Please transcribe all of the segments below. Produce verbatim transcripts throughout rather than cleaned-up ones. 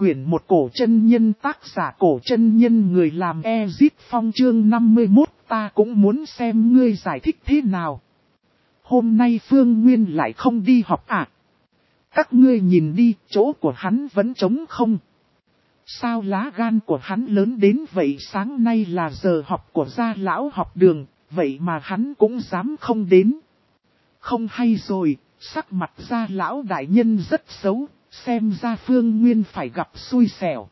quyển một cổ chân nhân, tác giả cổ chân nhân, người làm Ezit Phong, chương năm mươi mốt, ta cũng muốn xem ngươi giải thích thế nào. Hôm nay Phương Nguyên lại không đi học à? Các ngươi nhìn đi, chỗ của hắn vẫn trống không. Sao lá gan của hắn lớn đến vậy? Sáng nay là giờ học của gia lão học đường, vậy mà hắn cũng dám không đến. Không hay rồi, sắc mặt gia lão đại nhân rất xấu, xem ra Phương Nguyên phải gặp xui xẻo.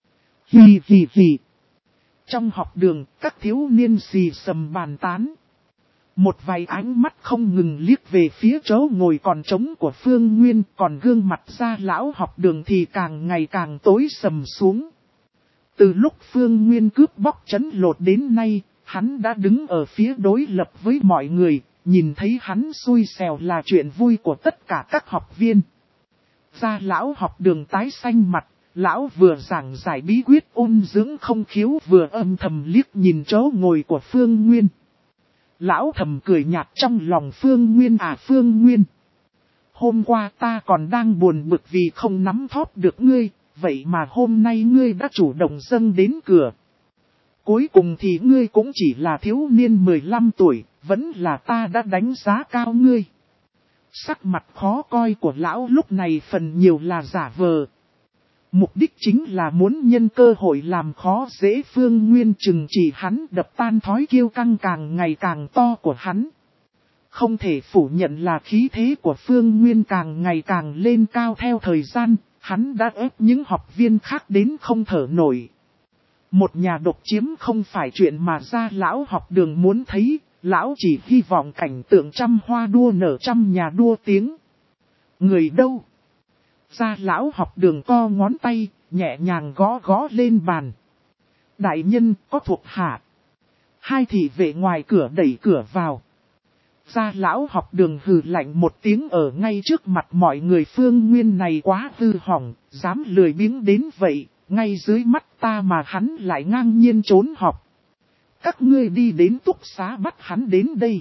Hì hì hì. Trong học đường, các thiếu niên xì xầm bàn tán. Một vài ánh mắt không ngừng liếc về phía chỗ ngồi còn trống của Phương Nguyên, còn gương mặt gia lão học đường thì càng ngày càng tối sầm xuống. Từ lúc Phương Nguyên cướp bóc trấn lột đến nay, hắn đã đứng ở phía đối lập với mọi người, nhìn thấy hắn xui xẻo là chuyện vui của tất cả các học viên. Gia lão học đường tái xanh mặt, lão vừa giảng giải bí quyết ôn dưỡng không khiếu vừa âm thầm liếc nhìn chỗ ngồi của Phương Nguyên. Lão thầm cười nhạt trong lòng, Phương Nguyên à Phương Nguyên. Hôm qua ta còn đang buồn bực vì không nắm thóp được ngươi, vậy mà hôm nay ngươi đã chủ động dâng đến cửa. Cuối cùng thì ngươi cũng chỉ là thiếu niên mười lăm tuổi, vẫn là ta đã đánh giá cao ngươi. Sắc mặt khó coi của lão lúc này phần nhiều là giả vờ. Mục đích chính là muốn nhân cơ hội làm khó dễ Phương Nguyên, chừng chỉ hắn, đập tan thói kiêu căng càng ngày càng to của hắn. Không thể phủ nhận là khí thế của Phương Nguyên càng ngày càng lên cao theo thời gian, hắn đã ép những học viên khác đến không thở nổi. Một nhà độc chiếm không phải chuyện mà gia lão học đường muốn thấy, lão chỉ hy vọng cảnh tượng trăm hoa đua nở trăm nhà đua tiếng. Người đâu? Gia lão học đường co ngón tay, nhẹ nhàng gõ gõ lên bàn. Đại nhân, có thuộc hạ. Hai thị vệ ngoài cửa đẩy cửa vào. Gia lão học đường hừ lạnh một tiếng ở ngay trước mặt mọi người, Phương Nguyên này quá hư hỏng, dám lười biếng đến vậy, ngay dưới mắt ta mà hắn lại ngang nhiên trốn học. Các ngươi đi đến túc xá bắt hắn đến đây.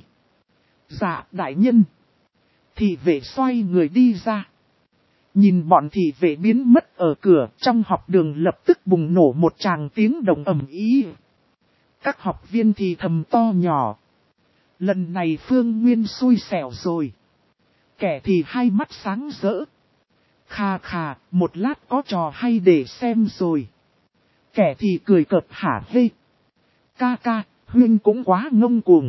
Dạ đại nhân. Thị vệ xoay người đi ra. Nhìn bọn thị vệ biến mất ở cửa, trong học đường lập tức bùng nổ một tràng tiếng động ầm ĩ. Các học viên thì thầm to nhỏ. Lần này Phương Nguyên xui xẻo rồi. Kẻ thì hai mắt sáng rỡ. Khà khà, một lát có trò hay để xem rồi. Kẻ thì cười cợt hả hê. Ca ca, Huyên cũng quá ngông cuồng.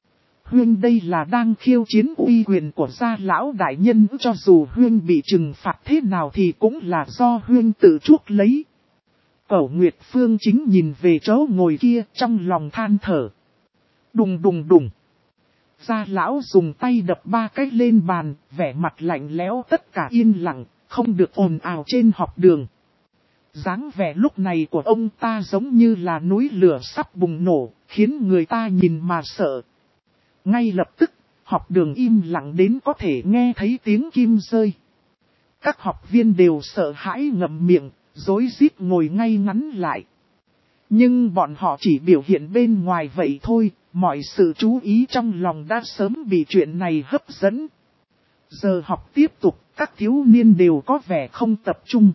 Huyên đây là đang khiêu chiến uy quyền của gia lão đại nhân, cho dù Huyên bị trừng phạt thế nào thì cũng là do Huyên tự chuốc lấy. Cẩu Nguyệt Phương chính nhìn về chỗ ngồi kia trong lòng than thở. Đùng đùng đùng. Gia lão dùng tay đập ba cái lên bàn, vẻ mặt lạnh lẽo, tất cả yên lặng, không được ồn ào trên học đường. Dáng vẻ lúc này của ông ta giống như là núi lửa sắp bùng nổ, khiến người ta nhìn mà sợ. Ngay lập tức, học đường im lặng đến có thể nghe thấy tiếng kim rơi. Các học viên đều sợ hãi ngậm miệng, rối rít ngồi ngay ngắn lại. Nhưng bọn họ chỉ biểu hiện bên ngoài vậy thôi, mọi sự chú ý trong lòng đã sớm bị chuyện này hấp dẫn. Giờ học tiếp tục, các thiếu niên đều có vẻ không tập trung.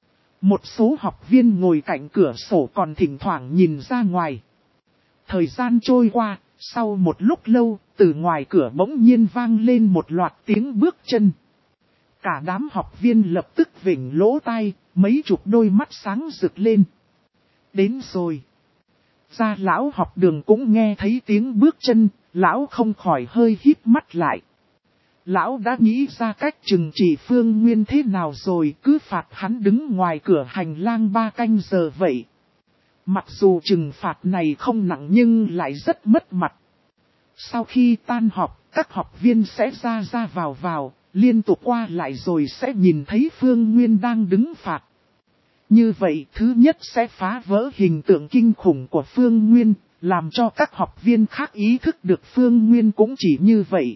Một số học viên ngồi cạnh cửa sổ còn thỉnh thoảng nhìn ra ngoài. Thời gian trôi qua, sau một lúc lâu, từ ngoài cửa bỗng nhiên vang lên một loạt tiếng bước chân. Cả đám học viên lập tức vểnh lỗ tai, mấy chục đôi mắt sáng rực lên. Đến rồi. Gia lão học đường cũng nghe thấy tiếng bước chân, lão không khỏi hơi híp mắt lại. Lão đã nghĩ ra cách trừng trị Phương Nguyên thế nào rồi, cứ phạt hắn đứng ngoài cửa hành lang ba canh giờ vậy. Mặc dù trừng phạt này không nặng nhưng lại rất mất mặt. Sau khi tan học, các học viên sẽ ra ra vào vào, liên tục qua lại rồi sẽ nhìn thấy Phương Nguyên đang đứng phạt. Như vậy, thứ nhất sẽ phá vỡ hình tượng kinh khủng của Phương Nguyên, làm cho các học viên khác ý thức được Phương Nguyên cũng chỉ như vậy.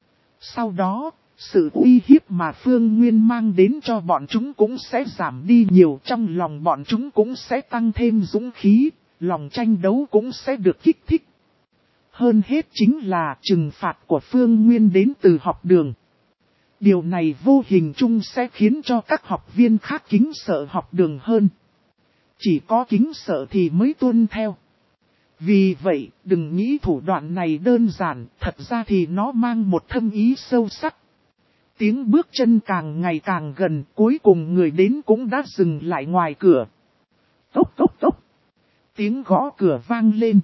Sau đó, sự uy hiếp mà Phương Nguyên mang đến cho bọn chúng cũng sẽ giảm đi nhiều, trong lòng bọn chúng cũng sẽ tăng thêm dũng khí, lòng tranh đấu cũng sẽ được kích thích. Hơn hết chính là trừng phạt của Phương Nguyên đến từ học đường. Điều này vô hình chung sẽ khiến cho các học viên khác kính sợ học đường hơn. Chỉ có kính sợ thì mới tuân theo. Vì vậy, đừng nghĩ thủ đoạn này đơn giản, thật ra thì nó mang một thâm ý sâu sắc. Tiếng bước chân càng ngày càng gần, cuối cùng người đến cũng đã dừng lại ngoài cửa. Tốc tốc tốc. Tiếng gõ cửa vang lên.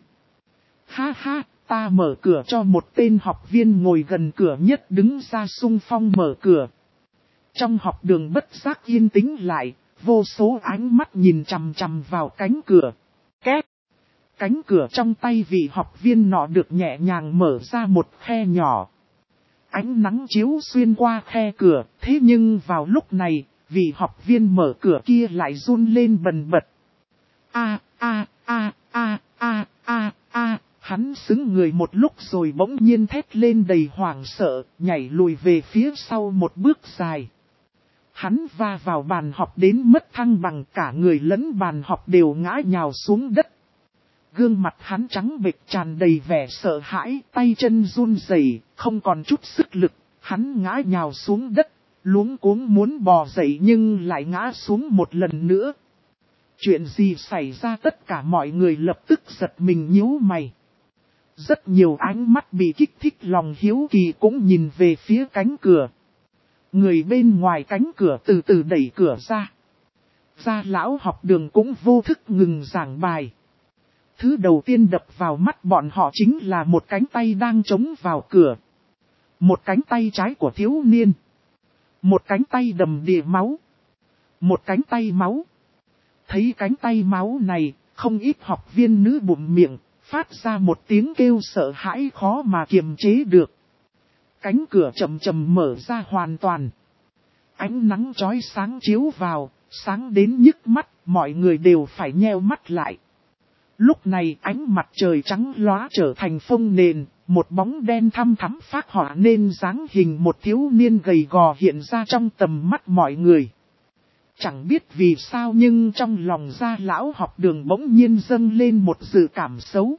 Ha ha, ta mở cửa cho một tên học viên ngồi gần cửa nhất đứng ra xung phong mở cửa. Trong học đường bất giác yên tĩnh lại, vô số ánh mắt nhìn chằm chằm vào cánh cửa. Két. Cánh cửa trong tay vị học viên nọ được nhẹ nhàng mở ra một khe nhỏ. Ánh nắng chiếu xuyên qua khe cửa, thế nhưng vào lúc này, vị học viên mở cửa kia lại run lên bần bật. A, a, a, a, a, a, a, hắn xứng người một lúc rồi bỗng nhiên thét lên đầy hoảng sợ, nhảy lùi về phía sau một bước dài. Hắn va vào bàn học đến mất thăng bằng, cả người lẫn bàn học đều ngã nhào xuống đất. Gương mặt hắn trắng bệch tràn đầy vẻ sợ hãi, tay chân run rẩy, không còn chút sức lực, hắn ngã nhào xuống đất, luống cuống muốn bò dậy nhưng lại ngã xuống một lần nữa. Chuyện gì xảy ra, tất cả mọi người lập tức giật mình nhíu mày. Rất nhiều ánh mắt bị kích thích lòng hiếu kỳ cũng nhìn về phía cánh cửa. Người bên ngoài cánh cửa từ từ đẩy cửa ra. Gia lão học đường cũng vô thức ngừng giảng bài. Thứ đầu tiên đập vào mắt bọn họ chính là một cánh tay đang chống vào cửa. Một cánh tay trái của thiếu niên. Một cánh tay đầm đìa máu. Một cánh tay máu. Thấy cánh tay máu này, không ít học viên nữ bụm miệng, phát ra một tiếng kêu sợ hãi khó mà kiềm chế được. Cánh cửa chậm chậm mở ra hoàn toàn. Ánh nắng chói sáng chiếu vào, sáng đến nhức mắt, mọi người đều phải nheo mắt lại. Lúc này ánh mặt trời trắng lóa trở thành phông nền, một bóng đen thăm thắm phác họa nên dáng hình một thiếu niên gầy gò hiện ra trong tầm mắt mọi người. Chẳng biết vì sao nhưng trong lòng Gia lão học đường bỗng nhiên dâng lên một dự cảm xấu.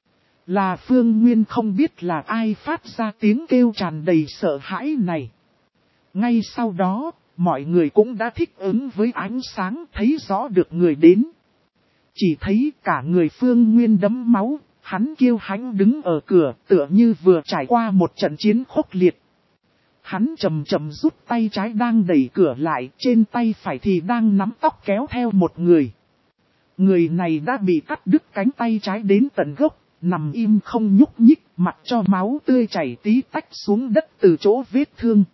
Là Phương Nguyên, không biết là ai phát ra tiếng kêu tràn đầy sợ hãi này. Ngay sau đó, mọi người cũng đã thích ứng với ánh sáng, thấy rõ được người đến. Chỉ thấy cả người Phương Nguyên đẫm máu, hắn kiêu hãnh đứng ở cửa tựa như vừa trải qua một trận chiến khốc liệt. Hắn chậm chậm rút tay trái đang đẩy cửa lại, trên tay phải thì đang nắm tóc kéo theo một người. Người này đã bị cắt đứt cánh tay trái đến tận gốc, nằm im không nhúc nhích, mặc cho máu tươi chảy tí tách xuống đất từ chỗ vết thương.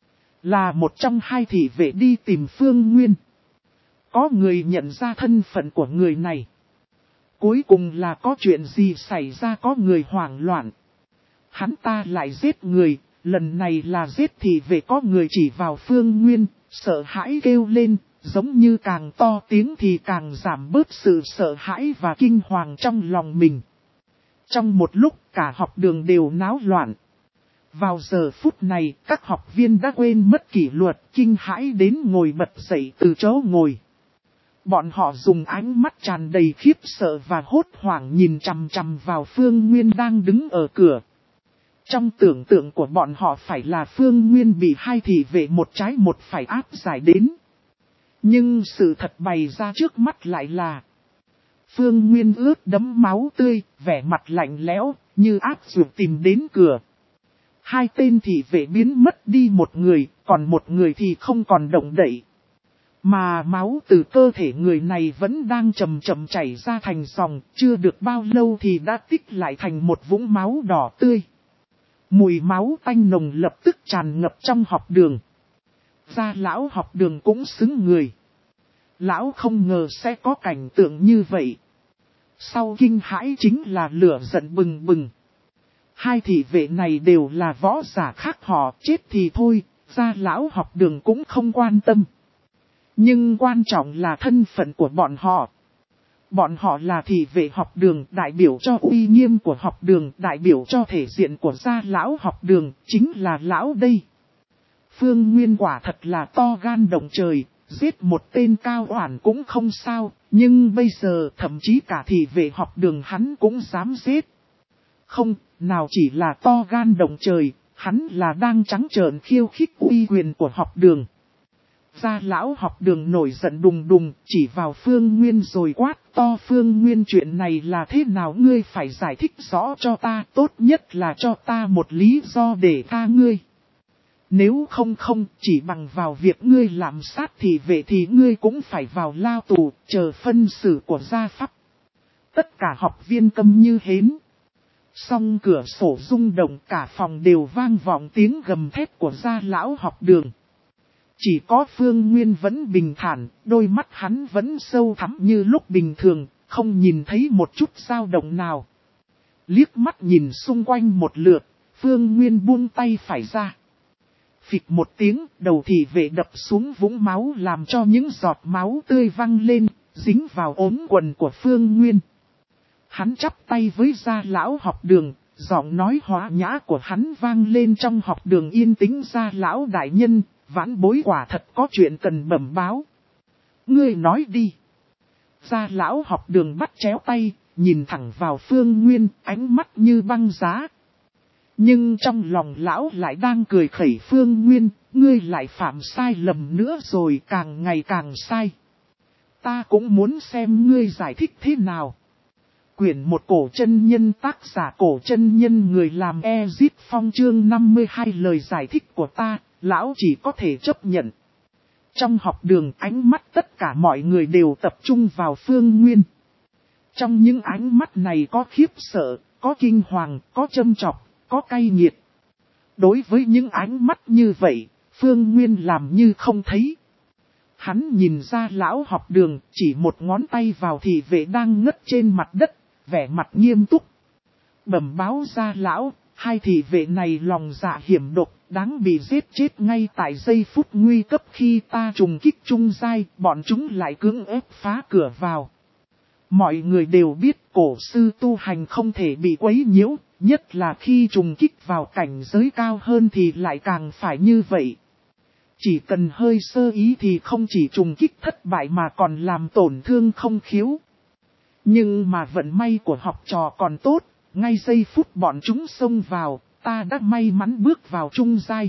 Là một trong hai thị vệ đi tìm Phương Nguyên. Có người nhận ra thân phận của người này. Cuối cùng là có chuyện gì xảy ra, có người hoảng loạn. Hắn ta lại giết người, lần này là giết thị vệ, có người chỉ vào Phương Nguyên, sợ hãi kêu lên, giống như càng to tiếng thì càng giảm bớt sự sợ hãi và kinh hoàng trong lòng mình. Trong một lúc cả học đường đều náo loạn. Vào giờ phút này các học viên đã quên mất kỷ luật, kinh hãi đến ngồi bật dậy từ chỗ ngồi. Bọn họ dùng ánh mắt tràn đầy khiếp sợ và hốt hoảng nhìn chằm chằm vào Phương Nguyên đang đứng ở cửa. Trong tưởng tượng của bọn họ phải là Phương Nguyên bị hai thị vệ một trái một phải áp giải đến. Nhưng sự thật bày ra trước mắt lại là Phương Nguyên ướt đẫm máu tươi, vẻ mặt lạnh lẽo, như áp dụng tìm đến cửa. Hai tên thị vệ biến mất đi một người, còn một người thì không còn động đậy. Mà máu từ cơ thể người này vẫn đang chậm chậm chảy ra thành dòng, chưa được bao lâu thì đã tích lại thành một vũng máu đỏ tươi. Mùi máu tanh nồng lập tức tràn ngập trong học đường. Gia lão học đường cũng xứng người. Lão không ngờ sẽ có cảnh tượng như vậy. Sau kinh hãi chính là lửa giận bừng bừng. Hai thị vệ này đều là võ giả khác họ, chết thì thôi, Gia lão học đường cũng không quan tâm. Nhưng quan trọng là thân phận của bọn họ. Bọn họ là thị vệ học đường, đại biểu cho uy nghiêm của học đường, đại biểu cho thể diện của Gia lão học đường, chính là lão đây. Phương Nguyên quả thật là to gan động trời, giết một tên cao oản cũng không sao, nhưng bây giờ thậm chí cả thị vệ học đường hắn cũng dám giết. Không, nào chỉ là to gan động trời, hắn là đang trắng trợn khiêu khích uy quyền của học đường. Gia lão học đường nổi giận đùng đùng, chỉ vào Phương Nguyên rồi quát to: Phương Nguyên, chuyện này là thế nào, ngươi phải giải thích rõ cho ta, tốt nhất là cho ta một lý do để tha ngươi. Nếu không không, chỉ bằng vào việc ngươi làm sát thì vệ thì ngươi cũng phải vào lao tù, chờ phân xử của gia pháp. Tất cả học viên câm như hến. Song cửa sổ rung động, cả phòng đều vang vọng tiếng gầm thét của gia lão học đường. Chỉ có Phương Nguyên vẫn bình thản, đôi mắt hắn vẫn sâu thẳm như lúc bình thường, không nhìn thấy một chút dao động nào. Liếc mắt nhìn xung quanh một lượt, Phương Nguyên buông tay phải ra. Phịch một tiếng, đầu thị vệ đập xuống vũng máu làm cho những giọt máu tươi văng lên, dính vào ống quần của Phương Nguyên. Hắn chắp tay với gia lão học đường, giọng nói hòa nhã của hắn vang lên trong học đường yên tĩnh: Gia lão đại nhân, vãn bối quả thật có chuyện cần bẩm báo. Ngươi nói đi. Gia lão học đường bắt chéo tay, nhìn thẳng vào Phương Nguyên, ánh mắt như băng giá. Nhưng trong lòng lão lại đang cười khẩy: Phương Nguyên, ngươi lại phạm sai lầm nữa rồi, càng ngày càng sai. Ta cũng muốn xem ngươi giải thích thế nào. Quyển một Cổ chân nhân, tác giả Cổ chân nhân, người làm Ezip Phong. Chương năm mươi hai, lời giải thích của ta, lão chỉ có thể chấp nhận. Trong học đường, ánh mắt tất cả mọi người đều tập trung vào Phương Nguyên. Trong những ánh mắt này có khiếp sợ, có kinh hoàng, có châm chọc, có cay nghiệt. Đối với những ánh mắt như vậy, Phương Nguyên làm như không thấy. Hắn nhìn ra lão học đường, chỉ một ngón tay vào thị vệ đang ngất trên mặt đất, vẻ mặt nghiêm túc. Bẩm báo gia lão, hai thị vệ này lòng dạ hiểm độc, đáng bị giết chết ngay tại giây phút nguy cấp khi ta trùng kích trung giai, bọn chúng lại cưỡng ép phá cửa vào. Mọi người đều biết cổ sư tu hành không thể bị quấy nhiễu, nhất là khi trùng kích vào cảnh giới cao hơn thì lại càng phải như vậy. Chỉ cần hơi sơ ý thì không chỉ trùng kích thất bại mà còn làm tổn thương không khiếu. Nhưng mà vận may của học trò còn tốt, ngay giây phút bọn chúng xông vào, ta đã may mắn bước vào trung giai.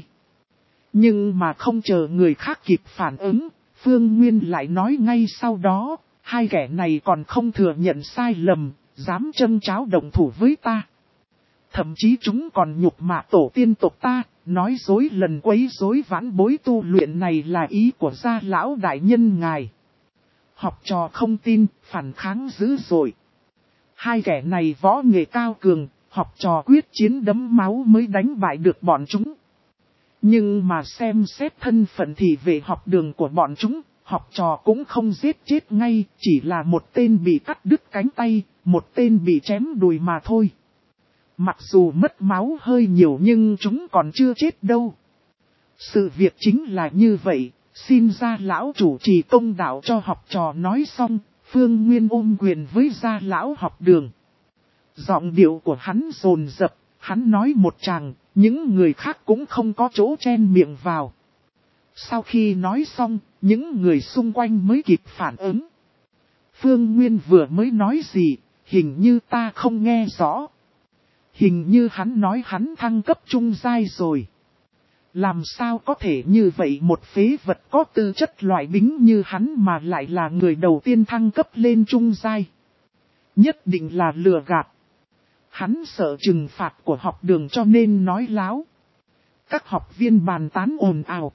Nhưng mà không chờ người khác kịp phản ứng, Phương Nguyên lại nói ngay sau đó, hai kẻ này còn không thừa nhận sai lầm, dám châm cháo động thủ với ta. Thậm chí chúng còn nhục mạ tổ tiên tộc ta, nói dối lần quấy rối vãn bối tu luyện này là ý của gia lão đại nhân ngài. Học trò không tin, phản kháng dữ dội. Hai kẻ này võ nghệ cao cường, học trò quyết chiến đấm máu mới đánh bại được bọn chúng. Nhưng mà xem xét thân phận thì về học đường của bọn chúng, học trò cũng không giết chết ngay, chỉ là một tên bị cắt đứt cánh tay, một tên bị chém đùi mà thôi. Mặc dù mất máu hơi nhiều nhưng chúng còn chưa chết đâu. Sự việc chính là như vậy, xin gia lão chủ trì công đạo cho học trò. Nói xong, Phương Nguyên ôm quyền với gia lão học đường. Giọng điệu của hắn dồn dập, hắn nói một tràng, những người khác cũng không có chỗ chen miệng vào. Sau khi nói xong, những người xung quanh mới kịp phản ứng. Phương Nguyên vừa mới nói gì, hình như ta không nghe rõ. Hình như hắn nói hắn thăng cấp trung giai rồi. Làm sao có thể như vậy, một phế vật có tư chất loại bính như hắn mà lại là người đầu tiên thăng cấp lên trung giai. Nhất định là lừa gạt. Hắn sợ trừng phạt của học đường cho nên nói láo. Các học viên bàn tán ồn ào.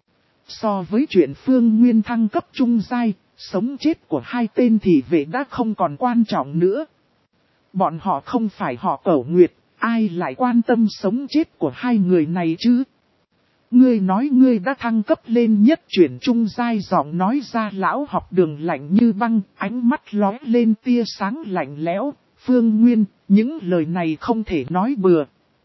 So với chuyện Phương Nguyên thăng cấp trung giai, sống chết của hai tên thị vệ đã không còn quan trọng nữa. Bọn họ không phải họ Cẩu Nguyệt, ai lại quan tâm sống chết của hai người này chứ? Ngươi nói ngươi đã thăng cấp lên nhất chuyển trung giai, giọng nói ra lão học đường lạnh như băng, ánh mắt lóe lên tia sáng lạnh lẽo. Phương Nguyên, những lời này không thể nói bừa.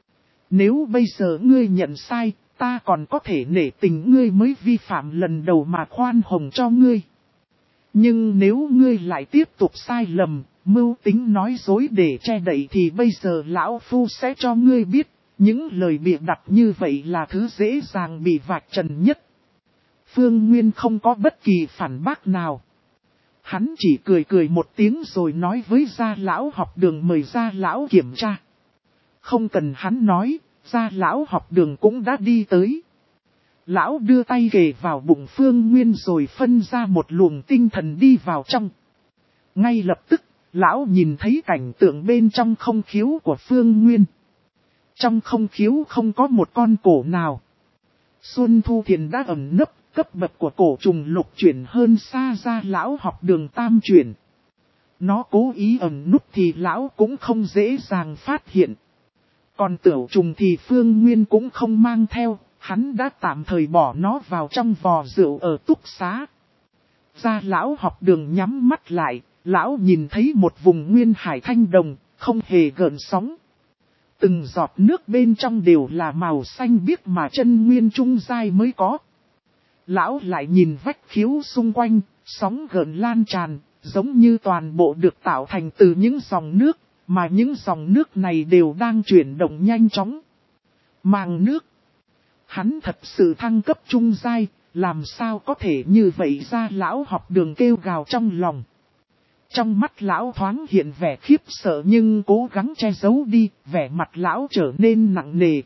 Nếu bây giờ ngươi nhận sai, ta còn có thể nể tình ngươi mới vi phạm lần đầu mà khoan hồng cho ngươi. Nhưng nếu ngươi lại tiếp tục sai lầm, mưu tính nói dối để che đậy thì bây giờ lão phu sẽ cho ngươi biết, những lời bịa đặt như vậy là thứ dễ dàng bị vạch trần nhất. Phương Nguyên không có bất kỳ phản bác nào. Hắn chỉ cười cười một tiếng rồi nói với gia lão học đường mời gia lão kiểm tra. Không cần hắn nói, gia lão học đường cũng đã đi tới. Lão đưa tay kề vào bụng Phương Nguyên rồi phân ra một luồng tinh thần đi vào trong. Ngay lập tức, lão nhìn thấy cảnh tượng bên trong không khiếu của Phương Nguyên. Trong không khiếu không có một con cổ nào. Xuân Thu Thiền đã ẩn nấp, cấp bậc của cổ trùng lục chuyển hơn xa gia lão học đường tam chuyển. Nó cố ý ẩn núp thì lão cũng không dễ dàng phát hiện. Còn tiểu trùng thì Phương Nguyên cũng không mang theo, hắn đã tạm thời bỏ nó vào trong vò rượu ở túc xá. Gia lão học đường nhắm mắt lại, lão nhìn thấy một vùng nguyên hải thanh đồng, không hề gợn sóng. Từng giọt nước bên trong đều là màu xanh biếc mà chân nguyên trung giai mới có. Lão lại nhìn vách khiếu xung quanh, sóng gợn lan tràn, giống như toàn bộ được tạo thành từ những dòng nước, mà những dòng nước này đều đang chuyển động nhanh chóng. Màng nước. Hắn thật sự thăng cấp trung giai, làm sao có thể như vậy ra lão học đường kêu gào trong lòng. Trong mắt lão thoáng hiện vẻ khiếp sợ nhưng cố gắng che giấu đi, vẻ mặt lão trở nên nặng nề.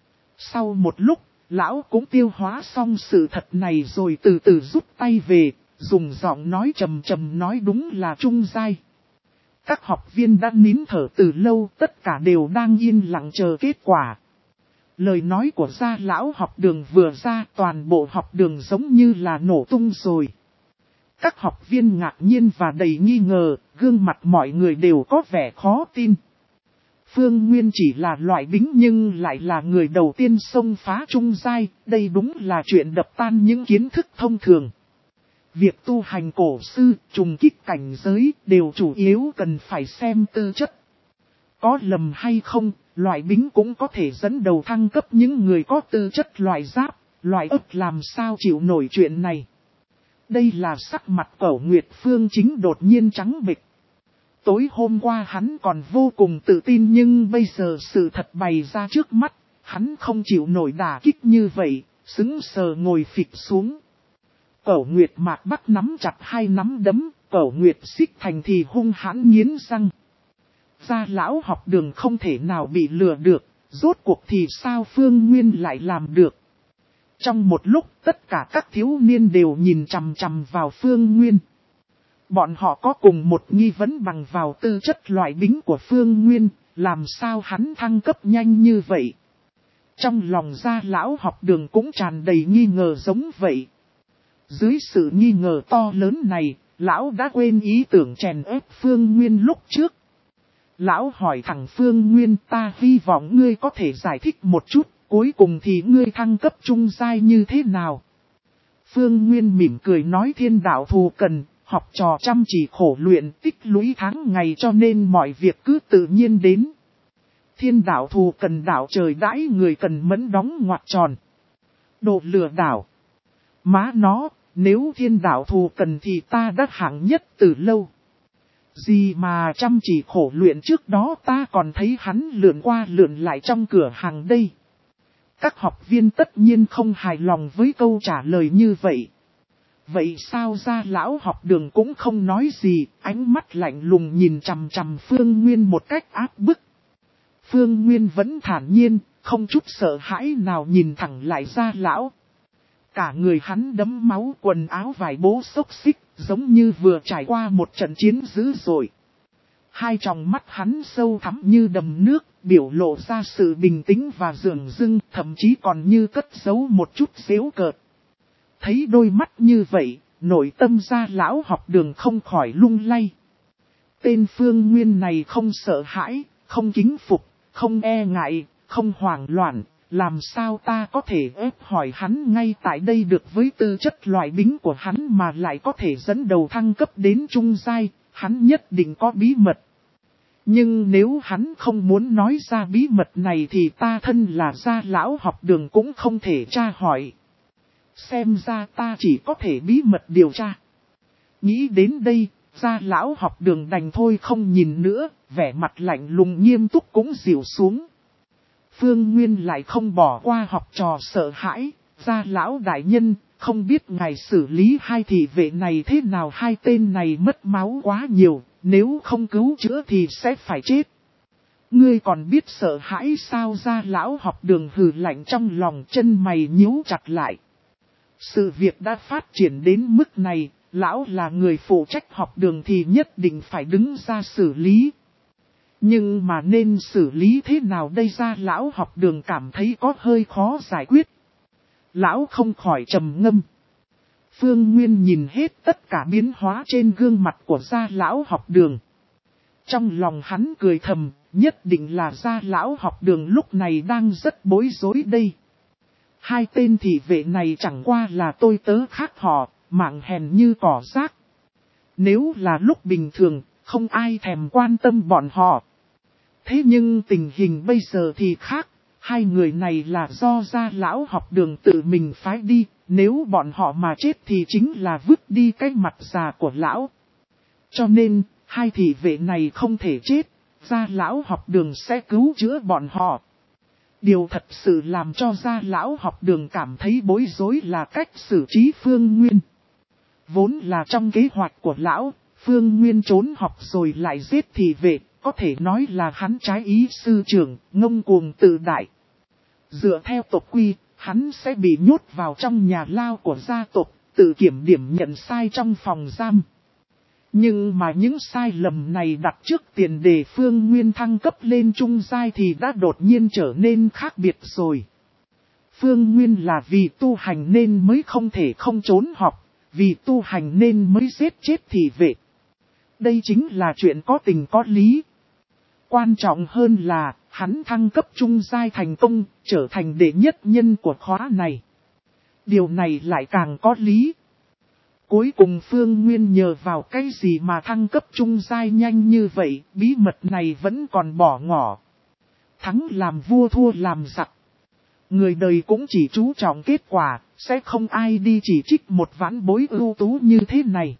Sau một lúc, lão cũng tiêu hóa xong sự thật này rồi từ từ rút tay về, dùng giọng nói trầm trầm nói đúng là trung giai. Các học viên đã nín thở từ lâu, tất cả đều đang yên lặng chờ kết quả. Lời nói của gia lão học đường vừa ra, toàn bộ học đường giống như là nổ tung rồi. Các học viên ngạc nhiên và đầy nghi ngờ, gương mặt mọi người đều có vẻ khó tin. Phương Nguyên chỉ là loại bính nhưng lại là người đầu tiên xông phá trung giai, đây đúng là chuyện đập tan những kiến thức thông thường. Việc tu hành cổ sư, trùng kích cảnh giới đều chủ yếu cần phải xem tư chất. Có lầm hay không, loại bính cũng có thể dẫn đầu thăng cấp những người có tư chất loại giáp, loại ức làm sao chịu nổi chuyện này. Đây là sắc mặt Cẩu Nguyệt Phương Chính đột nhiên trắng bệch. Tối hôm qua hắn còn vô cùng tự tin nhưng bây giờ sự thật bày ra trước mắt, hắn không chịu nổi đả kích như vậy, sững sờ ngồi phịch xuống. Cẩu Nguyệt Mạc Bắc nắm chặt hai nắm đấm, Cẩu Nguyệt Xích Thành thì hung hãn nghiến răng. Gia lão học đường không thể nào bị lừa được, rốt cuộc thì sao Phương Nguyên lại làm được. Trong một lúc tất cả các thiếu niên đều nhìn chằm chằm vào Phương Nguyên. Bọn họ có cùng một nghi vấn bằng vào tư chất loại bính của Phương Nguyên, làm sao hắn thăng cấp nhanh như vậy. Trong lòng gia lão học đường cũng tràn đầy nghi ngờ giống vậy. Dưới sự nghi ngờ to lớn này, lão đã quên ý tưởng chèn ép Phương Nguyên lúc trước. Lão hỏi thẳng Phương Nguyên ta hy vọng ngươi có thể giải thích một chút, cuối cùng thì ngươi thăng cấp trung giai như thế nào. Phương Nguyên mỉm cười nói thiên đạo thù cần, học trò chăm chỉ khổ luyện tích lũy tháng ngày cho nên mọi việc cứ tự nhiên đến. Thiên đạo thù cần đạo trời đãi người cần mẫn đóng ngoặc tròn. Đồ lừa đảo. Má nó, nếu thiên đạo thù cần thì ta đã hạng nhất từ lâu. Gì mà chăm chỉ khổ luyện trước đó ta còn thấy hắn lượn qua lượn lại trong cửa hàng đây. Các học viên tất nhiên không hài lòng với câu trả lời như vậy. Vậy sao gia lão học đường cũng không nói gì, ánh mắt lạnh lùng nhìn chằm chằm Phương Nguyên một cách áp bức. Phương Nguyên vẫn thản nhiên, không chút sợ hãi nào nhìn thẳng lại gia lão. Cả người hắn đẫm máu quần áo vải bố xốc xích, giống như vừa trải qua một trận chiến dữ dội. Hai tròng mắt hắn sâu thẳm như đầm nước, biểu lộ ra sự bình tĩnh và dường dưng, thậm chí còn như cất giấu một chút giễu cợt. Thấy đôi mắt như vậy, nội tâm gia lão học đường không khỏi lung lay. Tên Phương Nguyên này không sợ hãi, không kính phục, không e ngại, không hoảng loạn. Làm sao ta có thể ép hỏi hắn ngay tại đây được với tư chất loại bính của hắn mà lại có thể dẫn đầu thăng cấp đến trung giai, hắn nhất định có bí mật. Nhưng nếu hắn không muốn nói ra bí mật này thì ta thân là gia lão học đường cũng không thể tra hỏi. Xem ra ta chỉ có thể bí mật điều tra. Nghĩ đến đây, gia lão học đường đành thôi không nhìn nữa, vẻ mặt lạnh lùng nghiêm túc cũng dịu xuống. Phương Nguyên lại không bỏ qua học trò sợ hãi, gia lão đại nhân, không biết ngài xử lý hai thị vệ này thế nào, hai tên này mất máu quá nhiều, nếu không cứu chữa thì sẽ phải chết. Ngươi còn biết sợ hãi sao? Gia lão học đường hừ lạnh trong lòng, chân mày nhíu chặt lại. Sự việc đã phát triển đến mức này, lão là người phụ trách học đường thì nhất định phải đứng ra xử lý. Nhưng mà nên xử lý thế nào đây? Gia lão học đường cảm thấy có hơi khó giải quyết. Lão không khỏi trầm ngâm. Phương Nguyên nhìn hết tất cả biến hóa trên gương mặt của gia lão học đường. Trong lòng hắn cười thầm, nhất định là gia lão học đường lúc này đang rất bối rối đây. Hai tên thị vệ này chẳng qua là tôi tớ khác họ, mạng hèn như cỏ rác. Nếu là lúc bình thường, không ai thèm quan tâm bọn họ. Thế nhưng tình hình bây giờ thì khác, hai người này là do gia lão học đường tự mình phái đi, nếu bọn họ mà chết thì chính là vứt đi cái mặt già của lão. Cho nên, hai thị vệ này không thể chết, gia lão học đường sẽ cứu chữa bọn họ. Điều thật sự làm cho gia lão học đường cảm thấy bối rối là cách xử trí Phương Nguyên. Vốn là trong kế hoạch của lão, Phương Nguyên trốn học rồi lại giết thị vệ, có thể nói là hắn trái ý sư trưởng, ngông cuồng tự đại. Dựa theo tộc quy, hắn sẽ bị nhốt vào trong nhà lao của gia tộc, tự kiểm điểm nhận sai trong phòng giam. Nhưng mà những sai lầm này đặt trước tiền đề Phương Nguyên thăng cấp lên trung giai thì đã đột nhiên trở nên khác biệt rồi. Phương Nguyên là vì tu hành nên mới không thể không trốn học, vì tu hành nên mới giết chết thị vệ. Đây chính là chuyện có tình có lý. Quan trọng hơn là, hắn thăng cấp trung giai thành công, trở thành đệ nhất nhân của khóa này. Điều này lại càng có lý. Cuối cùng Phương Nguyên nhờ vào cái gì mà thăng cấp trung giai nhanh như vậy, bí mật này vẫn còn bỏ ngỏ. Thắng làm vua thua làm giặc. Người đời cũng chỉ chú trọng kết quả, sẽ không ai đi chỉ trích một vãn bối ưu tú như thế này.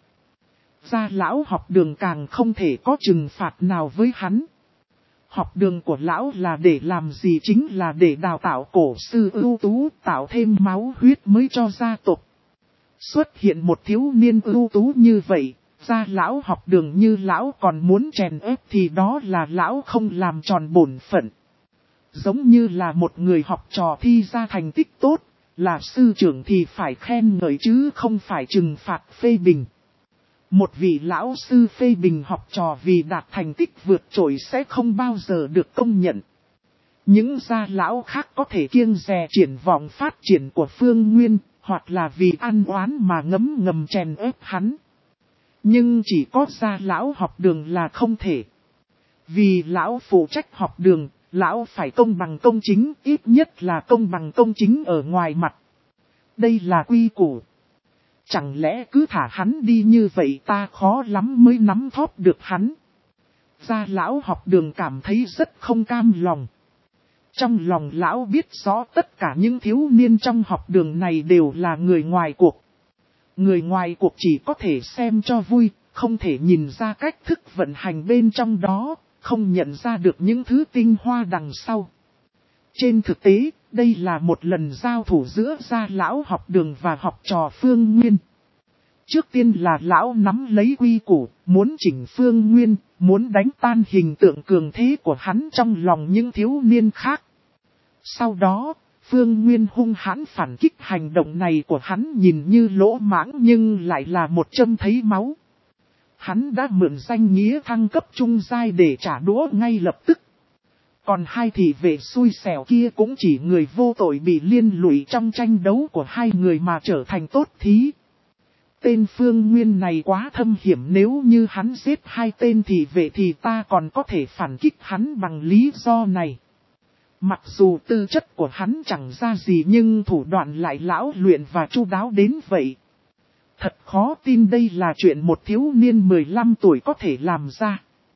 Gia lão học đường càng không thể có trừng phạt nào với hắn. Học đường của lão là để làm gì? Chính là để đào tạo cổ sư ưu tú, tạo thêm máu huyết mới cho gia tộc. Xuất hiện một thiếu niên ưu tú như vậy, gia lão học đường như lão còn muốn chèn ép thì đó là lão không làm tròn bổn phận. Giống như là một người học trò thi ra thành tích tốt, là sư trưởng thì phải khen ngợi chứ không phải trừng phạt phê bình. Một vị lão sư phê bình học trò vì đạt thành tích vượt trội sẽ không bao giờ được công nhận. Những gia lão khác có thể kiêng dè triển vọng phát triển của Phương Nguyên, hoặc là vì ăn oán mà ngấm ngầm chèn ép hắn. Nhưng chỉ có gia lão học đường là không thể. Vì lão phụ trách học đường, lão phải công bằng công chính, ít nhất là công bằng công chính ở ngoài mặt. Đây là quy củ. Chẳng lẽ cứ thả hắn đi như vậy ta khó lắm mới nắm thóp được hắn. Gia lão học đường cảm thấy rất không cam lòng. Trong lòng lão biết rõ tất cả những thiếu niên trong học đường này đều là người ngoài cuộc. Người ngoài cuộc chỉ có thể xem cho vui, không thể nhìn ra cách thức vận hành bên trong đó, không nhận ra được những thứ tinh hoa đằng sau. Trên thực tế, đây là một lần giao thủ giữa gia lão học đường và học trò Phương Nguyên. Trước tiên là lão nắm lấy quy củ, muốn chỉnh Phương Nguyên, muốn đánh tan hình tượng cường thế của hắn trong lòng những thiếu niên khác. Sau đó, Phương Nguyên hung hãn phản kích, hành động này của hắn nhìn như lỗ mãng nhưng lại là một châm thấy máu. Hắn đã mượn danh nghĩa thăng cấp trung giai để trả đũa ngay lập tức. Còn hai thị vệ xui xẻo kia cũng chỉ người vô tội bị liên lụy trong tranh đấu của hai người mà trở thành tốt thí. Tên Phương Nguyên này quá thâm hiểm, nếu như hắn giết hai tên thị vệ thì ta còn có thể phản kích hắn bằng lý do này. Mặc dù tư chất của hắn chẳng ra gì nhưng thủ đoạn lại lão luyện và chu đáo đến vậy. Thật khó tin đây là chuyện một thiếu niên mười lăm tuổi có thể làm ra.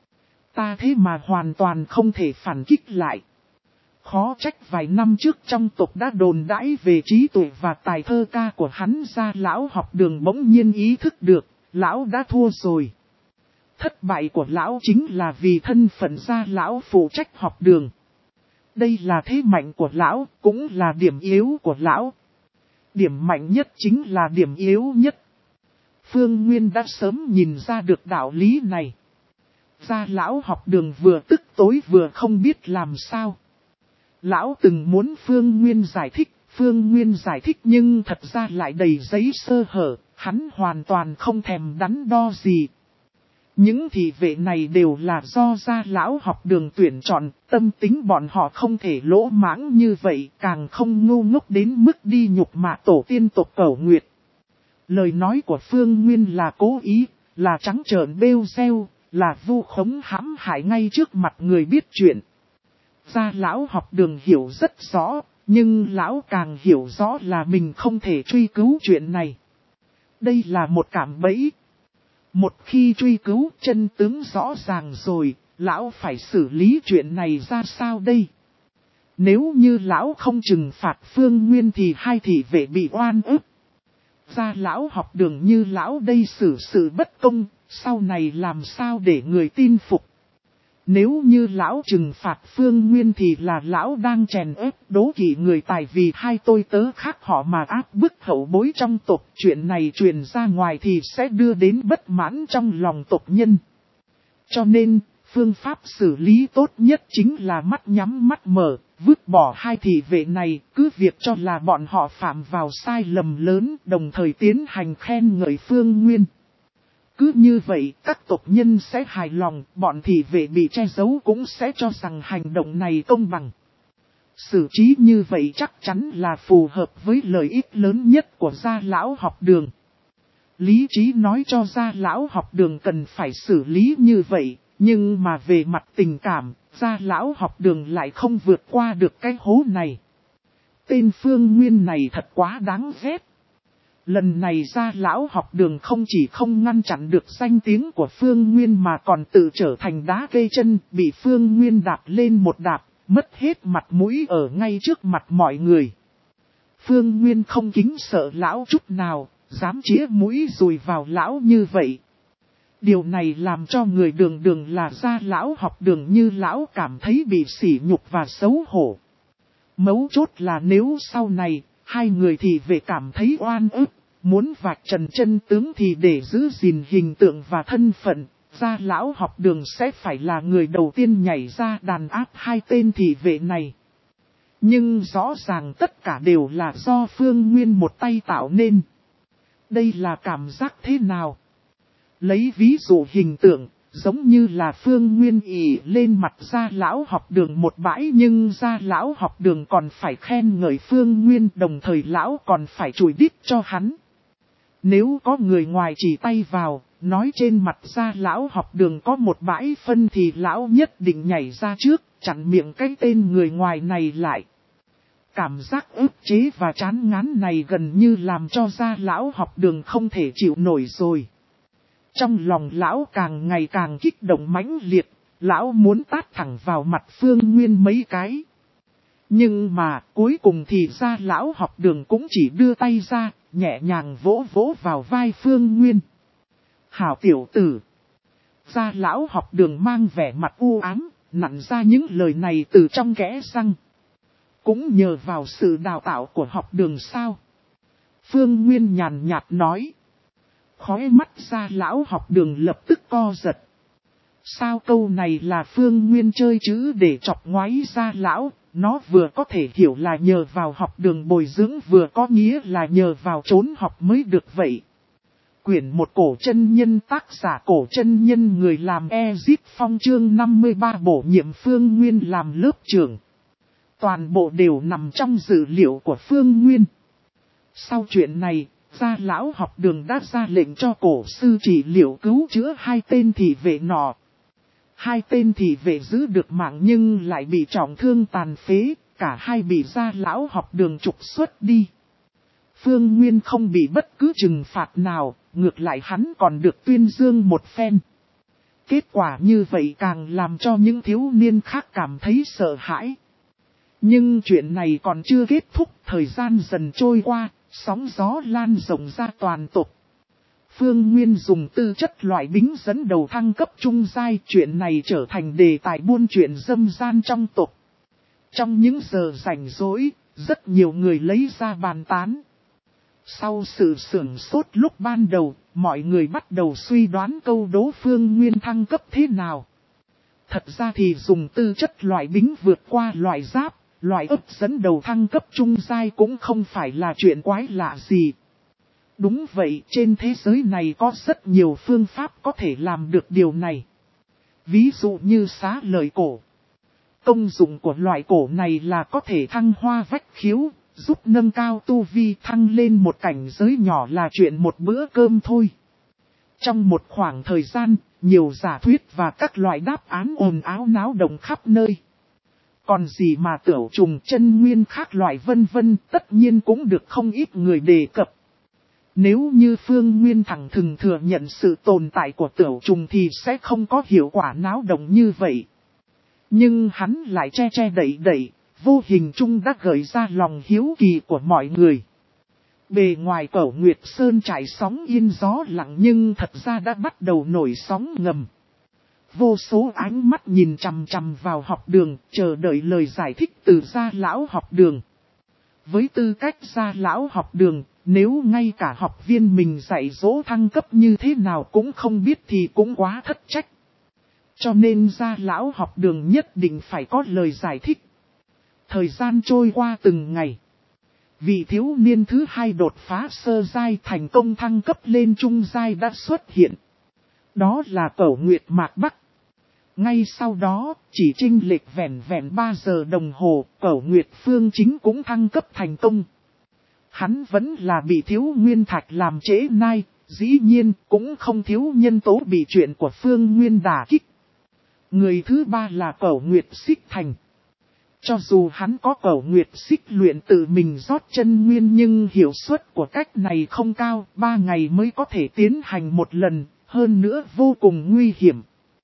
Ta thế mà hoàn toàn không thể phản kích lại. Khó trách vài năm trước trong tộc đã đồn đãi về trí tuệ và tài thơ ca của hắn. Gia lão học đường bỗng nhiên ý thức được, lão đã thua rồi. Thất bại của lão chính là vì thân phận gia lão phụ trách học đường. Đây là thế mạnh của lão, cũng là điểm yếu của lão. Điểm mạnh nhất chính là điểm yếu nhất. Phương Nguyên đã sớm nhìn ra được đạo lý này. Gia lão học đường vừa tức tối vừa không biết làm sao. Lão từng muốn Phương Nguyên giải thích, Phương Nguyên giải thích nhưng thật ra lại đầy giấy sơ hở, hắn hoàn toàn không thèm đắn đo gì. Những thị vệ này đều là do gia lão học đường tuyển chọn, tâm tính bọn họ không thể lỗ mãng như vậy, càng không ngu ngốc đến mức đi nhục mạ tổ tiên tộc Cẩu Nguyệt. Lời nói của Phương Nguyên là cố ý, là trắng trợn bêu reo, là vu khống hãm hại ngay trước mặt người biết chuyện. Gia lão học đường hiểu rất rõ, nhưng lão càng hiểu rõ là mình không thể truy cứu chuyện này. Đây là một cạm bẫy. Một khi truy cứu chân tướng rõ ràng rồi, lão phải xử lý chuyện này ra sao đây? Nếu như lão không trừng phạt Phương Nguyên thì hai thị vệ bị oan ức. Gia lão học đường như lão đây xử sự bất công, sau này làm sao để người tin phục? Nếu như lão trừng phạt Phương Nguyên thì là lão đang chèn ép đố kỵ người tài vì hai tôi tớ khác họ mà áp bức hậu bối trong tộc. Chuyện này truyền ra ngoài thì sẽ đưa đến bất mãn trong lòng tộc nhân. Cho nên, phương pháp xử lý tốt nhất chính là mắt nhắm mắt mở, vứt bỏ hai thị vệ này, cứ việc cho là bọn họ phạm vào sai lầm lớn, đồng thời tiến hành khen ngợi Phương Nguyên. Cứ như vậy, các tộc nhân sẽ hài lòng, bọn thị vệ bị che giấu cũng sẽ cho rằng hành động này công bằng. Xử trí như vậy chắc chắn là phù hợp với lợi ích lớn nhất của gia lão học đường. Lý trí nói cho gia lão học đường cần phải xử lý như vậy, nhưng mà về mặt tình cảm, gia lão học đường lại không vượt qua được cái hố này. Tên Phương Nguyên này thật quá đáng ghét. Lần này gia lão học đường không chỉ không ngăn chặn được danh tiếng của Phương Nguyên mà còn tự trở thành đá cây chân, bị Phương Nguyên đạp lên một đạp, mất hết mặt mũi ở ngay trước mặt mọi người. Phương Nguyên không kính sợ lão chút nào, dám chĩa mũi dùi vào lão như vậy. Điều này làm cho người đường đường là gia lão học đường như lão cảm thấy bị sỉ nhục và xấu hổ. Mấu chốt là nếu sau này, hai người thì về cảm thấy oan ức, muốn vạch trần chân tướng thì để giữ gìn hình tượng và thân phận, gia lão học đường sẽ phải là người đầu tiên nhảy ra đàn áp hai tên thị vệ này. Nhưng rõ ràng tất cả đều là do Phương Nguyên một tay tạo nên. Đây là cảm giác thế nào? Lấy ví dụ hình tượng, giống như là Phương Nguyên ỉ lên mặt gia lão học đường một bãi nhưng gia lão học đường còn phải khen ngợi Phương Nguyên đồng thời lão còn phải chùi đít cho hắn. Nếu có người ngoài chỉ tay vào, nói trên mặt gia lão học đường có một bãi phân thì lão nhất định nhảy ra trước, chặn miệng cái tên người ngoài này lại. Cảm giác ức chế và chán ngán này gần như làm cho gia lão học đường không thể chịu nổi rồi. Trong lòng lão càng ngày càng kích động mãnh liệt, lão muốn tát thẳng vào mặt Phương Nguyên mấy cái. Nhưng mà cuối cùng thì gia lão học đường cũng chỉ đưa tay ra, nhẹ nhàng vỗ vỗ vào vai Phương Nguyên. Hảo tiểu tử! Gia lão học đường mang vẻ mặt u ám, nặn ra những lời này từ trong kẽ răng. Cũng nhờ vào sự đào tạo của học đường sao? Phương Nguyên nhàn nhạt nói. Khóe mắt gia lão học đường lập tức co giật. Sao câu này là Phương Nguyên chơi chữ để chọc ngoáy gia lão, nó vừa có thể hiểu là nhờ vào học đường bồi dưỡng vừa có nghĩa là nhờ vào trốn học mới được vậy. Quyển một cổ chân nhân tác giả cổ chân nhân người làm Ezip Phong chương năm mươi ba bổ nhiệm Phương Nguyên làm lớp trưởng. Toàn bộ đều nằm trong dữ liệu của Phương Nguyên. Sau chuyện này, gia lão học đường đã ra lệnh cho cổ sư trị liệu cứu chữa hai tên thị vệ nọ. Hai tên thị vệ giữ được mạng nhưng lại bị trọng thương tàn phế, cả hai bị gia lão học đường trục xuất đi. Phương Nguyên không bị bất cứ trừng phạt nào, ngược lại hắn còn được tuyên dương một phen. Kết quả như vậy càng làm cho những thiếu niên khác cảm thấy sợ hãi. Nhưng chuyện này còn chưa kết thúc, thời gian dần trôi qua, sóng gió lan rộng ra toàn tộc. Phương Nguyên dùng tư chất loại bính dẫn đầu thăng cấp trung giai, chuyện này trở thành đề tài buôn chuyện dâm gian trong tộc. Trong những giờ rảnh rỗi, rất nhiều người lấy ra bàn tán. Sau sự sửng sốt lúc ban đầu, mọi người bắt đầu suy đoán câu đố Phương Nguyên thăng cấp thế nào. Thật ra thì dùng tư chất loại bính vượt qua loại giáp, loại ấp dẫn đầu thăng cấp trung giai cũng không phải là chuyện quái lạ gì. Đúng vậy, trên thế giới này có rất nhiều phương pháp có thể làm được điều này. Ví dụ như xá lợi cổ. Công dụng của loại cổ này là có thể thăng hoa vách khiếu, giúp nâng cao tu vi, thăng lên một cảnh giới nhỏ là chuyện một bữa cơm thôi. Trong một khoảng thời gian, nhiều giả thuyết và các loại đáp án ồn ào náo động khắp nơi. Còn gì mà tửu trùng chân nguyên khác loại vân vân tất nhiên cũng được không ít người đề cập. Nếu như Phương Nguyên thẳng thừng thừa nhận sự tồn tại của tửu trùng thì sẽ không có hiệu quả náo động như vậy. Nhưng hắn lại che che đậy đậy, vô hình chung đã gợi ra lòng hiếu kỳ của mọi người. Bề ngoài Cẩu Nguyệt Sơn trải sóng yên gió lặng nhưng thật ra đã bắt đầu nổi sóng ngầm. Vô số ánh mắt nhìn chằm chằm vào học đường, chờ đợi lời giải thích từ gia lão học đường. Với tư cách gia lão học đường, nếu ngay cả học viên mình dạy dỗ thăng cấp như thế nào cũng không biết thì cũng quá thất trách. Cho nên gia lão học đường nhất định phải có lời giải thích. Thời gian trôi qua từng ngày. Vị thiếu niên thứ hai đột phá sơ giai thành công thăng cấp lên trung giai đã xuất hiện. Đó là Cẩu Nguyệt Mạc Bắc. Ngay sau đó, chỉ chênh lệch vẻn vẹn ba giờ đồng hồ, Cẩu Nguyệt Phương Chính cũng thăng cấp thành công. Hắn vẫn là bị thiếu nguyên thạch làm trễ nai, dĩ nhiên cũng không thiếu nhân tố bị chuyện của Phương Nguyên đả kích. Người thứ ba là Cẩu Nguyệt Xích Thành. Cho dù hắn có Cẩu Nguyệt Xích luyện tự mình rót chân nguyên nhưng hiệu suất của cách này không cao, ba ngày mới có thể tiến hành một lần, hơn nữa vô cùng nguy hiểm.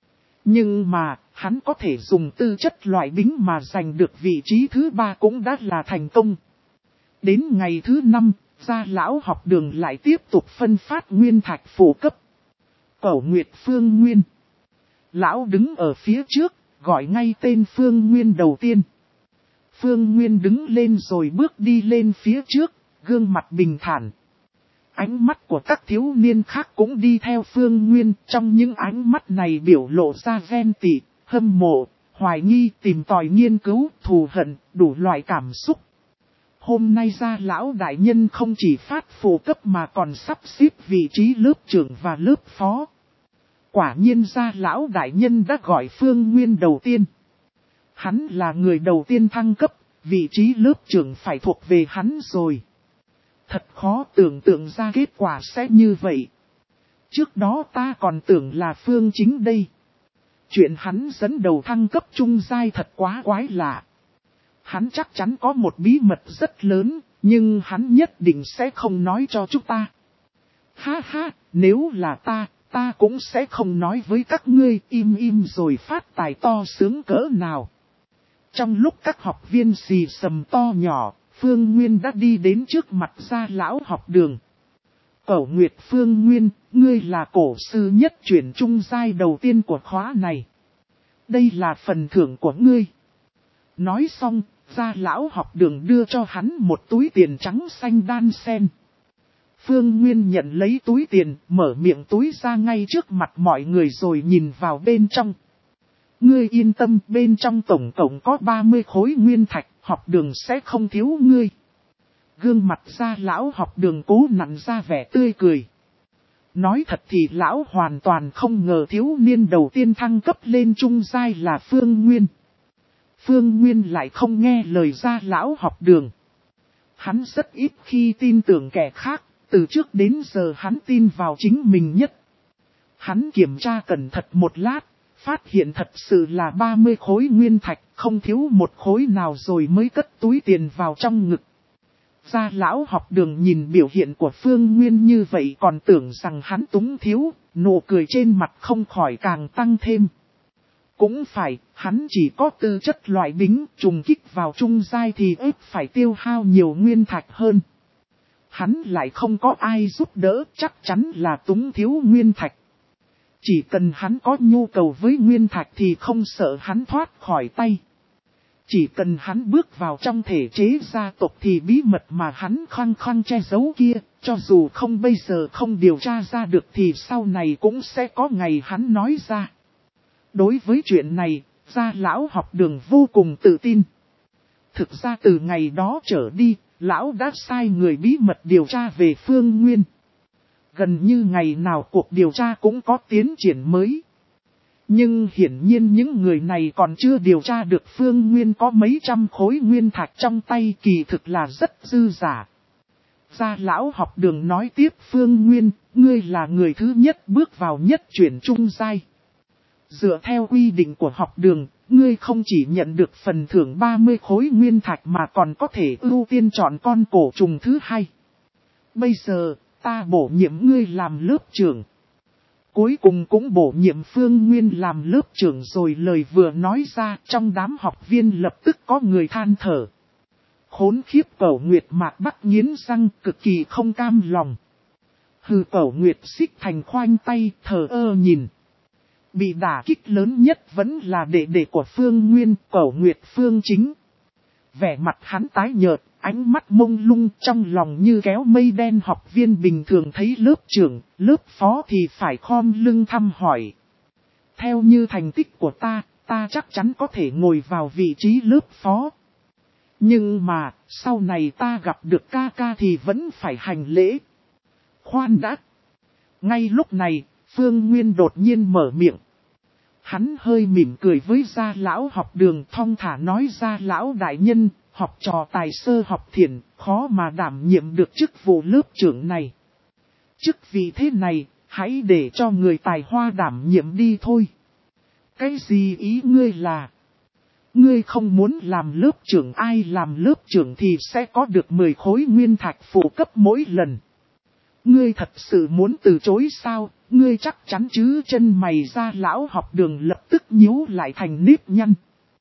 Nhưng mà, hắn có thể dùng tư chất loại bính mà giành được vị trí thứ ba cũng đã là thành công. Đến ngày thứ năm, gia lão học đường lại tiếp tục phân phát nguyên thạch phổ cấp. Cẩu Nguyệt Phương Nguyên. Lão đứng ở phía trước, gọi ngay tên Phương Nguyên đầu tiên. Phương Nguyên đứng lên rồi bước đi lên phía trước, gương mặt bình thản. Ánh mắt của các thiếu niên khác cũng đi theo Phương Nguyên, trong những ánh mắt này biểu lộ ra ghen tị, hâm mộ, hoài nghi, tìm tòi nghiên cứu, thù hận, đủ loại cảm xúc. Hôm nay gia lão đại nhân không chỉ phát phổ cấp mà còn sắp xếp vị trí lớp trưởng và lớp phó. Quả nhiên gia lão đại nhân đã gọi Phương Nguyên đầu tiên. Hắn là người đầu tiên thăng cấp, vị trí lớp trưởng phải thuộc về hắn rồi. Thật khó tưởng tượng ra kết quả sẽ như vậy. Trước đó ta còn tưởng là Phương Chính đây. Chuyện hắn dẫn đầu thăng cấp trung giai thật quá quái lạ. Hắn chắc chắn có một bí mật rất lớn, nhưng hắn nhất định sẽ không nói cho chúng ta. Ha ha, nếu là ta, ta cũng sẽ không nói với các ngươi, im im rồi phát tài to sướng cỡ nào. Trong lúc các học viên xì xầm to nhỏ, Phương Nguyên đã đi đến trước mặt gia lão học đường. Cẩu Nguyệt Phương Nguyên, ngươi là cổ sư nhất chuyển trung giai đầu tiên của khóa này. Đây là phần thưởng của ngươi. Nói xong, gia lão học đường đưa cho hắn một túi tiền trắng xanh đan sen. Phương Nguyên nhận lấy túi tiền, mở miệng túi ra ngay trước mặt mọi người rồi nhìn vào bên trong. Ngươi yên tâm, bên trong tổng cộng có ba mươi khối nguyên thạch, học đường sẽ không thiếu ngươi. Gương mặt gia lão học đường cố nặn ra vẻ tươi cười. Nói thật thì lão hoàn toàn không ngờ thiếu niên đầu tiên thăng cấp lên trung giai là Phương Nguyên. Phương Nguyên lại không nghe lời gia lão học đường. Hắn rất ít khi tin tưởng kẻ khác, từ trước đến giờ hắn tin vào chính mình nhất. Hắn kiểm tra cẩn thận một lát, phát hiện thật sự là ba mươi khối nguyên thạch, không thiếu một khối nào rồi mới cất túi tiền vào trong ngực. Gia lão học đường nhìn biểu hiện của Phương Nguyên như vậy còn tưởng rằng hắn túng thiếu, nụ cười trên mặt không khỏi càng tăng thêm. Cũng phải, hắn chỉ có tư chất loại bính, trùng kích vào trung giai thì ít phải tiêu hao nhiều nguyên thạch hơn. Hắn lại không có ai giúp đỡ, chắc chắn là túng thiếu nguyên thạch. Chỉ cần hắn có nhu cầu với nguyên thạch thì không sợ hắn thoát khỏi tay. Chỉ cần hắn bước vào trong thể chế gia tộc thì bí mật mà hắn khăng khăng che giấu kia, cho dù không bây giờ không điều tra ra được thì sau này cũng sẽ có ngày hắn nói ra. Đối với chuyện này, Gia lão học đường vô cùng tự tin. Thực ra từ ngày đó trở đi, lão đã sai người bí mật điều tra về Phương Nguyên. Gần như ngày nào cuộc điều tra cũng có tiến triển mới. Nhưng hiển nhiên những người này còn chưa điều tra được Phương Nguyên có mấy trăm khối nguyên thạch trong tay, kỳ thực là rất dư giả. Gia lão học đường nói tiếp, Phương Nguyên, ngươi là người thứ nhất bước vào nhất chuyển trung giai. Dựa theo quy định của học đường, ngươi không chỉ nhận được phần thưởng ba mươi khối nguyên thạch mà còn có thể ưu tiên chọn con cổ trùng thứ hai. Bây giờ, ta bổ nhiệm ngươi làm lớp trưởng. Cuối cùng cũng bổ nhiệm Phương Nguyên làm lớp trưởng rồi. Lời vừa nói ra, trong đám học viên lập tức có người than thở. Khốn khiếp, Cẩu Nguyệt Mạc Bắc nghiến răng, cực kỳ không cam lòng. Hừ, Cẩu Nguyệt xích thành khoanh tay, thờ ơ nhìn. Bị đả kích lớn nhất vẫn là đệ đệ của Phương Nguyên, Cẩu Nguyệt Phương Chính. Vẻ mặt hắn tái nhợt, ánh mắt mông lung, trong lòng như kéo mây đen. Học viên bình thường thấy lớp trưởng, lớp phó thì phải khom lưng thăm hỏi. Theo như thành tích của ta, ta chắc chắn có thể ngồi vào vị trí lớp phó. Nhưng mà, sau này ta gặp được ca ca thì vẫn phải hành lễ. Khoan đã. Ngay lúc này, Phương Nguyên đột nhiên mở miệng. Hắn hơi mỉm cười với Gia lão học đường, thong thả nói, Gia lão đại nhân, học trò tài sơ học thiện, khó mà đảm nhiệm được chức vụ lớp trưởng này. Chức vị thế này, hãy để cho người tài hoa đảm nhiệm đi thôi. Cái gì ý ngươi là? Ngươi không muốn làm lớp trưởng, ai làm lớp trưởng thì sẽ có được mười khối nguyên thạch phụ cấp mỗi lần. Ngươi thật sự muốn từ chối sao? Ngươi chắc chắn chứ? Chân mày Gia lão học đường lập tức nhíu lại thành nếp nhăn.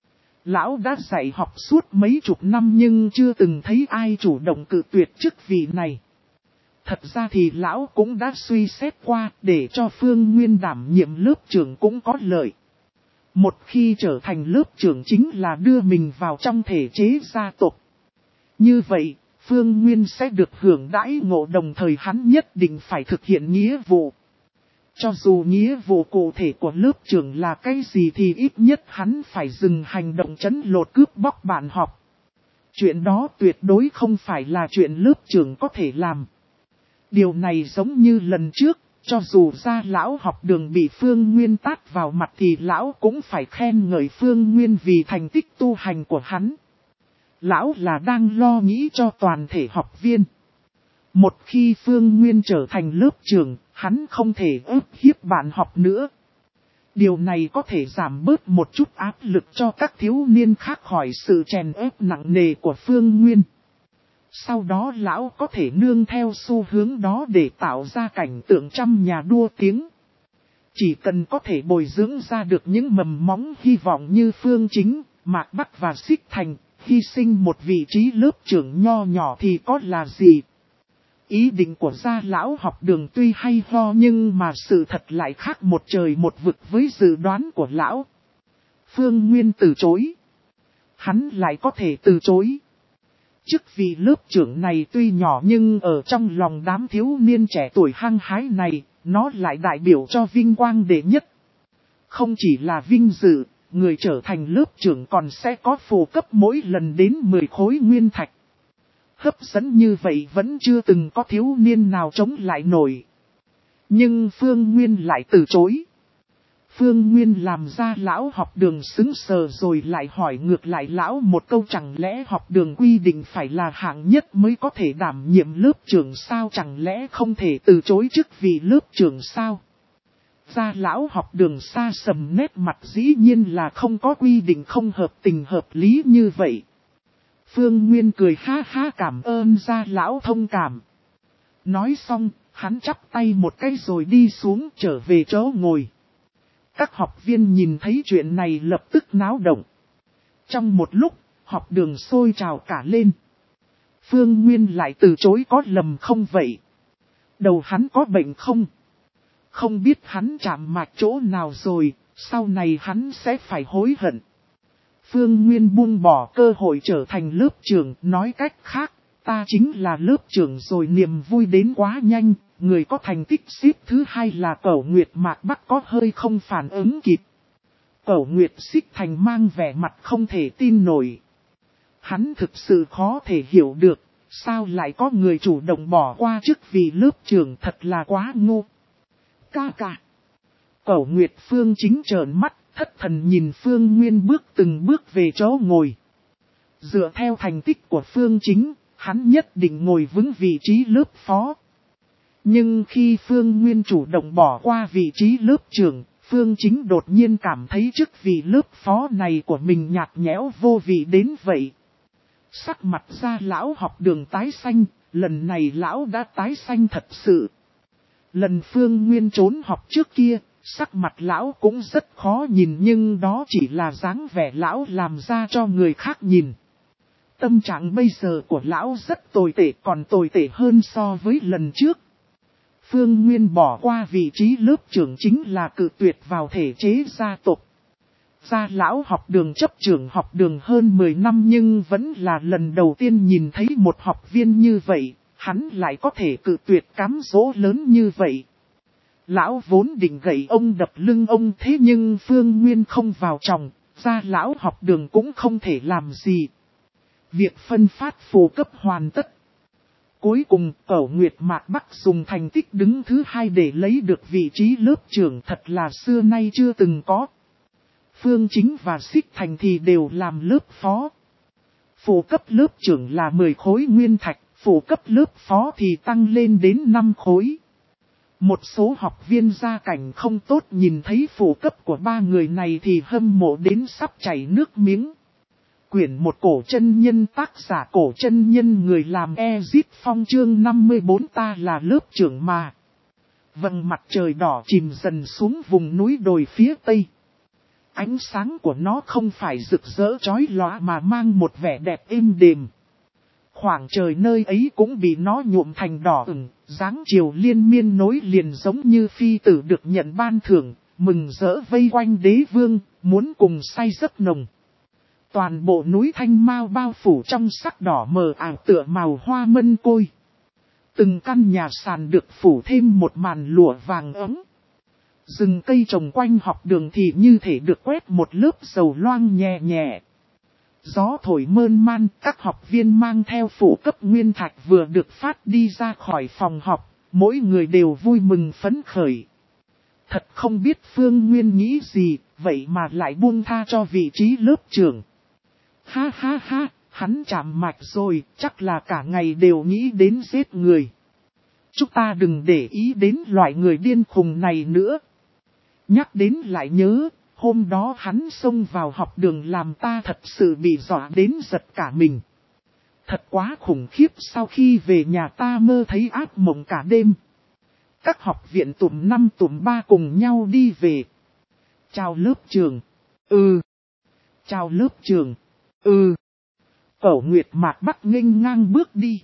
Lão đã dạy học suốt mấy chục năm nhưng chưa từng thấy ai chủ động cự tuyệt chức vị này. Thật ra thì lão cũng đã suy xét qua, để cho Phương Nguyên đảm nhiệm lớp trưởng cũng có lợi. Một khi trở thành lớp trưởng chính là đưa mình vào trong thể chế gia tộc. Như vậy, Phương Nguyên sẽ được hưởng đãi ngộ, đồng thời hắn nhất định phải thực hiện nghĩa vụ. Cho dù nghĩa vụ cụ thể của lớp trưởng là cái gì thì ít nhất hắn phải dừng hành động trấn lột cướp bóc bạn học. Chuyện đó tuyệt đối không phải là chuyện lớp trưởng có thể làm. Điều này giống như lần trước, cho dù Gia lão học đường bị Phương Nguyên tát vào mặt thì lão cũng phải khen ngợi Phương Nguyên vì thành tích tu hành của hắn. Lão là đang lo nghĩ cho toàn thể học viên. Một khi Phương Nguyên trở thành lớp trưởng, hắn không thể ức hiếp bạn học nữa. Điều này có thể giảm bớt một chút áp lực cho các thiếu niên khác khỏi sự chèn ép nặng nề của Phương Nguyên. Sau đó lão có thể nương theo xu hướng đó để tạo ra cảnh tượng trăm nhà đua tiếng. Chỉ cần có thể bồi dưỡng ra được những mầm móng hy vọng như Phương Chính, Mạc Bắc và Xích Thành, hy sinh một vị trí lớp trưởng nho nhỏ thì có là gì. Ý định của Gia lão học đường tuy hay ho nhưng mà sự thật lại khác một trời một vực với dự đoán của lão. Phương Nguyên từ chối. Hắn lại có thể từ chối. Chức vị lớp trưởng này tuy nhỏ nhưng ở trong lòng đám thiếu niên trẻ tuổi hăng hái này, nó lại đại biểu cho vinh quang đệ nhất. Không chỉ là vinh dự, người trở thành lớp trưởng còn sẽ có phụ cấp mỗi lần đến mười khối nguyên thạch. Hấp dẫn như vậy vẫn chưa từng có thiếu niên nào chống lại nổi. Nhưng Phương Nguyên lại từ chối. Phương Nguyên làm ra lão học đường sững sờ rồi lại hỏi ngược lại lão một câu, chẳng lẽ học đường quy định phải là hạng nhất mới có thể đảm nhiệm lớp trưởng sao, chẳng lẽ không thể từ chối chức vị lớp trưởng sao? Gia lão học đường xa sầm nét mặt, dĩ nhiên là không có quy định không hợp tình hợp lý như vậy. Phương Nguyên cười ha ha, cảm ơn Gia lão thông cảm. Nói xong, hắn chắp tay một cái rồi đi xuống trở về chỗ ngồi. Các học viên nhìn thấy chuyện này lập tức náo động. Trong một lúc, học đường sôi trào cả lên. Phương Nguyên lại từ chối có lầm không vậy? Đầu hắn có bệnh không? Không biết hắn chạm mạch chỗ nào rồi, sau này hắn sẽ phải hối hận. Phương Nguyên buông bỏ cơ hội trở thành lớp trưởng, nói cách khác, ta chính là lớp trưởng rồi. Niềm vui đến quá nhanh, người có thành tích xếp thứ hai là Cẩu Nguyệt Mạc Bắc có hơi không phản ứng kịp. Cẩu Nguyệt Xích Thành mang vẻ mặt không thể tin nổi. Hắn thực sự khó thể hiểu được, sao lại có người chủ động bỏ qua chức vị lớp trưởng, thật là quá ngu. Ca ca. Cẩu Nguyệt Phương Chính trợn mắt, thất thần nhìn Phương Nguyên bước từng bước về chỗ ngồi. Dựa theo thành tích của Phương Chính, hắn nhất định ngồi vững vị trí lớp phó. Nhưng khi Phương Nguyên chủ động bỏ qua vị trí lớp trưởng, Phương Chính đột nhiên cảm thấy chức vị lớp phó này của mình nhạt nhẽo vô vị đến vậy. Sắc mặt ra lão học Đường tái xanh, lần này lão đã tái xanh thật sự. Lần Phương Nguyên trốn học trước kia, sắc mặt lão cũng rất khó nhìn, nhưng đó chỉ là dáng vẻ lão làm ra cho người khác nhìn. Tâm trạng bây giờ của lão rất tồi tệ, còn tồi tệ hơn so với lần trước. Phương Nguyên bỏ qua vị trí lớp trưởng chính là cự tuyệt vào thể chế gia tộc. Gia lão học Đường chấp trưởng học Đường hơn mười năm nhưng vẫn là lần đầu tiên nhìn thấy một học viên như vậy, hắn lại có thể cự tuyệt cám dỗ lớn như vậy. Lão vốn định gậy ông đập lưng ông, thế nhưng Phương Nguyên không vào trong, gia lão học Đường cũng không thể làm gì. Việc phân phát phù cấp hoàn tất. Cuối cùng, Cẩu Nguyệt Mạc Bắc dùng thành tích đứng thứ hai để lấy được vị trí lớp trưởng, thật là xưa nay chưa từng có. Phương Chính và Xích Thành thì đều làm lớp phó. Phù cấp lớp trưởng là mười khối nguyên thạch, phù cấp lớp phó thì tăng lên đến năm khối. Một số học viên gia cảnh không tốt nhìn thấy phù cấp của ba người này thì hâm mộ đến sắp chảy nước miếng. Quyển một Cổ Chân Nhân, tác giả Cổ Chân Nhân, người làm Ezit Phong, chương năm mươi bốn, ta là lớp trưởng mà. Vầng mặt trời đỏ chìm dần xuống vùng núi đồi phía tây. Ánh sáng của nó không phải rực rỡ chói lóa mà mang một vẻ đẹp êm đềm. Khoảng trời nơi ấy cũng bị nó nhuộm thành đỏ ửng, dáng chiều liên miên nối liền giống như phi tử được nhận ban thưởng, mừng rỡ vây quanh đế vương, muốn cùng say giấc nồng. Toàn bộ núi Thanh Mao bao phủ trong sắc đỏ mờ ảo tựa màu hoa mân côi. Từng căn nhà sàn được phủ thêm một màn lụa vàng ấm. Rừng cây trồng quanh học Đường thì như thể được quét một lớp dầu loang nhẹ nhẹ. Gió thổi mơn man, các học viên mang theo phủ cấp nguyên thạch vừa được phát đi ra khỏi phòng học, mỗi người đều vui mừng phấn khởi. Thật không biết Phương Nguyên nghĩ gì, vậy mà lại buông tha cho vị trí lớp trưởng. Ha ha ha, hắn chạm mạch rồi, chắc là cả ngày đều nghĩ đến giết người. Chúng ta đừng để ý đến loại người điên khùng này nữa. Nhắc đến lại nhớ, hôm đó hắn xông vào học Đường làm ta thật sự bị dọa đến giật cả mình. Thật quá khủng khiếp, sau khi về nhà ta mơ thấy ác mộng cả đêm. Các học viện tụm năm tụm ba cùng nhau đi về. Chào lớp trưởng. Ừ. Chào lớp trưởng. Ừ. Cẩu Nguyệt Mạc Bắc nghênh ngang bước đi.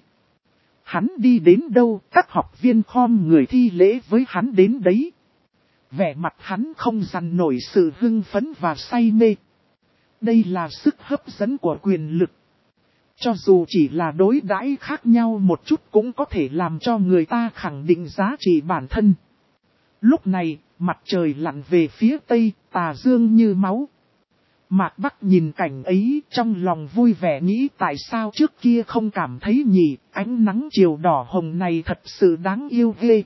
Hắn đi đến đâu, các học viên khom người thi lễ với hắn đến đấy. Vẻ mặt hắn không dằn nổi sự hưng phấn và say mê. Đây là sức hấp dẫn của quyền lực. Cho dù chỉ là đối đãi khác nhau một chút cũng có thể làm cho người ta khẳng định giá trị bản thân. Lúc này, mặt trời lặn về phía tây, tà dương như máu. Mạc Bắc nhìn cảnh ấy, trong lòng vui vẻ nghĩ tại sao trước kia không cảm thấy nhỉ, ánh nắng chiều đỏ hồng này thật sự đáng yêu ghê.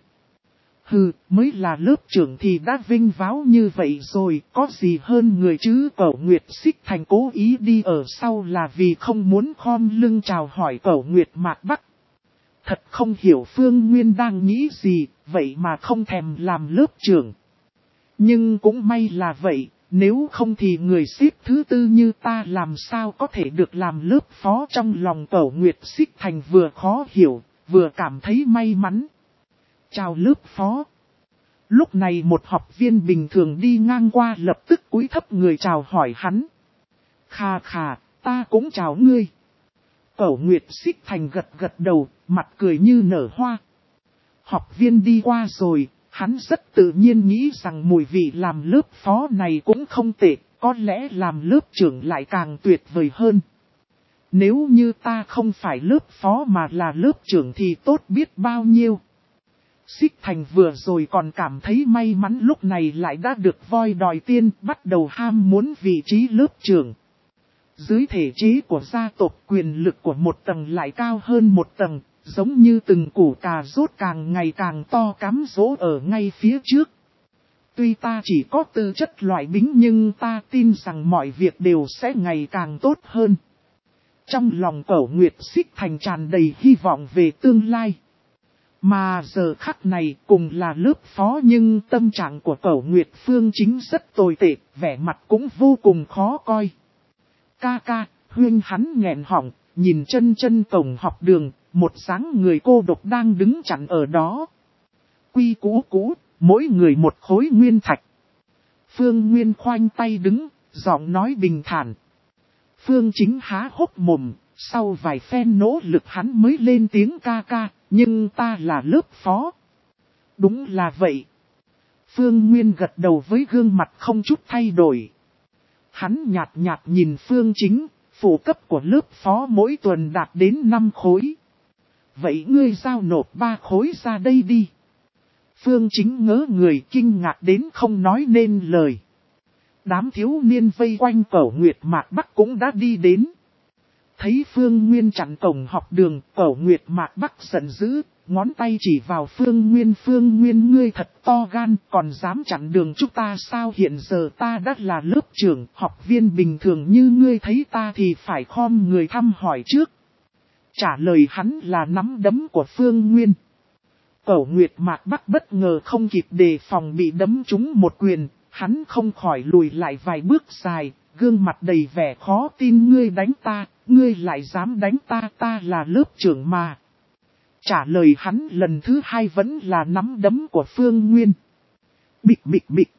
Hừ, mới là lớp trưởng thì đã vinh váo như vậy rồi, có gì hơn người chứ. Cẩu Nguyệt Xích Thành cố ý đi ở sau là vì không muốn khom lưng chào hỏi Cẩu Nguyệt Mạc Bắc. Thật không hiểu Phương Nguyên đang nghĩ gì, vậy mà không thèm làm lớp trưởng. Nhưng cũng may là vậy, nếu không thì người xếp thứ tư như ta làm sao có thể được làm lớp phó. Trong lòng Cẩu Nguyệt Xích Thành vừa khó hiểu, vừa cảm thấy may mắn. Chào lớp phó. Lúc này một học viên bình thường đi ngang qua lập tức cúi thấp người chào hỏi hắn. Khà khà, ta cũng chào ngươi. Cẩu Nguyệt Xích Thành gật gật đầu, mặt cười như nở hoa. Học viên đi qua rồi, hắn rất tự nhiên nghĩ rằng mùi vị làm lớp phó này cũng không tệ, có lẽ làm lớp trưởng lại càng tuyệt vời hơn. Nếu như ta không phải lớp phó mà là lớp trưởng thì tốt biết bao nhiêu. Xích Thành vừa rồi còn cảm thấy may mắn lúc này lại đã được voi đòi tiên, bắt đầu ham muốn vị trí lớp trưởng. Dưới thể chế của gia tộc, quyền lực của một tầng lại cao hơn một tầng, giống như từng củ cà rốt càng ngày càng to cắm rỗ ở ngay phía trước. Tuy ta chỉ có tư chất loại bính nhưng ta tin rằng mọi việc đều sẽ ngày càng tốt hơn. Trong lòng Cẩu Nguyệt Xích Thành tràn đầy hy vọng về tương lai. Mà giờ khắc này cùng là lớp phó nhưng tâm trạng của Cẩu Nguyệt Phương Chính rất tồi tệ, vẻ mặt cũng vô cùng khó coi. Ca ca, huynh hắn nghẹn họng, nhìn chân chân cổng học đường, một dáng người cô độc đang đứng chặn ở đó. Quy cũ cũ, mỗi người một khối nguyên thạch. Phương Nguyên khoanh tay đứng, giọng nói bình thản. Phương Chính há hốc mồm, sau vài phen nỗ lực hắn mới lên tiếng ca ca, nhưng ta là lớp phó. Đúng là vậy. Phương Nguyên gật đầu với gương mặt không chút thay đổi. Hắn nhạt nhạt nhìn Phương Chính, phụ cấp của lớp phó mỗi tuần đạt đến năm khối. Vậy ngươi giao nộp ba khối ra đây đi. Phương Chính ngớ người kinh ngạc đến không nói nên lời. Đám thiếu niên vây quanh Cẩu Nguyệt Mạc Bắc cũng đã đi đến. Thấy Phương Nguyên chặn cổng học đường, Cẩu Nguyệt Mạc Bắc giận dữ, ngón tay chỉ vào Phương Nguyên. Phương Nguyên ngươi thật to gan, còn dám chặn đường chúng ta sao? Hiện giờ ta đã là lớp trưởng, học viên bình thường như ngươi thấy ta thì phải khom người thăm hỏi trước. Trả lời hắn là nắm đấm của Phương Nguyên. Cẩu Nguyệt Mạc Bắc bất ngờ không kịp đề phòng bị đấm trúng một quyền, hắn không khỏi lùi lại vài bước dài, gương mặt đầy vẻ khó tin. Ngươi đánh ta, ngươi lại dám đánh ta, ta là lớp trưởng mà. Trả lời hắn lần thứ hai vẫn là nắm đấm của Phương Nguyên. Bịch bịch bịch.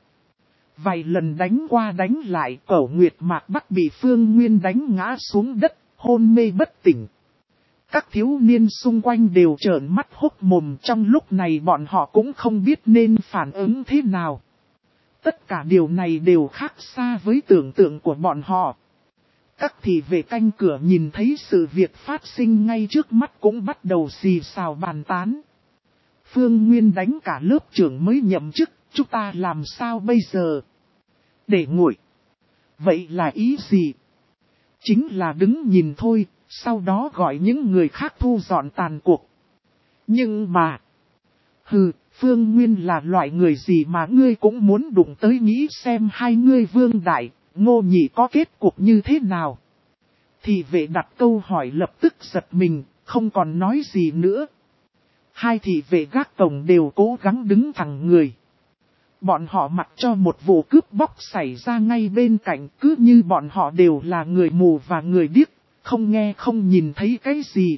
Vài lần đánh qua đánh lại, Cẩu Nguyệt Mạc Bắc bị Phương Nguyên đánh ngã xuống đất, hôn mê bất tỉnh. Các thiếu niên xung quanh đều trợn mắt hốc mồm, trong lúc này bọn họ cũng không biết nên phản ứng thế nào. Tất cả điều này đều khác xa với tưởng tượng của bọn họ. Các thị vệ canh cửa nhìn thấy sự việc phát sinh ngay trước mắt cũng bắt đầu xì xào bàn tán. Phương Nguyên đánh cả lớp trưởng mới nhậm chức, chúng ta làm sao bây giờ? Để nguội. Vậy là ý gì? Chính là đứng nhìn thôi, sau đó gọi những người khác thu dọn tàn cuộc. Nhưng mà... Hừ, Phương Nguyên là loại người gì mà ngươi cũng muốn đụng tới, nghĩ xem hai ngươi Vương Đại, Ngô Nhị có kết cục như thế nào. Thị vệ đặt câu hỏi lập tức giật mình, không còn nói gì nữa. Hai thị vệ gác cổng đều cố gắng đứng thẳng người. Bọn họ mặc cho một vụ cướp bóc xảy ra ngay bên cạnh, cứ như bọn họ đều là người mù và người điếc, không nghe không nhìn thấy cái gì.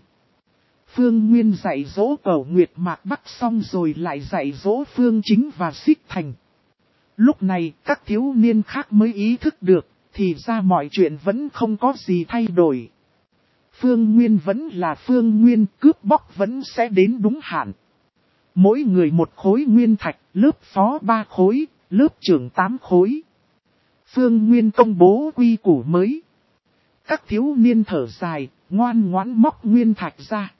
Phương Nguyên dạy dỗ Cẩu Nguyệt Mạc Bắc xong rồi lại dạy dỗ Phương Chính và Xích Thành. Lúc này các thiếu niên khác mới ý thức được, thì ra mọi chuyện vẫn không có gì thay đổi. Phương Nguyên vẫn là Phương Nguyên, cướp bóc vẫn sẽ đến đúng hạn. Mỗi người một khối nguyên thạch, lớp phó ba khối, lớp trưởng tám khối. Phương Nguyên công bố quy củ mới. Các thiếu niên thở dài, ngoan ngoãn móc nguyên thạch ra.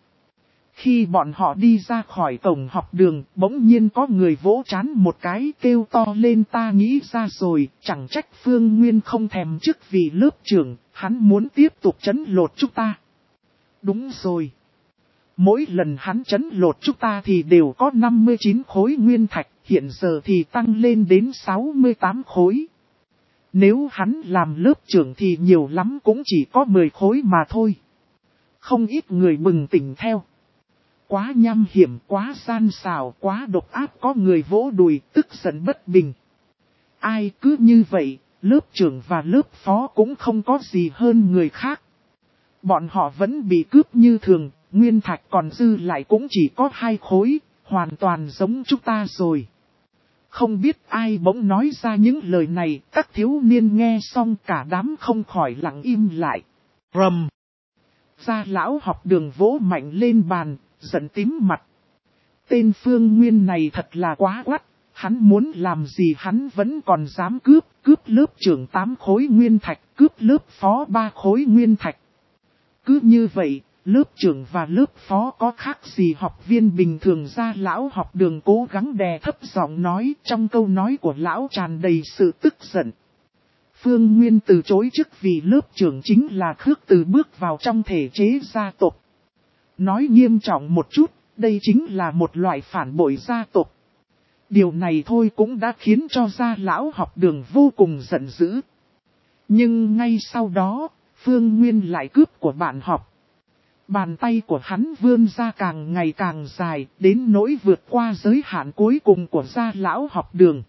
Khi bọn họ đi ra khỏi cổng học đường, bỗng nhiên có người vỗ trán một cái kêu to lên, ta nghĩ ra rồi, chẳng trách Phương Nguyên không thèm chức vì lớp trưởng, hắn muốn tiếp tục trấn lột chúng ta. Đúng rồi. Mỗi lần hắn trấn lột chúng ta thì đều có năm mươi chín khối nguyên thạch, hiện giờ thì tăng lên đến sáu mươi tám khối. Nếu hắn làm lớp trưởng thì nhiều lắm cũng chỉ có mười khối mà thôi. Không ít người bừng tỉnh theo. Quá nham hiểm, quá gian xảo, quá độc ác, có người vỗ đùi, tức giận bất bình. Ai cứ như vậy, lớp trưởng và lớp phó cũng không có gì hơn người khác. Bọn họ vẫn bị cướp như thường, nguyên thạch còn dư lại cũng chỉ có hai khối, hoàn toàn giống chúng ta rồi. Không biết ai bỗng nói ra những lời này, các thiếu niên nghe xong cả đám không khỏi lặng im lại. Rầm! Gia lão học đường vỗ mạnh lên bàn, giận tím mặt. Tên Phương Nguyên này thật là quá quắt, hắn muốn làm gì hắn vẫn còn dám cướp, cướp lớp trưởng tám khối nguyên thạch, cướp lớp phó ba khối nguyên thạch. Cứ như vậy, lớp trưởng và lớp phó có khác gì học viên bình thường. Gia lão học đường cố gắng đè thấp giọng nói, trong câu nói của lão tràn đầy sự tức giận. Phương Nguyên từ chối chức vị lớp trưởng chính là khước từ bước vào trong thể chế gia tộc. Nói nghiêm trọng một chút, đây chính là một loại phản bội gia tộc. Điều này thôi cũng đã khiến cho gia lão học đường vô cùng giận dữ. Nhưng ngay sau đó, Phương Nguyên lại cướp của bạn học. Bàn tay của hắn vươn ra càng ngày càng dài, đến nỗi vượt qua giới hạn cuối cùng của gia lão học đường.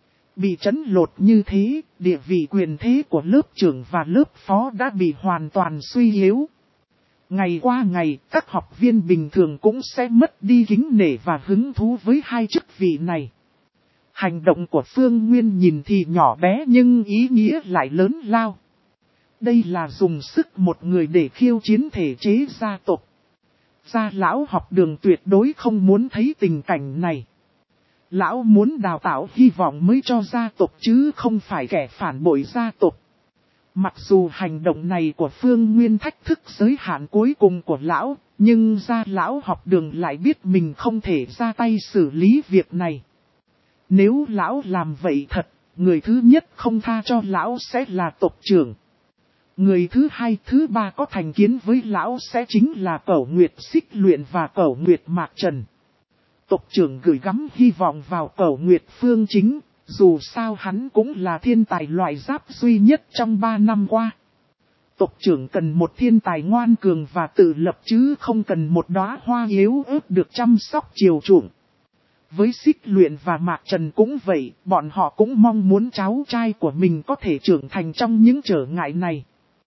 Bị trấn lột như thế, địa vị quyền thế của lớp trưởng và lớp phó đã bị hoàn toàn suy yếu. Ngày qua ngày, các học viên bình thường cũng sẽ mất đi kính nể và hứng thú với hai chức vị này. Hành động của Phương Nguyên nhìn thì nhỏ bé nhưng ý nghĩa lại lớn lao. Đây là dùng sức một người để khiêu chiến thể chế gia tộc. Gia lão học đường tuyệt đối không muốn thấy tình cảnh này. Lão muốn đào tạo hy vọng mới cho gia tộc chứ không phải kẻ phản bội gia tộc. Mặc dù hành động này của Phương Nguyên thách thức giới hạn cuối cùng của lão, nhưng gia lão học đường lại biết mình không thể ra tay xử lý việc này. Nếu lão làm vậy thật, người thứ nhất không tha cho lão sẽ là tộc trưởng. Người thứ hai, thứ ba có thành kiến với lão sẽ chính là Cẩu Nguyệt Xích Luyện và Cẩu Nguyệt Mạc Trần. Tộc trưởng gửi gắm hy vọng vào Cẩu Nguyệt Phương Chính, dù sao hắn cũng là thiên tài loại giáp duy nhất trong ba năm qua. Tộc trưởng cần một thiên tài ngoan cường và tự lập chứ không cần một đóa hoa yếu ớt được chăm sóc chiều chuộng. Với Xích Luyện và Mạc Trần cũng vậy, bọn họ cũng mong muốn cháu trai của mình có thể trưởng thành trong những trở ngại này.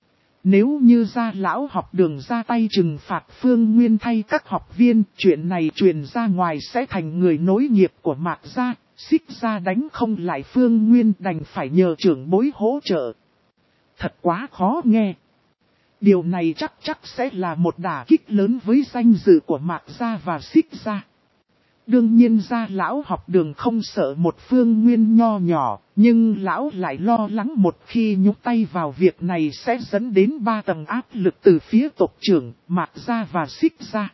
Nếu như gia lão học đường ra tay trừng phạt Phương Nguyên thay các học viên, chuyện này truyền ra ngoài sẽ thành người nối nghiệp của Mạc gia, Xích gia đánh không lại Phương Nguyên đành phải nhờ trưởng bối hỗ trợ. Thật quá khó nghe. Điều này chắc chắc sẽ là một đả kích lớn với danh dự của Mạc gia và Xích gia. Đương nhiên gia lão học đường không sợ một Phương Nguyên nho nhỏ, nhưng lão lại lo lắng một khi nhúc tay vào việc này sẽ dẫn đến ba tầng áp lực từ phía tộc trưởng, Mạc gia và Xích gia.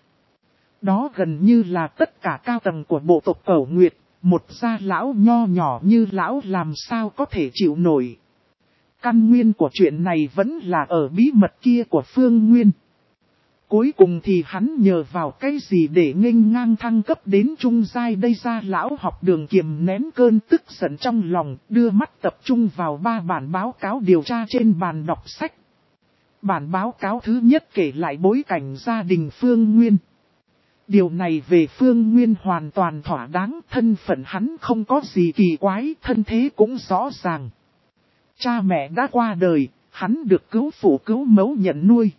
Đó gần như là tất cả cao tầng của bộ tộc Cẩu Nguyệt, một gia lão nho nhỏ như lão làm sao có thể chịu nổi. Căn nguyên của chuyện này vẫn là ở bí mật kia của Phương Nguyên. Cuối cùng thì hắn nhờ vào cái gì để nghênh ngang thăng cấp đến trung giai đây. Gia lão học đường kiềm nén cơn tức giận trong lòng, đưa mắt tập trung vào ba bản báo cáo điều tra trên bàn đọc sách. Bản báo cáo thứ nhất kể lại bối cảnh gia đình Phương Nguyên. Điều này về Phương Nguyên hoàn toàn thỏa đáng, thân phận hắn không có gì kỳ quái, thân thế cũng rõ ràng. Cha mẹ đã qua đời, hắn được cứu phụ cứu mẫu nhận nuôi.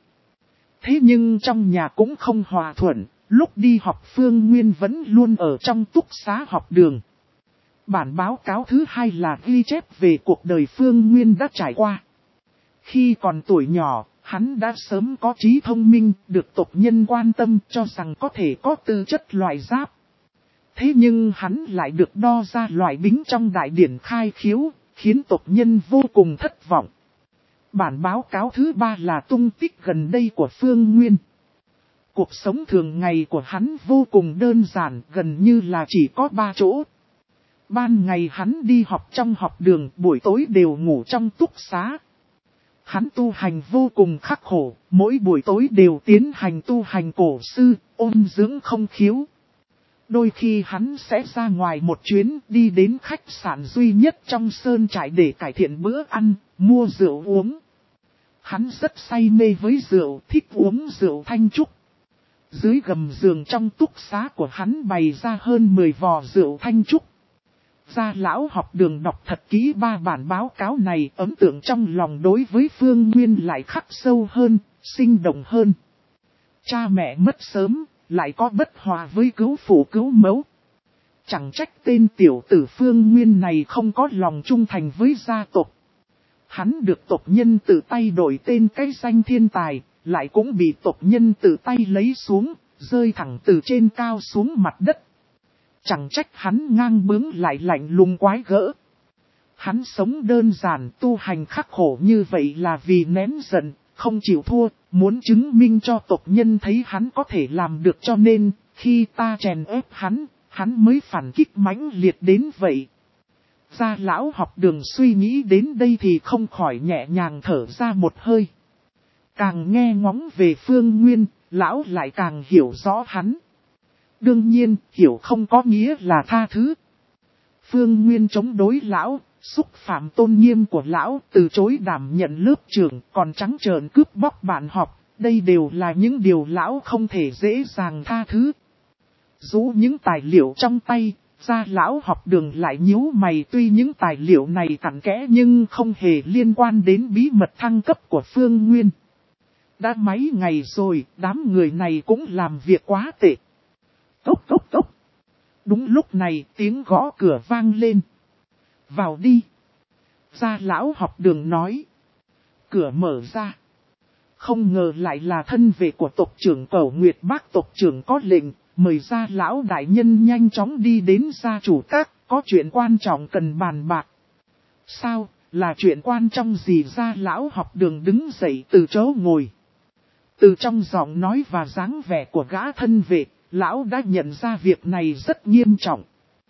Thế nhưng trong nhà cũng không hòa thuận, lúc đi học Phương Nguyên vẫn luôn ở trong túc xá học đường. Bản báo cáo thứ hai là ghi chép về cuộc đời Phương Nguyên đã trải qua. Khi còn tuổi nhỏ, hắn đã sớm có trí thông minh, được tộc nhân quan tâm cho rằng có thể có tư chất loại giáp. Thế nhưng hắn lại được đo ra loại bính trong đại điển khai khiếu, khiến tộc nhân vô cùng thất vọng. Bản báo cáo thứ ba là tung tích gần đây của Phương Nguyên. Cuộc sống thường ngày của hắn vô cùng đơn giản, gần như là chỉ có ba chỗ. Ban ngày hắn đi học trong học đường, buổi tối đều ngủ trong túc xá. Hắn tu hành vô cùng khắc khổ, mỗi buổi tối đều tiến hành tu hành cổ sư, ôn dưỡng không khiếu. Đôi khi hắn sẽ ra ngoài một chuyến, đi đến khách sạn duy nhất trong sơn trại để cải thiện bữa ăn, mua rượu uống. Hắn rất say mê với rượu, thích uống rượu thanh trúc. Dưới gầm giường trong túc xá của hắn bày ra hơn mười vò rượu thanh trúc. Gia lão học đường đọc thật kỹ ba bản báo cáo này, ấn tượng trong lòng đối với Phương Nguyên lại khắc sâu hơn, sinh động hơn. Cha mẹ mất sớm, lại có bất hòa với cứu phụ cứu mẫu. Chẳng trách tên tiểu tử Phương Nguyên này không có lòng trung thành với gia tộc. Hắn được tộc nhân tự tay đổi tên cái danh thiên tài, lại cũng bị tộc nhân tự tay lấy xuống, rơi thẳng từ trên cao xuống mặt đất. Chẳng trách hắn ngang bướng lại lạnh lùng quái gỡ. Hắn sống đơn giản tu hành khắc khổ như vậy là vì nén giận, không chịu thua, muốn chứng minh cho tộc nhân thấy hắn có thể làm được, cho nên, khi ta chèn ép hắn, hắn mới phản kích mãnh liệt đến vậy. Gia lão học đường suy nghĩ đến đây thì không khỏi nhẹ nhàng thở ra một hơi. Càng nghe ngóng về Phương Nguyên, lão lại càng hiểu rõ hắn. Đương nhiên, hiểu không có nghĩa là tha thứ. Phương Nguyên chống đối lão, xúc phạm tôn nghiêm của lão, từ chối đảm nhận lớp trưởng, còn trắng trợn cướp bóc bạn học. Đây đều là những điều lão không thể dễ dàng tha thứ. Dù những tài liệu trong tay, Gia lão học đường lại nhíu mày, tuy những tài liệu này cặn kẽ nhưng không hề liên quan đến bí mật thăng cấp của Phương Nguyên. Đã mấy ngày rồi, đám người này cũng làm việc quá tệ. Cốc cốc cốc. Đúng lúc này tiếng gõ cửa vang lên. Vào đi. Gia lão học đường nói. Cửa mở ra. Không ngờ lại là thân vệ của tộc trưởng Cẩu Nguyệt Bác. Tộc trưởng có lệnh, mời Gia lão đại nhân nhanh chóng đi đến gia chủ các, có chuyện quan trọng cần bàn bạc. Sao, là chuyện quan trọng gì? Gia lão học đường đứng dậy từ chỗ ngồi. Từ trong giọng nói và dáng vẻ của gã thân vệ, lão đã nhận ra việc này rất nghiêm trọng.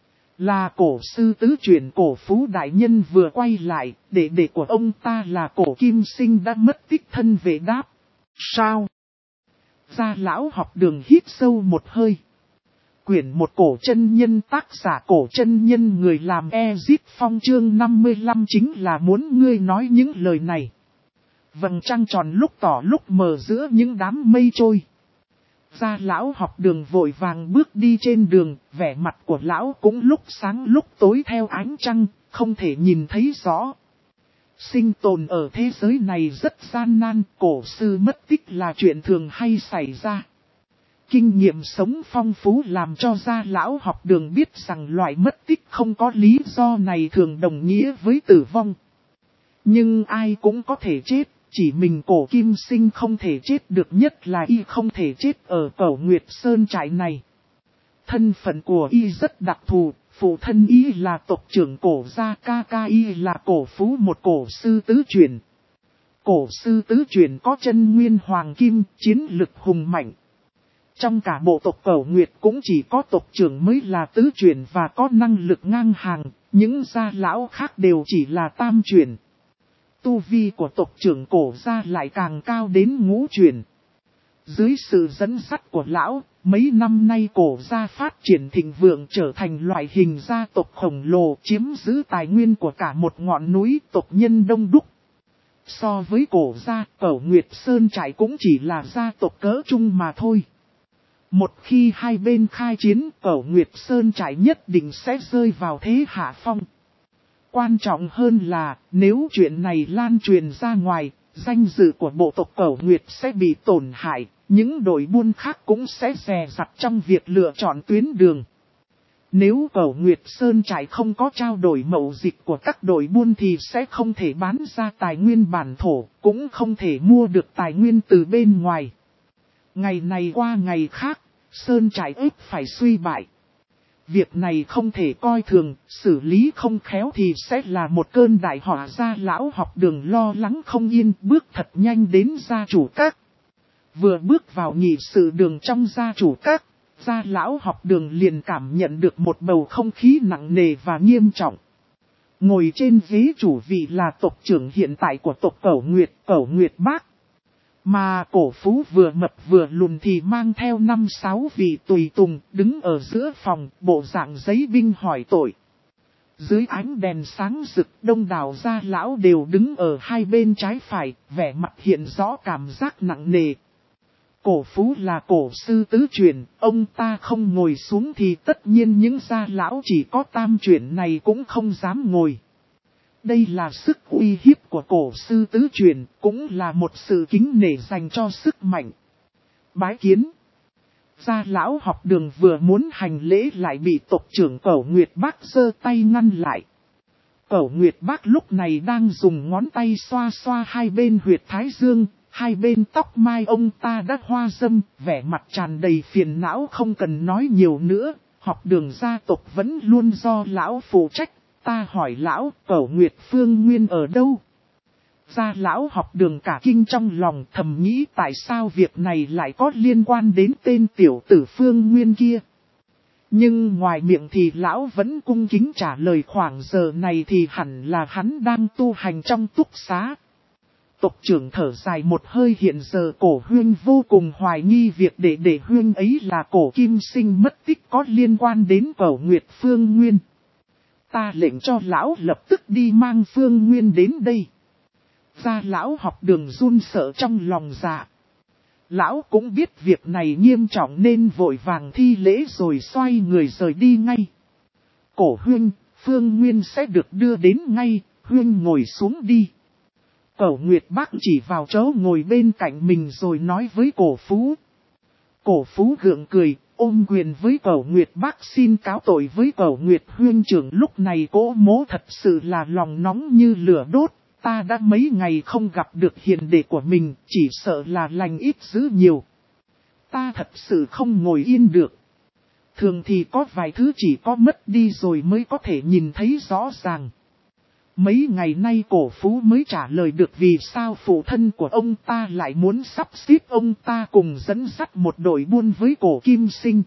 Là cổ sư tứ truyền Cổ Phú đại nhân vừa quay lại, đệ đệ của ông ta là Cổ Kim Sinh đã mất tích. Thân vệ đáp. Sao? Gia lão học đường hít sâu một hơi. Quyển một Cổ chân nhân, tác giả Cổ chân nhân, người làm Ezit Phong, chương năm mươi lăm chính là muốn ngươi nói những lời này. Vầng trăng tròn lúc tỏ lúc mờ giữa những đám mây trôi. Gia lão học đường vội vàng bước đi trên đường, vẻ mặt của lão cũng lúc sáng lúc tối theo ánh trăng, không thể nhìn thấy rõ. Sinh tồn ở thế giới này rất gian nan, cổ sư mất tích là chuyện thường hay xảy ra. Kinh nghiệm sống phong phú làm cho Gia lão học đường biết rằng loại mất tích không có lý do này thường đồng nghĩa với tử vong. Nhưng ai cũng có thể chết. Chỉ mình Cổ Kim Sinh không thể chết được, nhất là y không thể chết ở Cẩu Nguyệt Sơn trại này. Thân phận của y rất đặc thù, phụ thân y là tộc trưởng Cổ gia, ca ca y là Cổ Phú, một cổ sư tứ truyền. Cổ sư tứ truyền có chân nguyên hoàng kim, chiến lực hùng mạnh. Trong cả bộ tộc Cẩu Nguyệt cũng chỉ có tộc trưởng mới là tứ truyền và có năng lực ngang hàng, những gia lão khác đều chỉ là tam truyền. Tu vi của tộc trưởng Cổ gia lại càng cao đến ngũ truyền. Dưới sự dẫn dắt của lão, mấy năm nay Cổ gia phát triển thịnh vượng, trở thành loại hình gia tộc khổng lồ, chiếm giữ tài nguyên của cả một ngọn núi, tộc nhân đông đúc. So với Cổ gia, Cẩu Nguyệt Sơn trại cũng chỉ là gia tộc cỡ trung mà thôi. Một khi hai bên khai chiến, Cẩu Nguyệt Sơn trại nhất định sẽ rơi vào thế hạ phong. Quan trọng hơn là, nếu chuyện này lan truyền ra ngoài, danh dự của bộ tộc Cẩu Nguyệt sẽ bị tổn hại, những đội buôn khác cũng sẽ dè dặt trong việc lựa chọn tuyến đường. Nếu Cẩu Nguyệt Sơn trại không có trao đổi mậu dịch của các đội buôn thì sẽ không thể bán ra tài nguyên bản thổ, cũng không thể mua được tài nguyên từ bên ngoài. Ngày này qua ngày khác, Sơn trại ếp phải suy bại. Việc này không thể coi thường, xử lý không khéo thì sẽ là một cơn đại họa. Gia lão học đường lo lắng không yên, bước thật nhanh đến gia chủ các. Vừa bước vào nghị sự đường trong gia chủ các, Gia lão học đường liền cảm nhận được một bầu không khí nặng nề và nghiêm trọng. Ngồi trên ghế chủ vị là tộc trưởng hiện tại của tộc Cẩu Nguyệt, Cẩu Nguyệt Bác. Mà Cổ Phú vừa mập vừa lùn thì mang theo năm sáu vị tùy tùng, đứng ở giữa phòng, bộ dạng giấy binh hỏi tội. Dưới ánh đèn sáng rực, đông đảo gia lão đều đứng ở hai bên trái phải, vẻ mặt hiện rõ cảm giác nặng nề. Cổ Phú là cổ sư tứ truyền, ông ta không ngồi xuống thì tất nhiên những gia lão chỉ có tam truyền này cũng không dám ngồi. Đây là sức uy hiếp của cổ sư tứ truyền, cũng là một sự kính nể dành cho sức mạnh. Bái kiến. Gia lão học đường vừa muốn hành lễ lại bị tộc trưởng Cẩu Nguyệt Bác giơ tay ngăn lại. Cẩu Nguyệt Bác lúc này đang dùng ngón tay xoa xoa hai bên huyệt thái dương, hai bên tóc mai ông ta đã hoa râm, vẻ mặt tràn đầy phiền não. Không cần nói nhiều nữa, học đường gia tộc vẫn luôn do lão phụ trách. Ta hỏi lão, Cẩu Nguyệt Phương Nguyên ở đâu? Gia lão học đường cả kinh trong lòng thầm nghĩ tại sao việc này lại có liên quan đến tên tiểu tử Phương Nguyên kia. Nhưng ngoài miệng thì lão vẫn cung kính trả lời khoảng giờ này thì hẳn là hắn đang tu hành trong túc xá. Tộc trưởng thở dài một hơi, hiện giờ Cổ Huyên vô cùng hoài nghi việc đệ đệ Huyên ấy là Cổ Kim Sinh mất tích có liên quan đến Cẩu Nguyệt Phương Nguyên. Ta lệnh cho lão lập tức đi mang Phương Nguyên đến đây. Gia lão học đường run sợ trong lòng dạ. Lão cũng biết việc này nghiêm trọng nên vội vàng thi lễ rồi xoay người rời đi ngay. Cổ Huyên, Phương Nguyên sẽ được đưa đến ngay, Huyên ngồi xuống đi. Cẩu Nguyệt Bác chỉ vào chỗ ngồi bên cạnh mình rồi nói với Cổ Phú. Cổ Phú gượng cười, ôm quyền với Cẩu Nguyệt Bác xin cáo tội với Cẩu Nguyệt Huyên trưởng. Lúc này Cố Mỗ thật sự là lòng nóng như lửa đốt. Ta đã mấy ngày không gặp được hiền đệ của mình, chỉ sợ là lành ít dữ nhiều. Ta thật sự không ngồi yên được. Thường thì có vài thứ chỉ có mất đi rồi mới có thể nhìn thấy rõ ràng. Mấy ngày nay Cổ Phú mới trả lời được vì sao phụ thân của ông ta lại muốn sắp xếp ông ta cùng dẫn dắt một đội buôn với Cổ Kim Sinh.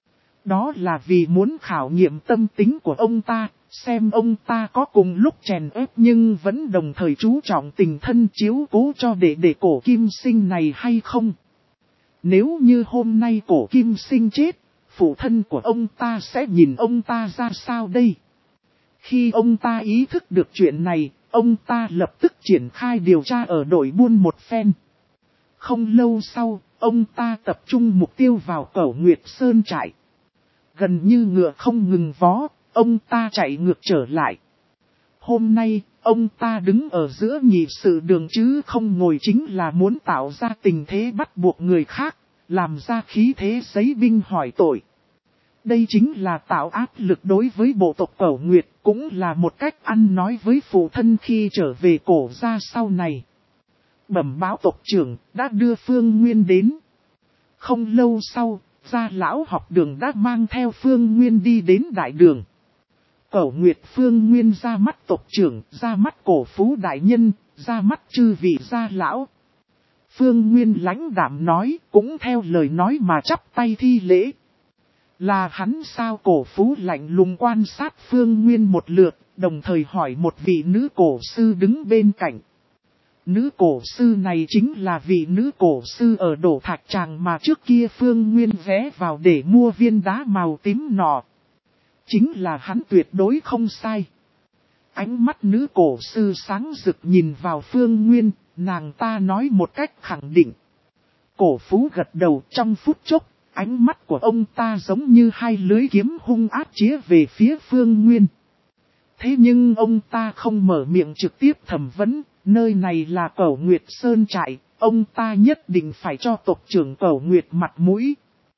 Đó là vì muốn khảo nghiệm tâm tính của ông ta, xem ông ta có cùng lúc chèn ép nhưng vẫn đồng thời chú trọng tình thân chiếu cố cho đệ đệ Cổ Kim Sinh này hay không. Nếu như hôm nay Cổ Kim Sinh chết, phụ thân của ông ta sẽ nhìn ông ta ra sao đây? Khi ông ta ý thức được chuyện này, ông ta lập tức triển khai điều tra ở đội buôn một phen. Không lâu sau, ông ta tập trung mục tiêu vào Cẩu Nguyệt Sơn trại. Gần như ngựa không ngừng vó, ông ta chạy ngược trở lại. Hôm nay, ông ta đứng ở giữa nhị sự đường chứ không ngồi, chính là muốn tạo ra tình thế bắt buộc người khác, làm ra khí thế giấy binh hỏi tội. Đây chính là tạo áp lực đối với bộ tộc Cẩu Nguyệt, cũng là một cách ăn nói với phụ thân khi trở về Cổ gia sau này. Bẩm báo tộc trưởng, đã đưa Phương Nguyên đến. Không lâu sau, Gia lão học đường đã mang theo Phương Nguyên đi đến đại đường. Cẩu Nguyệt Phương Nguyên ra mắt tộc trưởng, ra mắt Cổ Phú đại nhân, ra mắt chư vị gia lão. Phương Nguyên lãnh đạm nói, cũng theo lời nói mà chắp tay thi lễ. Là hắn sao? Cổ Phú lạnh lùng quan sát Phương Nguyên một lượt, đồng thời hỏi một vị nữ cổ sư đứng bên cạnh. Nữ cổ sư này chính là vị nữ cổ sư ở Đổ Thạch Tràng mà trước kia Phương Nguyên ghé vào để mua viên đá màu tím nọ. Chính là hắn, tuyệt đối không sai. Ánh mắt nữ cổ sư sáng rực nhìn vào Phương Nguyên, nàng ta nói một cách khẳng định. Cổ Phú gật đầu. Trong phút chốc, ánh mắt của ông ta giống như hai lưới kiếm hung ác chĩa về phía Phương Nguyên. Thế nhưng ông ta không mở miệng trực tiếp thẩm vấn, nơi này là Cẩu Nguyệt Sơn trại, ông ta nhất định phải cho tộc trưởng Cẩu Nguyệt mặt mũi.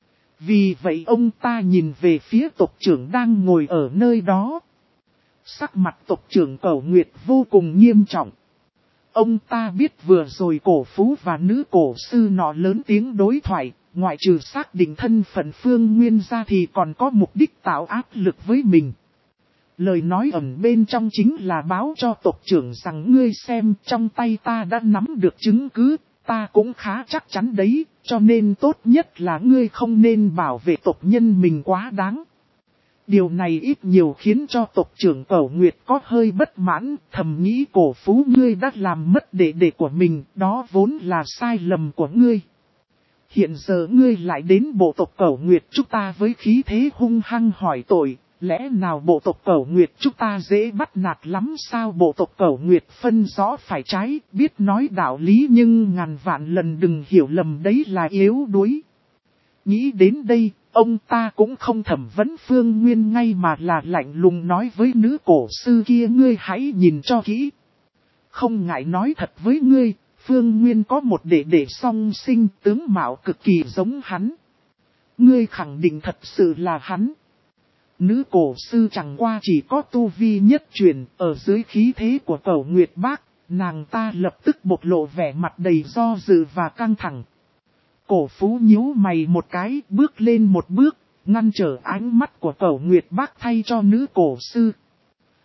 Vì vậy ông ta nhìn về phía tộc trưởng đang ngồi ở nơi đó. Sắc mặt tộc trưởng Cẩu Nguyệt vô cùng nghiêm trọng. Ông ta biết vừa rồi Cổ Phú và nữ cổ sư nọ lớn tiếng đối thoại, ngoại trừ xác định thân phận Phương Nguyên ra thì còn có mục đích tạo áp lực với mình. Lời nói ẩn bên trong chính là báo cho tộc trưởng rằng ngươi xem, trong tay ta đã nắm được chứng cứ, ta cũng khá chắc chắn đấy, cho nên tốt nhất là ngươi không nên bảo vệ tộc nhân mình quá đáng. Điều này ít nhiều khiến cho tộc trưởng Cẩu Nguyệt có hơi bất mãn, thầm nghĩ Cổ Phú ngươi đã làm mất đệ đệ của mình, đó vốn là sai lầm của ngươi. Hiện giờ ngươi lại đến bộ tộc Cẩu Nguyệt chúng ta với khí thế hung hăng hỏi tội. Lẽ nào bộ tộc Cẩu Nguyệt chúng ta dễ bắt nạt lắm sao? Bộ tộc Cẩu Nguyệt phân rõ phải trái, biết nói đạo lý nhưng ngàn vạn lần đừng hiểu lầm đấy là yếu đuối. Nghĩ đến đây, ông ta cũng không thẩm vấn Phương Nguyên ngay mà là lạnh lùng nói với nữ cổ sư kia, ngươi hãy nhìn cho kỹ. Không ngại nói thật với ngươi, Phương Nguyên có một đệ đệ song sinh, tướng mạo cực kỳ giống hắn. Ngươi khẳng định thật sự là hắn. Nữ cổ sư chẳng qua chỉ có tu vi nhất truyền, ở dưới khí thế của Cẩu Nguyệt Bác, nàng ta lập tức bộc lộ vẻ mặt đầy do dự và căng thẳng. Cổ Phú nhíu mày một cái, bước lên một bước, ngăn trở ánh mắt của Cẩu Nguyệt Bác thay cho nữ cổ sư.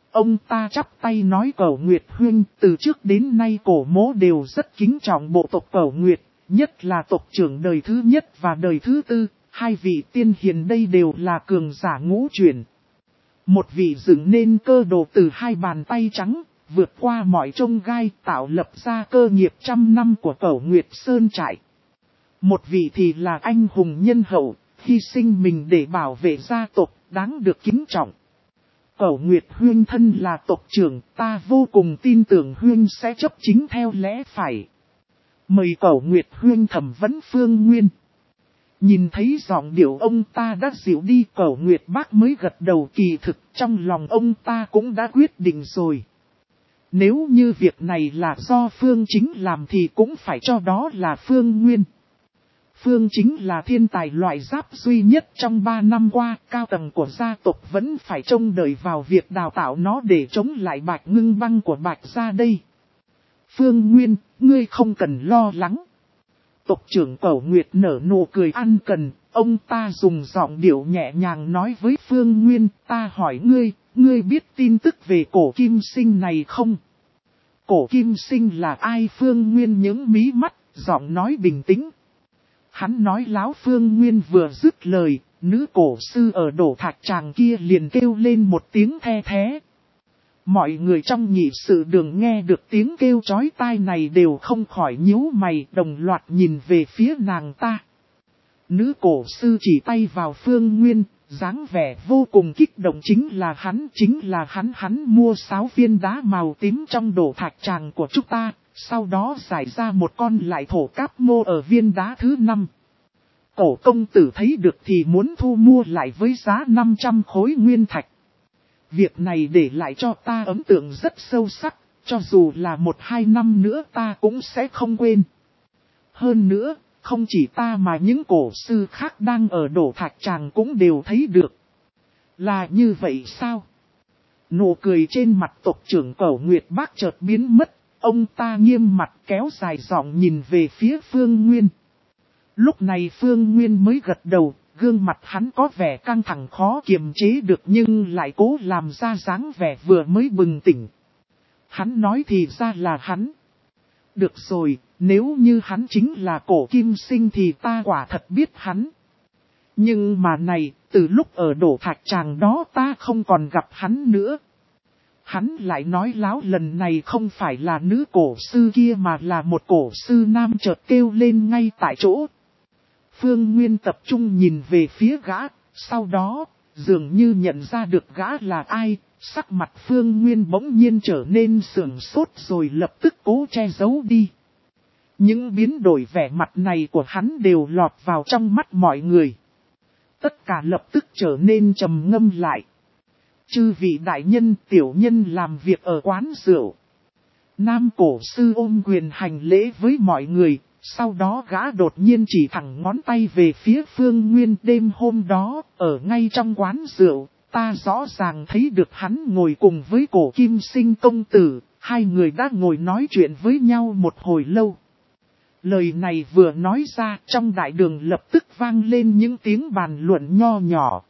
Ông ta chắp tay nói Cẩu Nguyệt huynh, từ trước đến nay cổ mỗ đều rất kính trọng bộ tộc Cẩu Nguyệt, nhất là tộc trưởng đời thứ nhất và đời thứ tư, hai vị tiên hiền đây đều là cường giả ngũ chuyển. Một vị dựng nên cơ đồ từ hai bàn tay trắng, vượt qua mọi chông gai tạo lập ra cơ nghiệp trăm năm của Cẩu Nguyệt Sơn trại. Một vị thì là anh hùng nhân hậu, hy sinh mình để bảo vệ gia tộc, đáng được kính trọng. Cẩu Nguyệt huynh thân là tộc trưởng, ta vô cùng tin tưởng huynh sẽ chấp chính theo lẽ phải. Mời Cẩu Nguyệt huynh thẩm vấn Phương Nguyên. Nhìn thấy giọng điệu ông ta đã dịu đi, Cẩu Nguyệt bác mới gật đầu, kỳ thực trong lòng ông ta cũng đã quyết định rồi. Nếu như việc này là do Phương Chính làm thì cũng phải cho đó là Phương Nguyên. Phương Chính là thiên tài loại giáp duy nhất trong ba năm qua, cao tầng của gia tộc vẫn phải trông đợi vào việc đào tạo nó để chống lại Bạch Ngưng Băng của Bạch gia đây. Phương Nguyên, ngươi không cần lo lắng. Tộc trưởng Cẩu Nguyệt nở nụ cười ăn cần, ông ta dùng giọng điệu nhẹ nhàng nói với Phương Nguyên, ta hỏi ngươi, ngươi biết tin tức về cổ kim sinh này không? Cổ kim sinh là ai? Phương Nguyên nhướng mí mắt, giọng nói bình tĩnh. Hắn nói láo. Phương Nguyên vừa dứt lời, nữ cổ sư ở đổ thạch tràng kia liền kêu lên một tiếng the thé. Mọi người trong nhị sự đường nghe được tiếng kêu chói tai này đều không khỏi nhíu mày, đồng loạt nhìn về phía nàng ta. Nữ cổ sư chỉ tay vào Phương Nguyên, dáng vẻ vô cùng kích động. Chính là hắn, chính là hắn, hắn mua sáu viên đá màu tím trong đổ thạch tràng của chúng ta, sau đó giải ra một con lại thổ cáp mô ở viên đá thứ năm. Cổ công tử thấy được thì muốn thu mua lại với giá năm trăm khối nguyên thạch. Việc này để lại cho ta ấn tượng rất sâu sắc, cho dù là một hai năm nữa ta cũng sẽ không quên. Hơn nữa, không chỉ ta mà những cổ sư khác đang ở đổ thạch tràng cũng đều thấy được. Là như vậy sao? Nụ cười trên mặt tộc trưởng Cẩu Nguyệt bác chợt biến mất, ông ta nghiêm mặt kéo dài giọng nhìn về phía Phương Nguyên. Lúc này Phương Nguyên mới gật đầu, gương mặt hắn có vẻ căng thẳng khó kiềm chế được nhưng lại cố làm ra dáng vẻ vừa mới bừng tỉnh. Hắn nói thì ra là hắn. Được rồi, nếu như hắn chính là cổ kim sinh thì ta quả thật biết hắn. Nhưng mà này, từ lúc ở đổ thạch tràng đó ta không còn gặp hắn nữa. Hắn lại nói láo, lần này không phải là nữ cổ sư kia mà là một cổ sư nam, chợt kêu lên ngay tại chỗ. Phương Nguyên tập trung nhìn về phía gã, sau đó, dường như nhận ra được gã là ai, sắc mặt Phương Nguyên bỗng nhiên trở nên sườn sốt rồi lập tức cố che giấu đi. Những biến đổi vẻ mặt này của hắn đều lọt vào trong mắt mọi người. Tất cả lập tức trở nên trầm ngâm lại. Chư vị đại nhân, tiểu nhân làm việc ở quán rượu. Nam cổ sư ôm quyền hành lễ với mọi người. Sau đó gã đột nhiên chỉ thẳng ngón tay về phía Phương Nguyên. Đêm hôm đó, ở ngay trong quán rượu, ta rõ ràng thấy được hắn ngồi cùng với cổ kim sinh công tử. Hai người đã ngồi nói chuyện với nhau một hồi lâu. Lời này vừa nói ra, trong đại đường lập tức vang lên những tiếng bàn luận nho nhỏ.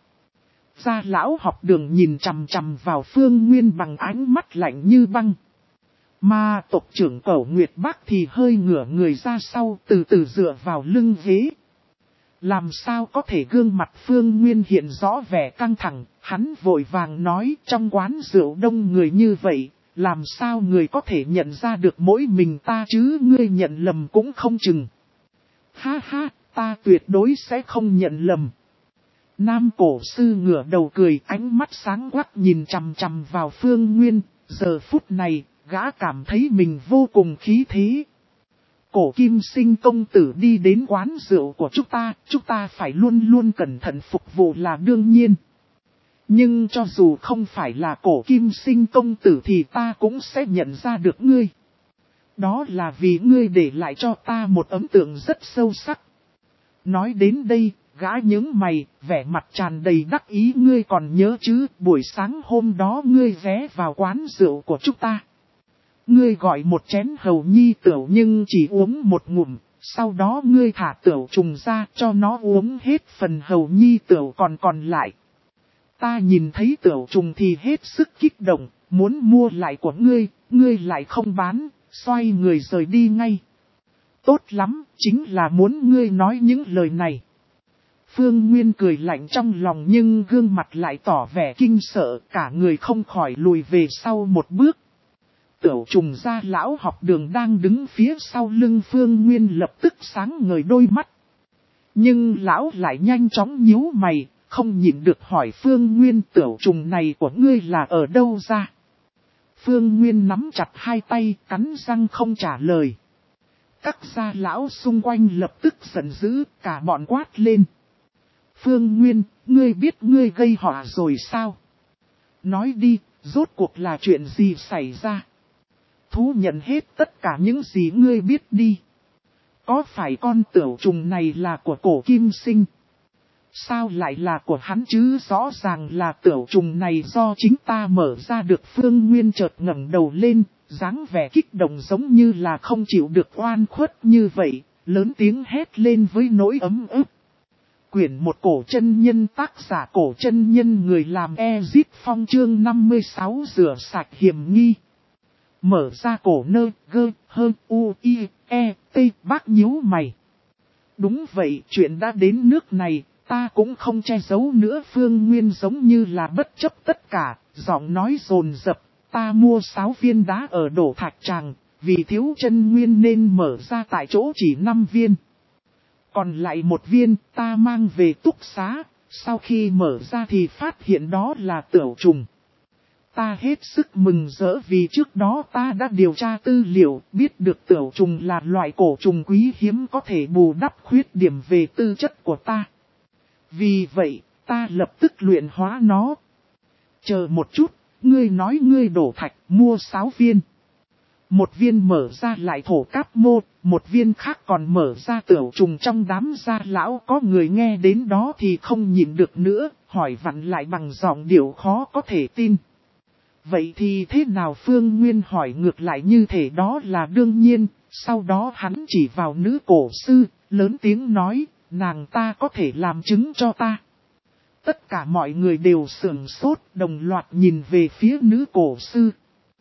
Gia lão học đường nhìn chằm chằm vào Phương Nguyên bằng ánh mắt lạnh như băng. Mà tộc trưởng Cẩu Nguyệt Bác thì hơi ngửa người ra sau, từ từ dựa vào lưng ghế. Làm sao có thể? Gương mặt Phương Nguyên hiện rõ vẻ căng thẳng, hắn vội vàng nói, trong quán rượu đông người như vậy, làm sao người có thể nhận ra được mỗi mình ta chứ? Ngươi nhận lầm cũng không chừng. Ha ha, ta tuyệt đối sẽ không nhận lầm. Nam cổ sư ngửa đầu cười, ánh mắt sáng quắc nhìn chằm chằm vào Phương Nguyên. Giờ phút này, gã cảm thấy mình vô cùng khí thế. Cổ kim sinh công tử đi đến quán rượu của chúng ta, chúng ta phải luôn luôn cẩn thận phục vụ là đương nhiên. Nhưng cho dù không phải là cổ kim sinh công tử thì ta cũng sẽ nhận ra được ngươi. Đó là vì ngươi để lại cho ta một ấn tượng rất sâu sắc. Nói đến đây, gã nhướng mày, vẻ mặt tràn đầy đắc ý. Ngươi còn nhớ chứ, buổi sáng hôm đó ngươi ghé vào quán rượu của chúng ta. Ngươi gọi một chén hầu nhi tửu nhưng chỉ uống một ngụm, sau đó ngươi thả tửu trùng ra cho nó uống hết phần hầu nhi tửu còn còn lại. Ta nhìn thấy tửu trùng thì hết sức kích động, muốn mua lại của ngươi, ngươi lại không bán, xoay người rời đi ngay. Tốt lắm, chính là muốn ngươi nói những lời này. Phương Nguyên cười lạnh trong lòng nhưng gương mặt lại tỏ vẻ kinh sợ, cả người không khỏi lùi về sau một bước. Tửu Trùng gia lão học đường đang đứng phía sau lưng Phương Nguyên lập tức sáng ngời đôi mắt. Nhưng lão lại nhanh chóng nhíu mày, không nhịn được hỏi Phương Nguyên Tửu Trùng này của ngươi là ở đâu ra. Phương Nguyên nắm chặt hai tay, cắn răng không trả lời. Các gia lão xung quanh lập tức giận dữ, cả bọn quát lên. Phương Nguyên, ngươi biết ngươi gây họa rồi sao? Nói đi, rốt cuộc là chuyện gì xảy ra? Thú nhận hết tất cả những gì ngươi biết đi. Có phải con Tửu Trùng này là của Cổ Kim Sinh? Sao lại là của hắn chứ? Rõ ràng là Tửu Trùng này do chính ta mở ra được. Phương Nguyên chợt ngẩng đầu lên, dáng vẻ kích động giống như là không chịu được oan khuất như vậy, lớn tiếng hét lên với nỗi ấm ức. Quyển một Cổ Chân Nhân, tác giả Cổ Chân Nhân, người làm Ezit Phong, chương năm mươi sáu rửa sạch hiểm nghi. Mở ra cổ nơ, gơ, hơn, u, i, e, t, bác nhíu mày. Đúng vậy, chuyện đã đến nước này, ta cũng không che giấu nữa. Phương Nguyên giống như là bất chấp tất cả, giọng nói dồn dập. Ta mua sáu viên đá ở Đổ Thạch Tràng, vì thiếu chân nguyên nên mở ra tại chỗ chỉ năm viên. Còn lại một viên ta mang về túc xá, sau khi mở ra thì phát hiện đó là Tửu Trùng. Ta hết sức mừng rỡ vì trước đó ta đã điều tra tư liệu, biết được Tửu Trùng là loại cổ trùng quý hiếm có thể bù đắp khuyết điểm về tư chất của ta. Vì vậy, ta lập tức luyện hóa nó. Chờ một chút, ngươi nói ngươi đổ thạch mua sáu viên. Một viên mở ra lại thổ cáp mô, một viên khác còn mở ra Tửu Trùng trong đám gia lão. Có người nghe đến đó thì không nhịn được nữa, hỏi vặn lại bằng giọng điệu khó có thể tin. Vậy thì thế nào? Phương Nguyên hỏi ngược lại như thể đó là đương nhiên, sau đó hắn chỉ vào nữ cổ sư, lớn tiếng nói, nàng ta có thể làm chứng cho ta. Tất cả mọi người đều sửng sốt, đồng loạt nhìn về phía nữ cổ sư.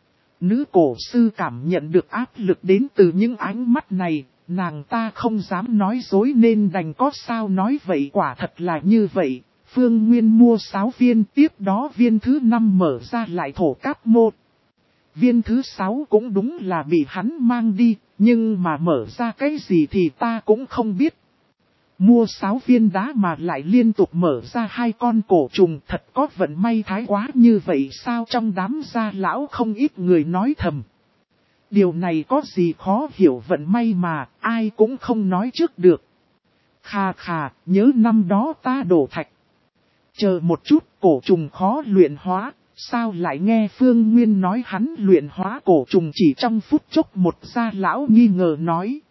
Nữ cổ sư cảm nhận được áp lực đến từ những ánh mắt này, nàng ta không dám nói dối nên đành có sao nói vậy. Quả thật là như vậy. Phương Nguyên mua sáu viên, tiếp đó viên thứ năm mở ra lại thổ cáp mô. Viên thứ sáu cũng đúng là bị hắn mang đi, nhưng mà mở ra cái gì thì ta cũng không biết. Mua sáu viên đá mà lại liên tục mở ra hai con cổ trùng, thật có vận may thái quá như vậy sao? Trong đám gia lão không ít người nói thầm. Điều này có gì khó hiểu, vận may mà, ai cũng không nói trước được. Khà khà, nhớ năm đó ta đổ thạch. Chờ một chút, cổ trùng khó luyện hóa, sao lại nghe Phương Nguyên nói hắn luyện hóa cổ trùng chỉ trong phút chốc? Một gia lão nghi ngờ nói.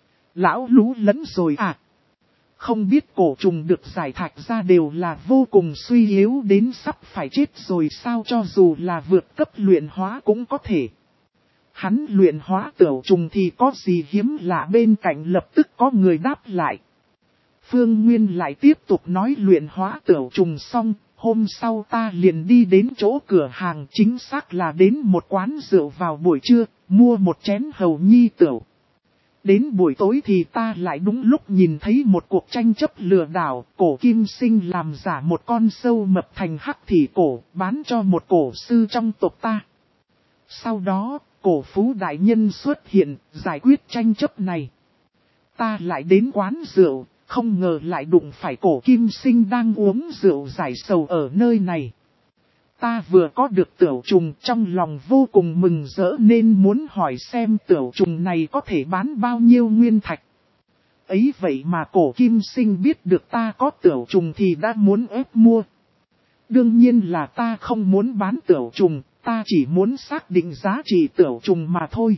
Lão lú lẫn rồi à? Không biết cổ trùng được giải thạch ra đều là vô cùng suy yếu đến sắp phải chết rồi sao? Cho dù là vượt cấp luyện hóa cũng có thể. Hắn luyện hóa Tửu Trùng thì có gì hiếm lạ? Bên cạnh lập tức có người đáp lại. Phương Nguyên lại tiếp tục nói, luyện hóa Tửu Trùng xong, hôm sau ta liền đi đến chỗ cửa hàng, chính xác là đến một quán rượu vào buổi trưa, mua một chén hầu nhi tửu. Đến buổi tối thì ta lại đúng lúc nhìn thấy một cuộc tranh chấp lừa đảo, Cổ Kim Sinh làm giả một con sâu mập thành hắc thỉ cổ, bán cho một cổ sư trong tộc ta. Sau đó, Cổ Phú đại nhân xuất hiện, giải quyết tranh chấp này. Ta lại đến quán rượu, không ngờ lại đụng phải Cổ Kim Sinh đang uống rượu giải sầu ở nơi này. Ta vừa có được Tửu Trùng, trong lòng vô cùng mừng rỡ nên muốn hỏi xem Tửu Trùng này có thể bán bao nhiêu nguyên thạch. Ấy vậy mà Cổ Kim Sinh biết được ta có Tửu Trùng thì đã muốn ép mua. Đương nhiên là ta không muốn bán Tửu Trùng, ta chỉ muốn xác định giá trị Tửu Trùng mà thôi.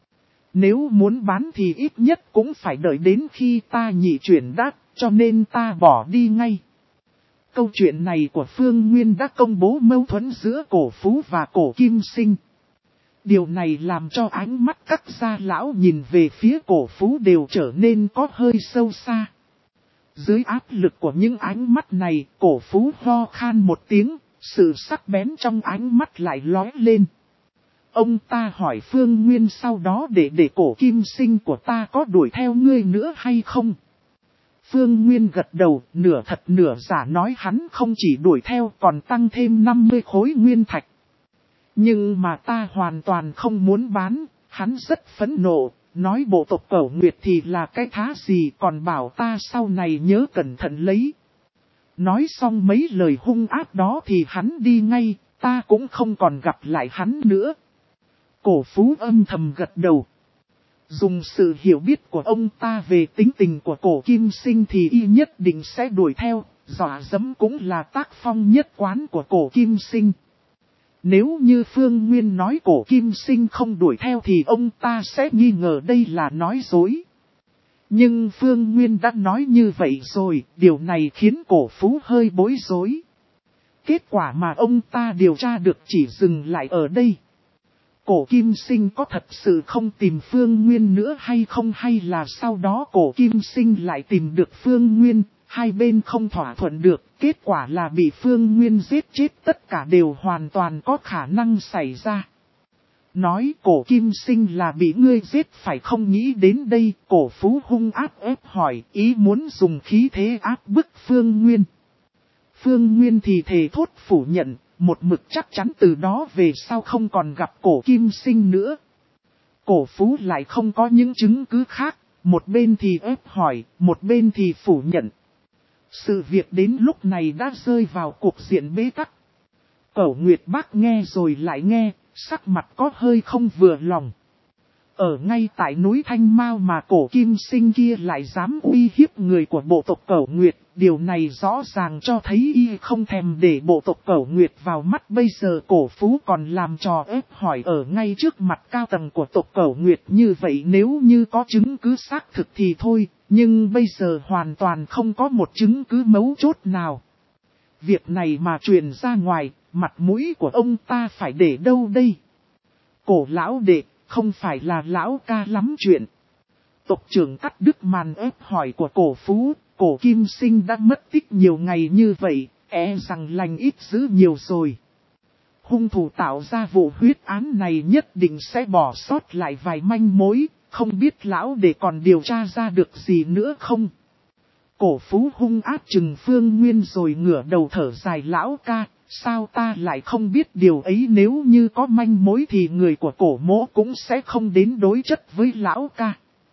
Nếu muốn bán thì ít nhất cũng phải đợi đến khi ta nhị chuyển đắt, cho nên ta bỏ đi ngay. Câu chuyện này của Phương Nguyên đã công bố mâu thuẫn giữa Cổ Phú và Cổ Kim Sinh. Điều này làm cho ánh mắt các gia lão nhìn về phía Cổ Phú đều trở nên có hơi sâu xa. Dưới áp lực của những ánh mắt này, Cổ Phú ho khan một tiếng, Sự sắc bén trong ánh mắt lại lóe lên. Ông ta hỏi Phương Nguyên sau đó để để cổ kim sinh của ta có đuổi theo ngươi nữa hay không? Phương Nguyên gật đầu, nửa thật nửa giả nói hắn không chỉ đuổi theo còn tăng thêm năm mươi khối nguyên thạch. Nhưng mà ta hoàn toàn không muốn bán, hắn rất phẫn nộ, nói bộ tộc Cẩu Nguyệt thì là cái thá gì còn bảo ta sau này nhớ cẩn thận lấy. Nói xong mấy lời hung ác đó thì hắn đi ngay, ta cũng không còn gặp lại hắn nữa. Cổ Phú âm thầm gật đầu. Dùng sự hiểu biết của ông ta về tính tình của cổ kim sinh thì y nhất định sẽ đuổi theo, dọa dẫm cũng là tác phong nhất quán của cổ kim sinh. Nếu như Phương Nguyên nói cổ kim sinh không đuổi theo thì ông ta sẽ nghi ngờ đây là nói dối. Nhưng Phương Nguyên đã nói như vậy rồi, điều này khiến cổ Phú hơi bối rối. Kết quả mà ông ta điều tra được chỉ dừng lại ở đây. Cổ kim sinh có thật sự không tìm Phương Nguyên nữa hay không, hay là sau đó cổ kim sinh lại tìm được Phương Nguyên, hai bên không thỏa thuận được, kết quả là bị Phương Nguyên giết chết, tất cả đều hoàn toàn có khả năng xảy ra. Nói cổ kim sinh là bị ngươi giết phải không? Nghĩ đến đây, cổ Phú hung ác ép hỏi, ý muốn dùng khí thế áp bức Phương Nguyên. Phương Nguyên thì thề thốt phủ nhận, một mực chắc chắn từ đó về sau không còn gặp cổ kim sinh nữa. Cổ Phú lại không có những chứng cứ khác, một bên thì ép hỏi, một bên thì phủ nhận. Sự việc đến lúc này đã rơi vào cục diện bế tắc. Cẩu Nguyệt Bác nghe rồi lại nghe, sắc mặt có hơi không vừa lòng. Ở ngay tại núi Thanh Mao mà cổ kim sinh kia lại dám uy hiếp người của bộ tộc Cẩu Nguyệt, điều này rõ ràng cho thấy y không thèm để bộ tộc Cẩu Nguyệt vào mắt. Bây giờ cổ Phú còn làm trò ép hỏi ở ngay trước mặt cao tầng của tộc Cẩu Nguyệt như vậy, nếu như có chứng cứ xác thực thì thôi, nhưng bây giờ hoàn toàn không có một chứng cứ mấu chốt nào. Việc này mà truyền ra ngoài, mặt mũi của ông ta phải để đâu đây? Cổ lão đệ, không phải là lão ca lắm chuyện. Tộc trưởng cắt đứt màn ép hỏi của cổ Phú, cổ kim sinh đã mất tích nhiều ngày như vậy, e rằng lành ít dữ nhiều rồi. Hung thủ tạo ra vụ huyết án này nhất định sẽ bỏ sót lại vài manh mối, không biết lão để còn điều tra ra được gì nữa không? Cổ Phú hung ác trừng Phương Nguyên rồi ngửa đầu thở dài, lão ca, sao ta lại không biết điều ấy, nếu như có manh mối thì người của cổ mỗ cũng sẽ không đến đối chất với lão ca.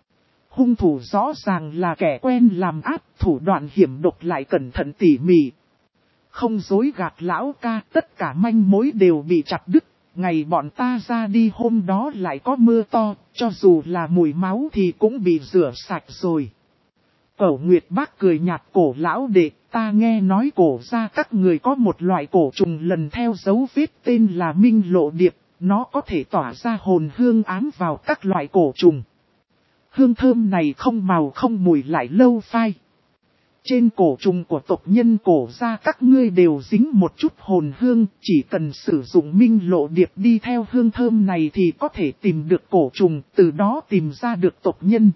Hung thủ rõ ràng là kẻ quen làm ác, thủ đoạn hiểm độc lại cẩn thận tỉ mỉ. Không dối gạt lão ca, tất cả manh mối đều bị chặt đứt, ngày bọn ta ra đi hôm đó lại có mưa to, cho dù là mùi máu thì cũng bị rửa sạch rồi. Cẩu Nguyệt Bác cười nhạt, cổ lão đệ, ta nghe nói cổ ra các người có một loại cổ trùng lần theo dấu vết tên là Minh Lộ Điệp, nó có thể tỏa ra hồn hương ám vào các loại cổ trùng. Hương thơm này không màu không mùi lại lâu phai. Trên cổ trùng của tộc nhân cổ ra các ngươi đều dính một chút hồn hương, chỉ cần sử dụng Minh Lộ Điệp đi theo hương thơm này thì có thể tìm được cổ trùng, từ đó tìm ra được tộc nhân.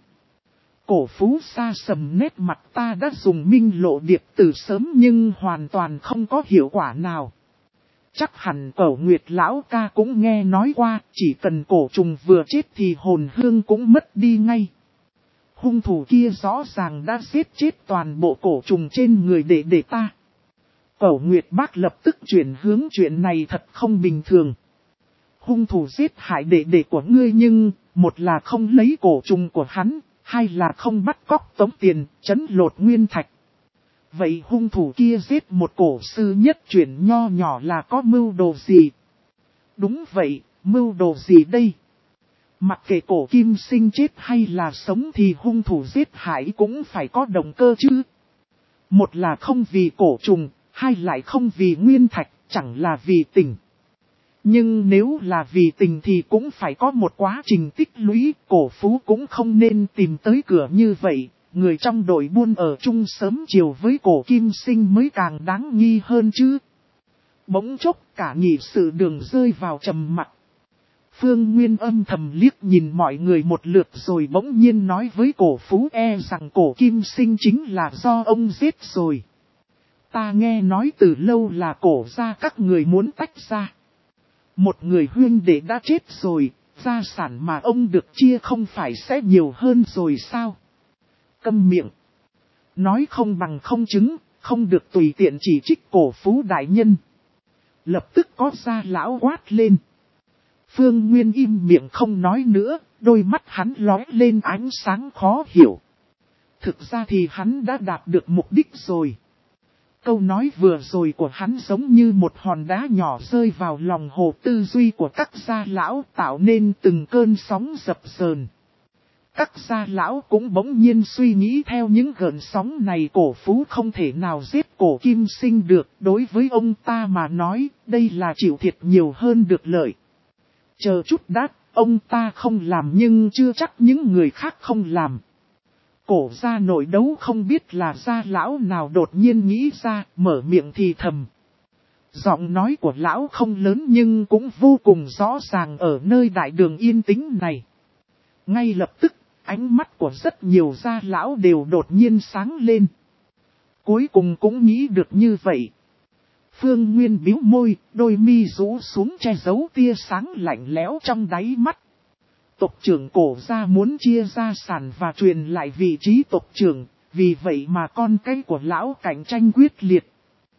Cổ Phú xa sầm nét mặt, ta đã dùng Minh Lộ Điệp từ sớm nhưng hoàn toàn không có hiệu quả nào. Chắc hẳn Cẩu Nguyệt lão ca cũng nghe nói qua, chỉ cần cổ trùng vừa chết thì hồn hương cũng mất đi ngay. Hung thủ kia rõ ràng đã giết chết toàn bộ cổ trùng trên người đệ đệ ta. Cẩu Nguyệt Bác lập tức chuyển hướng, chuyện này thật không bình thường. Hung thủ giết hại đệ đệ của ngươi nhưng, một là không lấy cổ trùng của hắn, hai là không bắt cóc tống tiền, trấn lột nguyên thạch. Vậy hung thủ kia giết một cổ sư nhất chuyển nho nhỏ là có mưu đồ gì? Đúng vậy, mưu đồ gì đây? Mặc kệ cổ kim sinh chết hay là sống thì hung thủ giết hại cũng phải có động cơ chứ. Một là không vì cổ trùng, hai lại không vì nguyên thạch, chẳng là vì tình. Nhưng nếu là vì tình thì cũng phải có một quá trình tích lũy, cổ Phú cũng không nên tìm tới cửa như vậy. Người trong đội buôn ở chung sớm chiều với cổ kim sinh mới càng đáng nghi hơn chứ. Bỗng chốc cả nhị sự đường rơi vào trầm mặc. Phương Nguyên âm thầm liếc nhìn mọi người một lượt rồi bỗng nhiên nói với cổ Phú, e rằng cổ kim sinh chính là do ông giết rồi. ta nghe nói từ lâu là cổ gia các người muốn tách ra. Một người huynh đệ đã chết rồi, gia sản mà ông được chia không phải sẽ nhiều hơn rồi sao? Câm miệng. Nói không bằng không chứng, không được tùy tiện chỉ trích cổ phú đại nhân. Lập tức có gia lão quát lên. Phương Nguyên im miệng không nói nữa, đôi mắt hắn lóe lên ánh sáng khó hiểu. Thực ra thì hắn đã đạt được mục đích rồi. Câu nói vừa rồi của hắn giống như một hòn đá nhỏ rơi vào lòng hồ tư duy của các gia lão, tạo nên từng cơn sóng dập dờn. Các gia lão cũng bỗng nhiên suy nghĩ theo những gợn sóng này. Cổ phú không thể nào giết cổ kim sinh được. Đối với ông ta mà nói, đây là chịu thiệt nhiều hơn được lợi. Chờ chút đã, ông ta không làm nhưng chưa chắc những người khác không làm. Cổ gia nội đấu không biết là gia lão nào đột nhiên nghĩ ra, mở miệng thì thầm. Giọng nói của lão không lớn nhưng cũng vô cùng rõ ràng ở nơi đại đường yên tĩnh này. Ngay lập tức, ánh mắt của rất nhiều gia lão đều đột nhiên sáng lên. Cuối cùng cũng nghĩ được như vậy. Phương Nguyên bĩu môi, đôi mi rũ xuống che giấu tia sáng lạnh lẽo trong đáy mắt. Tộc trưởng cổ gia muốn chia gia sản và truyền lại vị trí tộc trưởng, vì vậy mà con cái của lão cạnh tranh quyết liệt.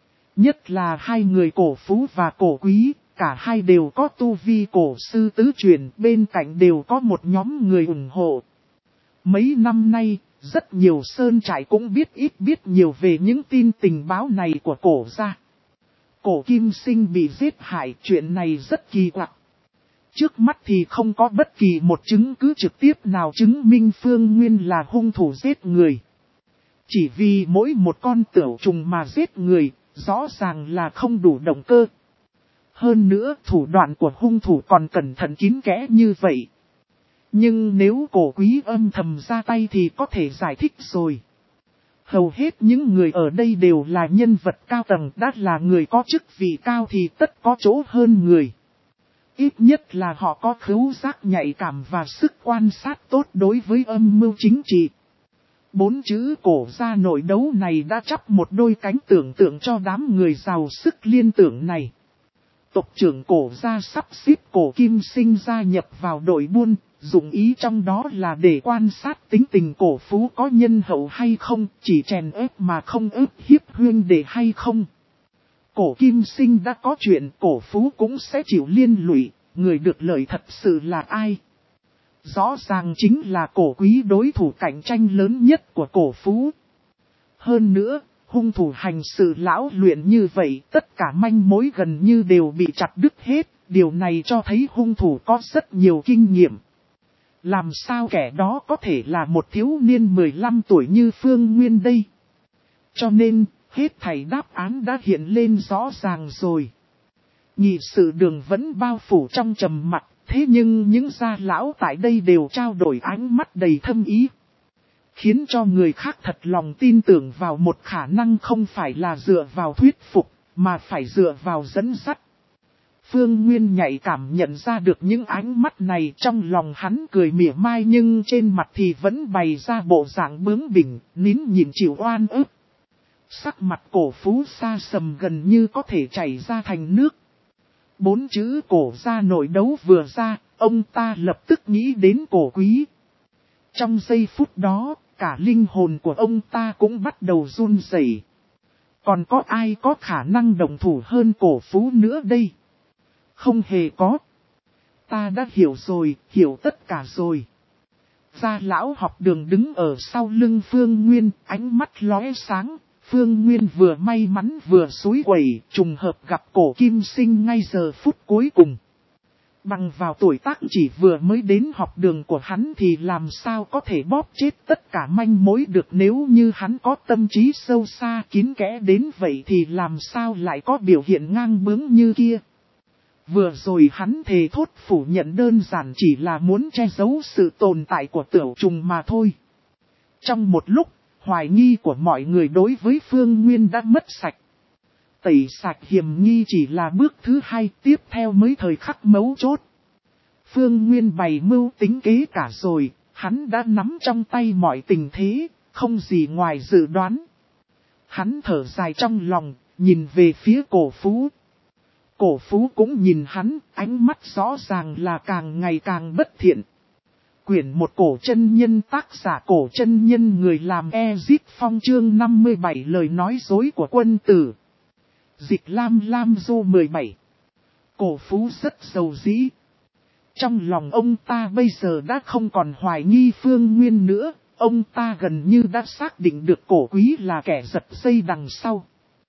Nhất là hai người cổ phú và cổ quý, cả hai đều có tu vi cổ sư tứ truyền, bên cạnh đều có một nhóm người ủng hộ. Mấy năm nay, rất nhiều sơn trại cũng biết ít biết nhiều về những tin tình báo này của cổ gia. Cổ kim sinh bị giết hại, chuyện này rất kỳ quặc. Trước mắt thì không có bất kỳ một chứng cứ trực tiếp nào chứng minh Phương Nguyên là hung thủ giết người. Chỉ vì mỗi một con tửu trùng mà giết người, rõ ràng là không đủ động cơ. Hơn nữa, thủ đoạn của hung thủ còn cẩn thận kín kẽ như vậy. Nhưng nếu cổ quý âm thầm ra tay thì có thể giải thích rồi. Hầu hết những người ở đây đều là nhân vật cao tầng, đã là người có chức vị cao thì tất có chỗ hơn người. Ít nhất là họ có khứu giác nhạy cảm và sức quan sát tốt đối với âm mưu chính trị. Bốn chữ cổ gia nội đấu này đã chắp một đôi cánh tưởng tượng cho đám người giàu sức liên tưởng này. Tộc trưởng cổ gia sắp xếp cổ kim sinh gia nhập vào đội buôn, dụng ý trong đó là để quan sát tính tình cổ phú có nhân hậu hay không, chỉ chèn ép mà không ức hiếp huynh đệ hay không. Cổ kim sinh đã có chuyện, cổ phú cũng sẽ chịu liên lụy, người được lợi thật sự là ai? Rõ ràng chính là cổ quý, đối thủ cạnh tranh lớn nhất của cổ phú. Hơn nữa, hung thủ hành sự lão luyện như vậy, tất cả manh mối gần như đều bị chặt đứt hết, điều này cho thấy hung thủ có rất nhiều kinh nghiệm. Làm sao kẻ đó có thể là một thiếu niên mười lăm tuổi như Phương Nguyên đây? Cho nên, hết thảy đáp án đã hiện lên rõ ràng rồi. Nhị sự đường vẫn bao phủ trong trầm mặc, thế nhưng những gia lão tại đây đều trao đổi ánh mắt đầy thâm ý. Khiến cho người khác thật lòng tin tưởng vào một khả năng không phải là dựa vào thuyết phục, mà phải dựa vào dẫn dắt. Phương Nguyên nhạy cảm nhận ra được những ánh mắt này, trong lòng hắn cười mỉa mai nhưng trên mặt thì vẫn bày ra bộ dạng bướng bỉnh, nín nhịn chịu oan ức. Sắc mặt cổ phú xa sầm gần như có thể chảy ra thành nước. Bốn chữ cổ gia nội đấu vừa ra, ông ta lập tức nghĩ đến cổ quý. Trong giây phút đó, cả linh hồn của ông ta cũng bắt đầu run rẩy. Còn có ai có khả năng đồng thủ hơn cổ phú nữa đây? Không hề có. Ta đã hiểu rồi, hiểu tất cả rồi. Gia lão học đường đứng ở sau lưng Phương Nguyên, ánh mắt lóe sáng. Phương Nguyên vừa may mắn vừa xúi quẩy, trùng hợp gặp cổ kim sinh ngay giờ phút cuối cùng. Bằng vào tuổi tác chỉ vừa mới đến học đường của hắn thì làm sao có thể bóp chết tất cả manh mối được, nếu như hắn có tâm trí sâu xa kín kẽ đến vậy thì làm sao lại có biểu hiện ngang bướng như kia. Vừa rồi hắn thề thốt phủ nhận đơn giản chỉ là muốn che giấu sự tồn tại của tửu trùng mà thôi. Trong một lúc, hoài nghi của mọi người đối với Phương Nguyên đã mất sạch. Tẩy sạch hiểm nghi chỉ là bước thứ hai, tiếp theo mới thời khắc mấu chốt. Phương Nguyên bày mưu tính kế cả rồi, hắn đã nắm trong tay mọi tình thế, không gì ngoài dự đoán. Hắn thở dài trong lòng, nhìn về phía cổ Phú. Cổ Phú cũng nhìn hắn, ánh mắt rõ ràng là càng ngày càng bất thiện. Quyển một cổ chân nhân, tác giả Cổ Chân Nhân, người làm Ezip Phong, chương năm mươi bảy, lời nói dối của quân tử. Dịch Lam Lam Du mười bảy. Cổ Phú rất giàu dĩ. Trong lòng ông ta bây giờ đã không còn hoài nghi Phương Nguyên nữa, ông ta gần như đã xác định được Cổ Quý là kẻ giật dây đằng sau.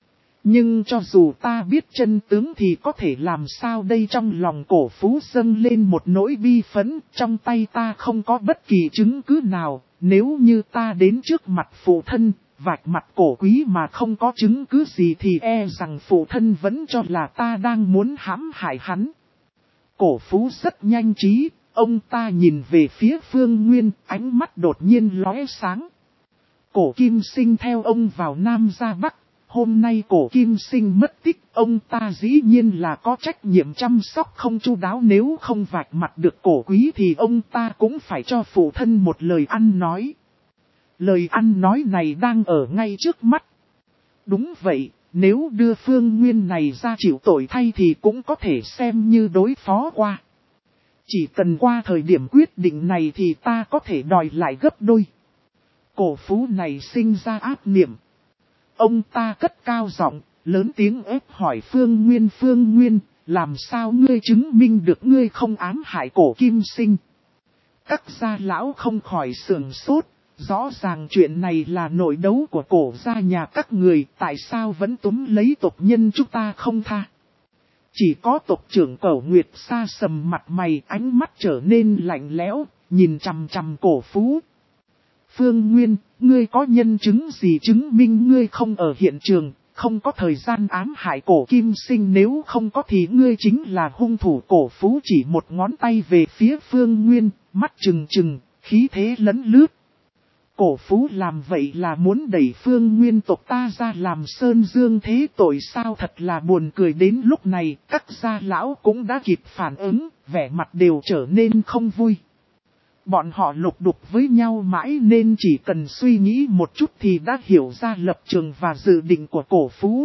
Nhưng cho dù ta biết chân tướng thì có thể làm sao đây, trong lòng Cổ Phú dâng lên một nỗi bi phẫn, trong tay ta không có bất kỳ chứng cứ nào, nếu như ta đến trước mặt phụ thân, vạch mặt Cổ Quý mà không có chứng cứ gì thì e rằng phụ thân vẫn cho là ta đang muốn hãm hại hắn. Cổ Phú rất nhanh trí, ông ta nhìn về phía Phương Nguyên, ánh mắt đột nhiên lóe sáng. Cổ Kim Sinh theo ông vào Nam ra Bắc. Hôm nay Cổ Kim Sinh mất tích, ông ta dĩ nhiên là có trách nhiệm chăm sóc không chu đáo, nếu không vạch mặt được Cổ Quý thì ông ta cũng phải cho phụ thân một lời ăn nói. Lời ăn nói này đang ở ngay trước mắt. Đúng vậy, nếu đưa Phương Nguyên này ra chịu tội thay thì cũng có thể xem như đối phó qua. Chỉ cần qua thời điểm quyết định này thì ta có thể đòi lại gấp đôi. Cổ Phú này sinh ra ác niệm. Ông ta cất cao giọng, lớn tiếng ép hỏi Phương Nguyên. Phương Nguyên, làm sao ngươi chứng minh được ngươi không ám hại Cổ Kim Sinh? Các gia lão không khỏi sườn sốt, rõ ràng chuyện này là nội đấu của Cổ gia nhà các người, tại sao vẫn túm lấy tộc nhân chúng ta không tha? Chỉ có tộc trưởng Cẩu Nguyệt sa sầm mặt mày, ánh mắt trở nên lạnh lẽo, nhìn chằm chằm Cổ Phú. Phương Nguyên, ngươi có nhân chứng gì chứng minh ngươi không ở hiện trường, không có thời gian ám hại Cổ Kim Sinh, nếu không có thì ngươi chính là hung thủ. Cổ Phú chỉ một ngón tay về phía Phương Nguyên, mắt trừng trừng, khí thế lấn lướt. Cổ Phú làm vậy là muốn đẩy Phương Nguyên tộc ta ra làm sơn dương thế tội sao? Thật là buồn cười. Đến lúc này, các gia lão cũng đã kịp phản ứng, vẻ mặt đều trở nên không vui. Bọn họ lục đục với nhau mãi nên chỉ cần suy nghĩ một chút thì đã hiểu ra lập trường và dự định của Cổ Phú.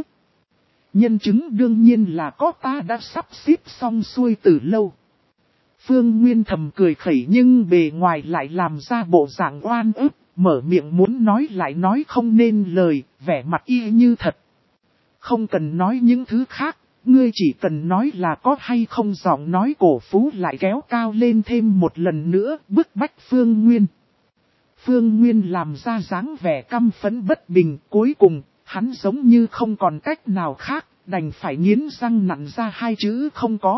Nhân chứng đương nhiên là có, ta đã sắp xếp xong xuôi từ lâu. Phương Nguyên thầm cười khẩy nhưng bề ngoài lại làm ra bộ dạng oan ức, mở miệng muốn nói lại nói không nên lời, vẻ mặt y như thật. Không cần nói những thứ khác. Ngươi chỉ cần nói là có hay không. Giọng nói Cổ Phú lại kéo cao lên thêm một lần nữa, bức bách Phương Nguyên. Phương Nguyên làm ra dáng vẻ căm phẫn bất bình, cuối cùng, hắn giống như không còn cách nào khác, đành phải nghiến răng nặn ra hai chữ không có.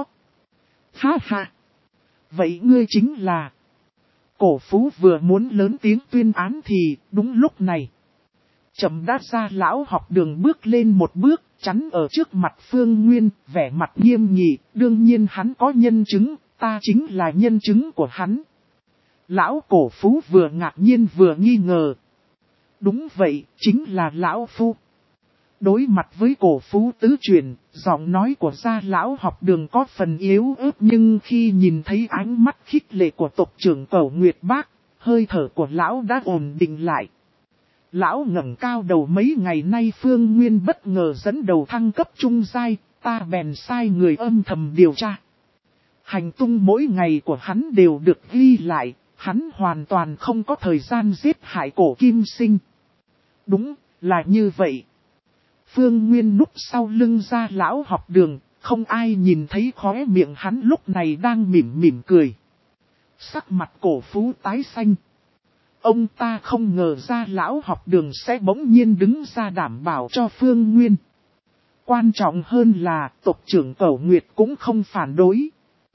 Ha ha! Vậy ngươi chính là... Cổ Phú vừa muốn lớn tiếng tuyên án thì, đúng lúc này. Chậm đát ra lão học đường bước lên một bước, chắn ở trước mặt Phương Nguyên, vẻ mặt nghiêm nghị, đương nhiên hắn có nhân chứng, ta chính là nhân chứng của hắn. Lão Cổ Phú vừa ngạc nhiên vừa nghi ngờ. Đúng vậy, chính là lão Phu. Đối mặt với Cổ Phú tứ truyền, giọng nói của gia lão học đường có phần yếu ớt, nhưng khi nhìn thấy ánh mắt khích lệ của tộc trưởng Cẩu Nguyệt Bác, hơi thở của lão đã ổn định lại. Lão ngẩng cao đầu, mấy ngày nay Phương Nguyên bất ngờ dẫn đầu thăng cấp trung giai, ta bèn sai người âm thầm điều tra. Hành tung mỗi ngày của hắn đều được ghi lại, hắn hoàn toàn không có thời gian giết hại Cổ Kim Sinh. Đúng, là như vậy. Phương Nguyên núp sau lưng gia lão học đường, không ai nhìn thấy khóe miệng hắn lúc này đang mỉm mỉm cười. Sắc mặt Cổ Phú tái xanh. Ông ta không ngờ ra lão học đường sẽ bỗng nhiên đứng ra đảm bảo cho Phương Nguyên. Quan trọng hơn là tộc trưởng Cẩu Nguyệt cũng không phản đối.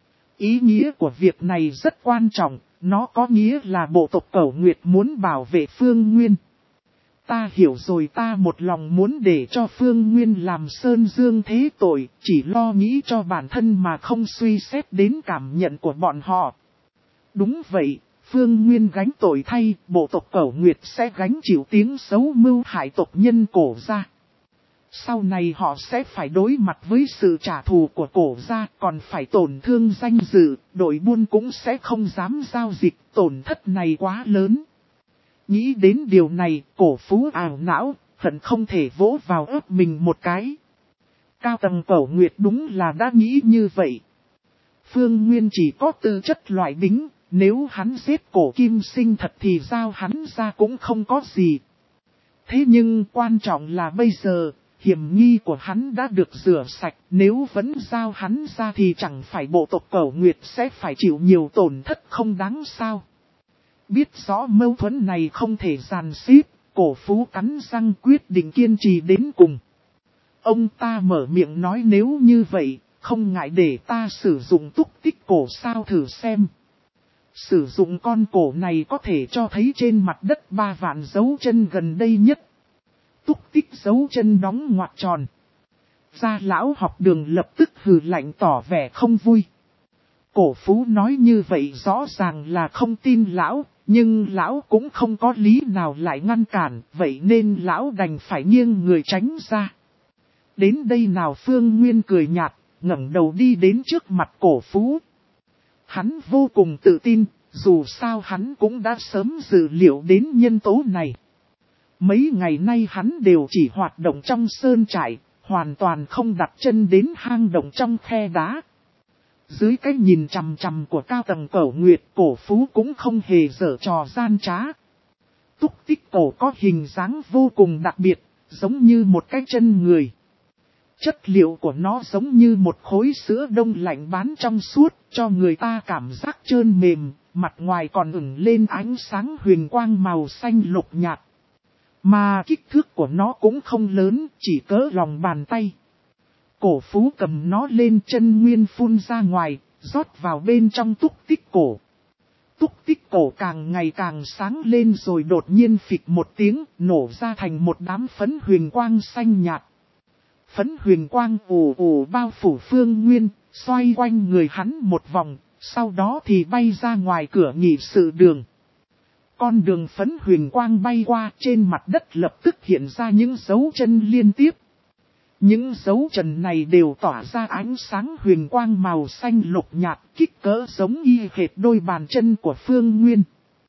Ý nghĩa của việc này rất quan trọng, nó có nghĩa là bộ tộc Cẩu Nguyệt muốn bảo vệ Phương Nguyên. Ta hiểu rồi, ta một lòng muốn để cho Phương Nguyên làm sơn dương thế tội, chỉ lo nghĩ cho bản thân mà không suy xét đến cảm nhận của bọn họ. Đúng vậy. Phương Nguyên gánh tội thay, bộ tộc Cẩu Nguyệt sẽ gánh chịu tiếng xấu mưu hại tộc nhân Cổ gia. Sau này họ sẽ phải đối mặt với sự trả thù của Cổ gia, còn phải tổn thương danh dự, đội buôn cũng sẽ không dám giao dịch, tổn thất này quá lớn. Nghĩ đến điều này, Cổ Phú ảo não, hận không thể vỗ vào ớt mình một cái. Cao Tầng Cẩu Nguyệt đúng là đã nghĩ như vậy. Phương Nguyên chỉ có tư chất loại bính, nếu hắn giết cổ kim sinh thật thì giao hắn ra cũng không có gì. Thế nhưng quan trọng là bây giờ, hiểm nghi của hắn đã được rửa sạch, nếu vẫn giao hắn ra thì chẳng phải bộ tộc Cẩu Nguyệt sẽ phải chịu nhiều tổn thất không đáng sao. Biết rõ mâu thuẫn này không thể giàn xếp, Cổ Phú cắn răng quyết định kiên trì đến cùng. Ông ta mở miệng nói nếu như vậy, không ngại để ta sử dụng túc tích cổ sao thử xem. Sử dụng con cổ này có thể cho thấy trên mặt đất ba vạn dấu chân gần đây nhất. Túc tích dấu chân đóng ngoặc tròn. Gia lão học đường lập tức hừ lạnh tỏ vẻ không vui. Cổ Phú nói như vậy rõ ràng là không tin lão, nhưng lão cũng không có lý nào lại ngăn cản, vậy nên lão đành phải nghiêng người tránh ra. Đến đây nào Phương Nguyên cười nhạt, ngẩng đầu đi đến trước mặt Cổ Phú. Hắn vô cùng tự tin, dù sao hắn cũng đã sớm dự liệu đến nhân tố này. Mấy ngày nay hắn đều chỉ hoạt động trong sơn trại, hoàn toàn không đặt chân đến hang động trong khe đá. Dưới cái nhìn chằm chằm của Cao Tầng Cẩu Nguyệt, Cổ Phú cũng không hề giở trò gian trá. Túc tích cổ có hình dáng vô cùng đặc biệt, giống như một cái chân người. Chất liệu của nó giống như một khối sữa đông lạnh bán trong suốt, cho người ta cảm giác trơn mềm, mặt ngoài còn ửng lên ánh sáng huyền quang màu xanh lục nhạt. Mà kích thước của nó cũng không lớn, chỉ cỡ lòng bàn tay. Cổ Phú cầm nó lên, chân nguyên phun ra ngoài, rót vào bên trong túc tích cổ. Túc tích cổ càng ngày càng sáng lên rồi đột nhiên phịch một tiếng, nổ ra thành một đám phấn huyền quang xanh nhạt. Phấn huyền quang ù ù bao phủ Phương Nguyên, xoay quanh người hắn một vòng, sau đó thì bay ra ngoài cửa nghị sự đường. Con đường phấn huyền quang bay qua, trên mặt đất lập tức hiện ra những dấu chân liên tiếp. Những dấu chân này đều tỏa ra ánh sáng huyền quang màu xanh lục nhạt, kích cỡ giống y hệt đôi bàn chân của Phương Nguyên.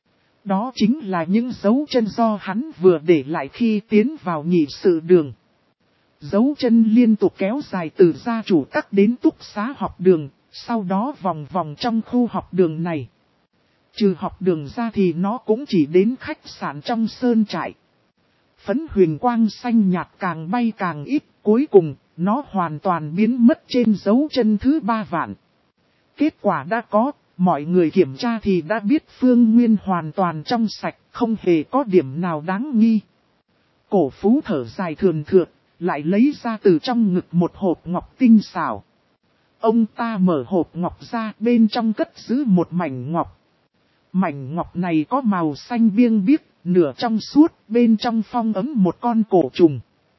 Đó chính là những dấu chân do hắn vừa để lại khi tiến vào nghị sự đường. Dấu chân liên tục kéo dài từ gia chủ các đến túc xá học đường, sau đó vòng vòng trong khu học đường này. Trừ học đường ra thì nó cũng chỉ đến khách sạn trong sơn trại. Phấn huyền quang xanh nhạt càng bay càng ít, cuối cùng, nó hoàn toàn biến mất trên dấu chân thứ ba vạn. Kết quả đã có, mọi người kiểm tra thì đã biết Phương Nguyên hoàn toàn trong sạch, không hề có điểm nào đáng nghi. Cổ Phú thở dài thườn thượt, lại lấy ra từ trong ngực một hộp ngọc tinh xảo. Ông ta mở hộp ngọc ra, bên trong cất giữ một mảnh ngọc. Mảnh ngọc này có màu xanh biêng biếc, nửa trong suốt, bên trong phong ấm một con cổ trùng.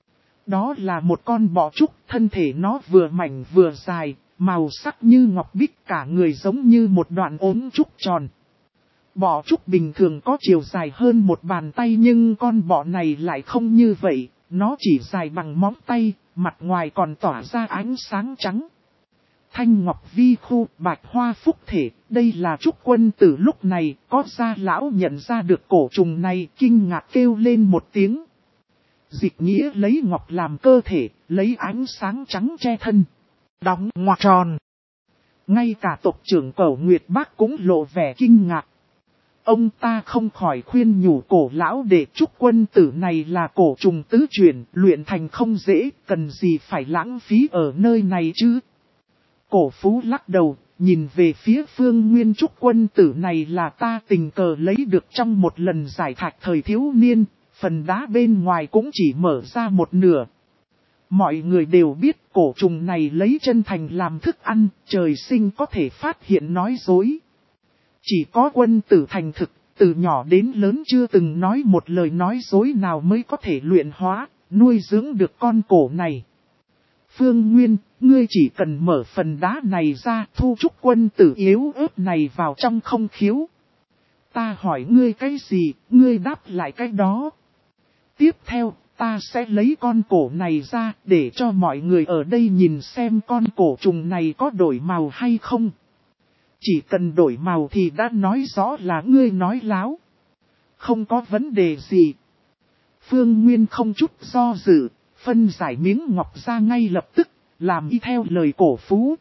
Đó là một con bọ trúc, thân thể nó vừa mảnh vừa dài, màu sắc như ngọc bích, cả người giống như một đoạn ốm trúc tròn. Bọ trúc bình thường có chiều dài hơn một bàn tay nhưng con bọ này lại không như vậy, nó chỉ dài bằng móng tay, mặt ngoài còn tỏa ra ánh sáng trắng. Thanh ngọc vi khu, bạch hoa phúc thể, đây là trúc quân tử. Lúc này, có gia lão nhận ra được cổ trùng này, kinh ngạc kêu lên một tiếng. Dịch nghĩa lấy ngọc làm cơ thể, lấy ánh sáng trắng che thân. Đóng ngoặc tròn. Ngay cả tộc trưởng Cẩu Nguyệt Bác cũng lộ vẻ kinh ngạc. Ông ta không khỏi khuyên nhủ cổ lão để trúc quân tử này là cổ trùng tứ chuyển, luyện thành không dễ, cần gì phải lãng phí ở nơi này chứ. Cổ Phú lắc đầu, nhìn về phía Phương Nguyên, trúc quân tử này là ta tình cờ lấy được trong một lần giải thạch thời thiếu niên, phần đá bên ngoài cũng chỉ mở ra một nửa. Mọi người đều biết cổ trùng này lấy chân thành làm thức ăn, trời sinh có thể phát hiện nói dối. Chỉ có quân tử thành thực, từ nhỏ đến lớn chưa từng nói một lời nói dối nào mới có thể luyện hóa, nuôi dưỡng được con cổ này. Phương Nguyên, ngươi chỉ cần mở phần đá này ra, thu trúc quân tử yếu ớt này vào trong không khiếu. Ta hỏi ngươi cái gì, ngươi đáp lại cái đó. Tiếp theo, ta sẽ lấy con cổ này ra, để cho mọi người ở đây nhìn xem con cổ trùng này có đổi màu hay không. Chỉ cần đổi màu thì đã nói rõ là ngươi nói láo. Không có vấn đề gì. Phương Nguyên không chút do dự, phân giải miếng ngọc ra ngay lập tức, làm y theo lời cổ phú.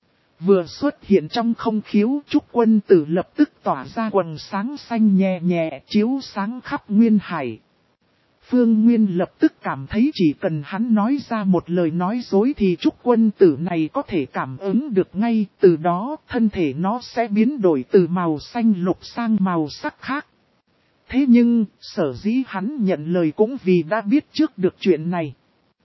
Vừa xuất hiện trong không khiếu, Trúc Quân Tử lập tức tỏa ra quần sáng xanh nhẹ nhẹ chiếu sáng khắp nguyên hải. Phương Nguyên lập tức cảm thấy chỉ cần hắn nói ra một lời nói dối thì Trúc Quân Tử này có thể cảm ứng được ngay, từ đó thân thể nó sẽ biến đổi từ màu xanh lục sang màu sắc khác. Thế nhưng, sở dĩ hắn nhận lời cũng vì đã biết trước được chuyện này.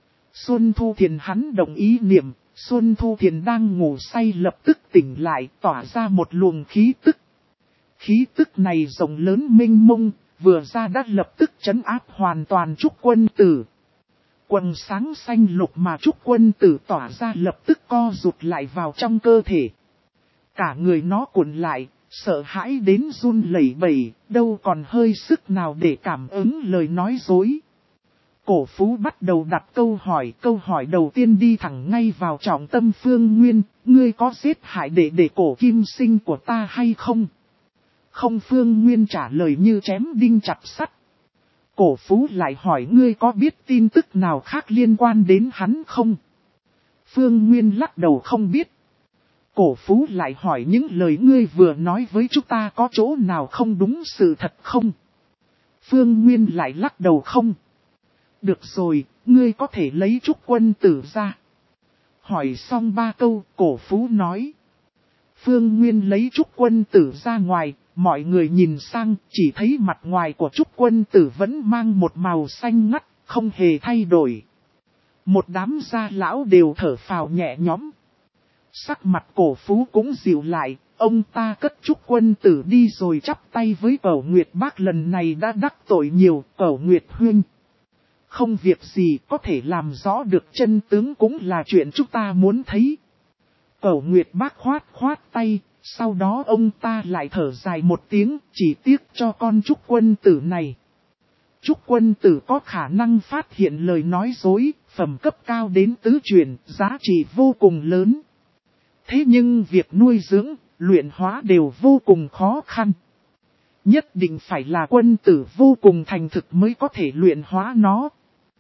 Xuân Thu Thiền hắn đồng ý niệm, Xuân Thu Thiền đang ngủ say lập tức tỉnh lại, tỏa ra một luồng khí tức. Khí tức này rộng lớn mênh mông, vừa ra đã lập tức trấn áp hoàn toàn Trúc Quân Tử. Quần sáng xanh lục mà Trúc Quân Tử tỏa ra lập tức co rụt lại vào trong cơ thể. Cả người nó cuộn lại, sợ hãi đến run lẩy bẩy, đâu còn hơi sức nào để cảm ứng lời nói dối. Cổ Phú bắt đầu đặt câu hỏi, câu hỏi đầu tiên đi thẳng ngay vào trọng tâm Phương Nguyên, ngươi có giết hại đệ đệ Cổ Kim Sinh của ta hay không? Không, Phương Nguyên trả lời như chém đinh chặt sắt. Cổ Phú lại hỏi, ngươi có biết tin tức nào khác liên quan đến hắn không? Phương Nguyên lắc đầu không biết. Cổ Phú lại hỏi, những lời ngươi vừa nói với chúng ta có chỗ nào không đúng sự thật không? Phương Nguyên lại lắc đầu không. Được rồi, ngươi có thể lấy Trúc Quân Tử ra. Hỏi xong ba câu, Cổ Phú nói. Phương Nguyên lấy Trúc Quân Tử ra ngoài, mọi người nhìn sang, chỉ thấy mặt ngoài của Trúc Quân Tử vẫn mang một màu xanh ngắt, không hề thay đổi. Một đám gia lão đều thở phào nhẹ nhõm. Sắc mặt Cổ Phú cũng dịu lại, ông ta cất Trúc Quân Tử đi rồi chắp tay với Cẩu Nguyệt Bác, lần này đã đắc tội nhiều. Cẩu Nguyệt huynh, không việc gì, có thể làm rõ được chân tướng cũng là chuyện chúng ta muốn thấy. Cẩu Nguyệt Bác khoát khoát tay, sau đó ông ta lại thở dài một tiếng, chỉ tiếc cho con Trúc Quân Tử này. Trúc Quân Tử có khả năng phát hiện lời nói dối, phẩm cấp cao đến tứ truyền, giá trị vô cùng lớn. Thế nhưng việc nuôi dưỡng, luyện hóa đều vô cùng khó khăn. Nhất định phải là quân tử vô cùng thành thực mới có thể luyện hóa nó.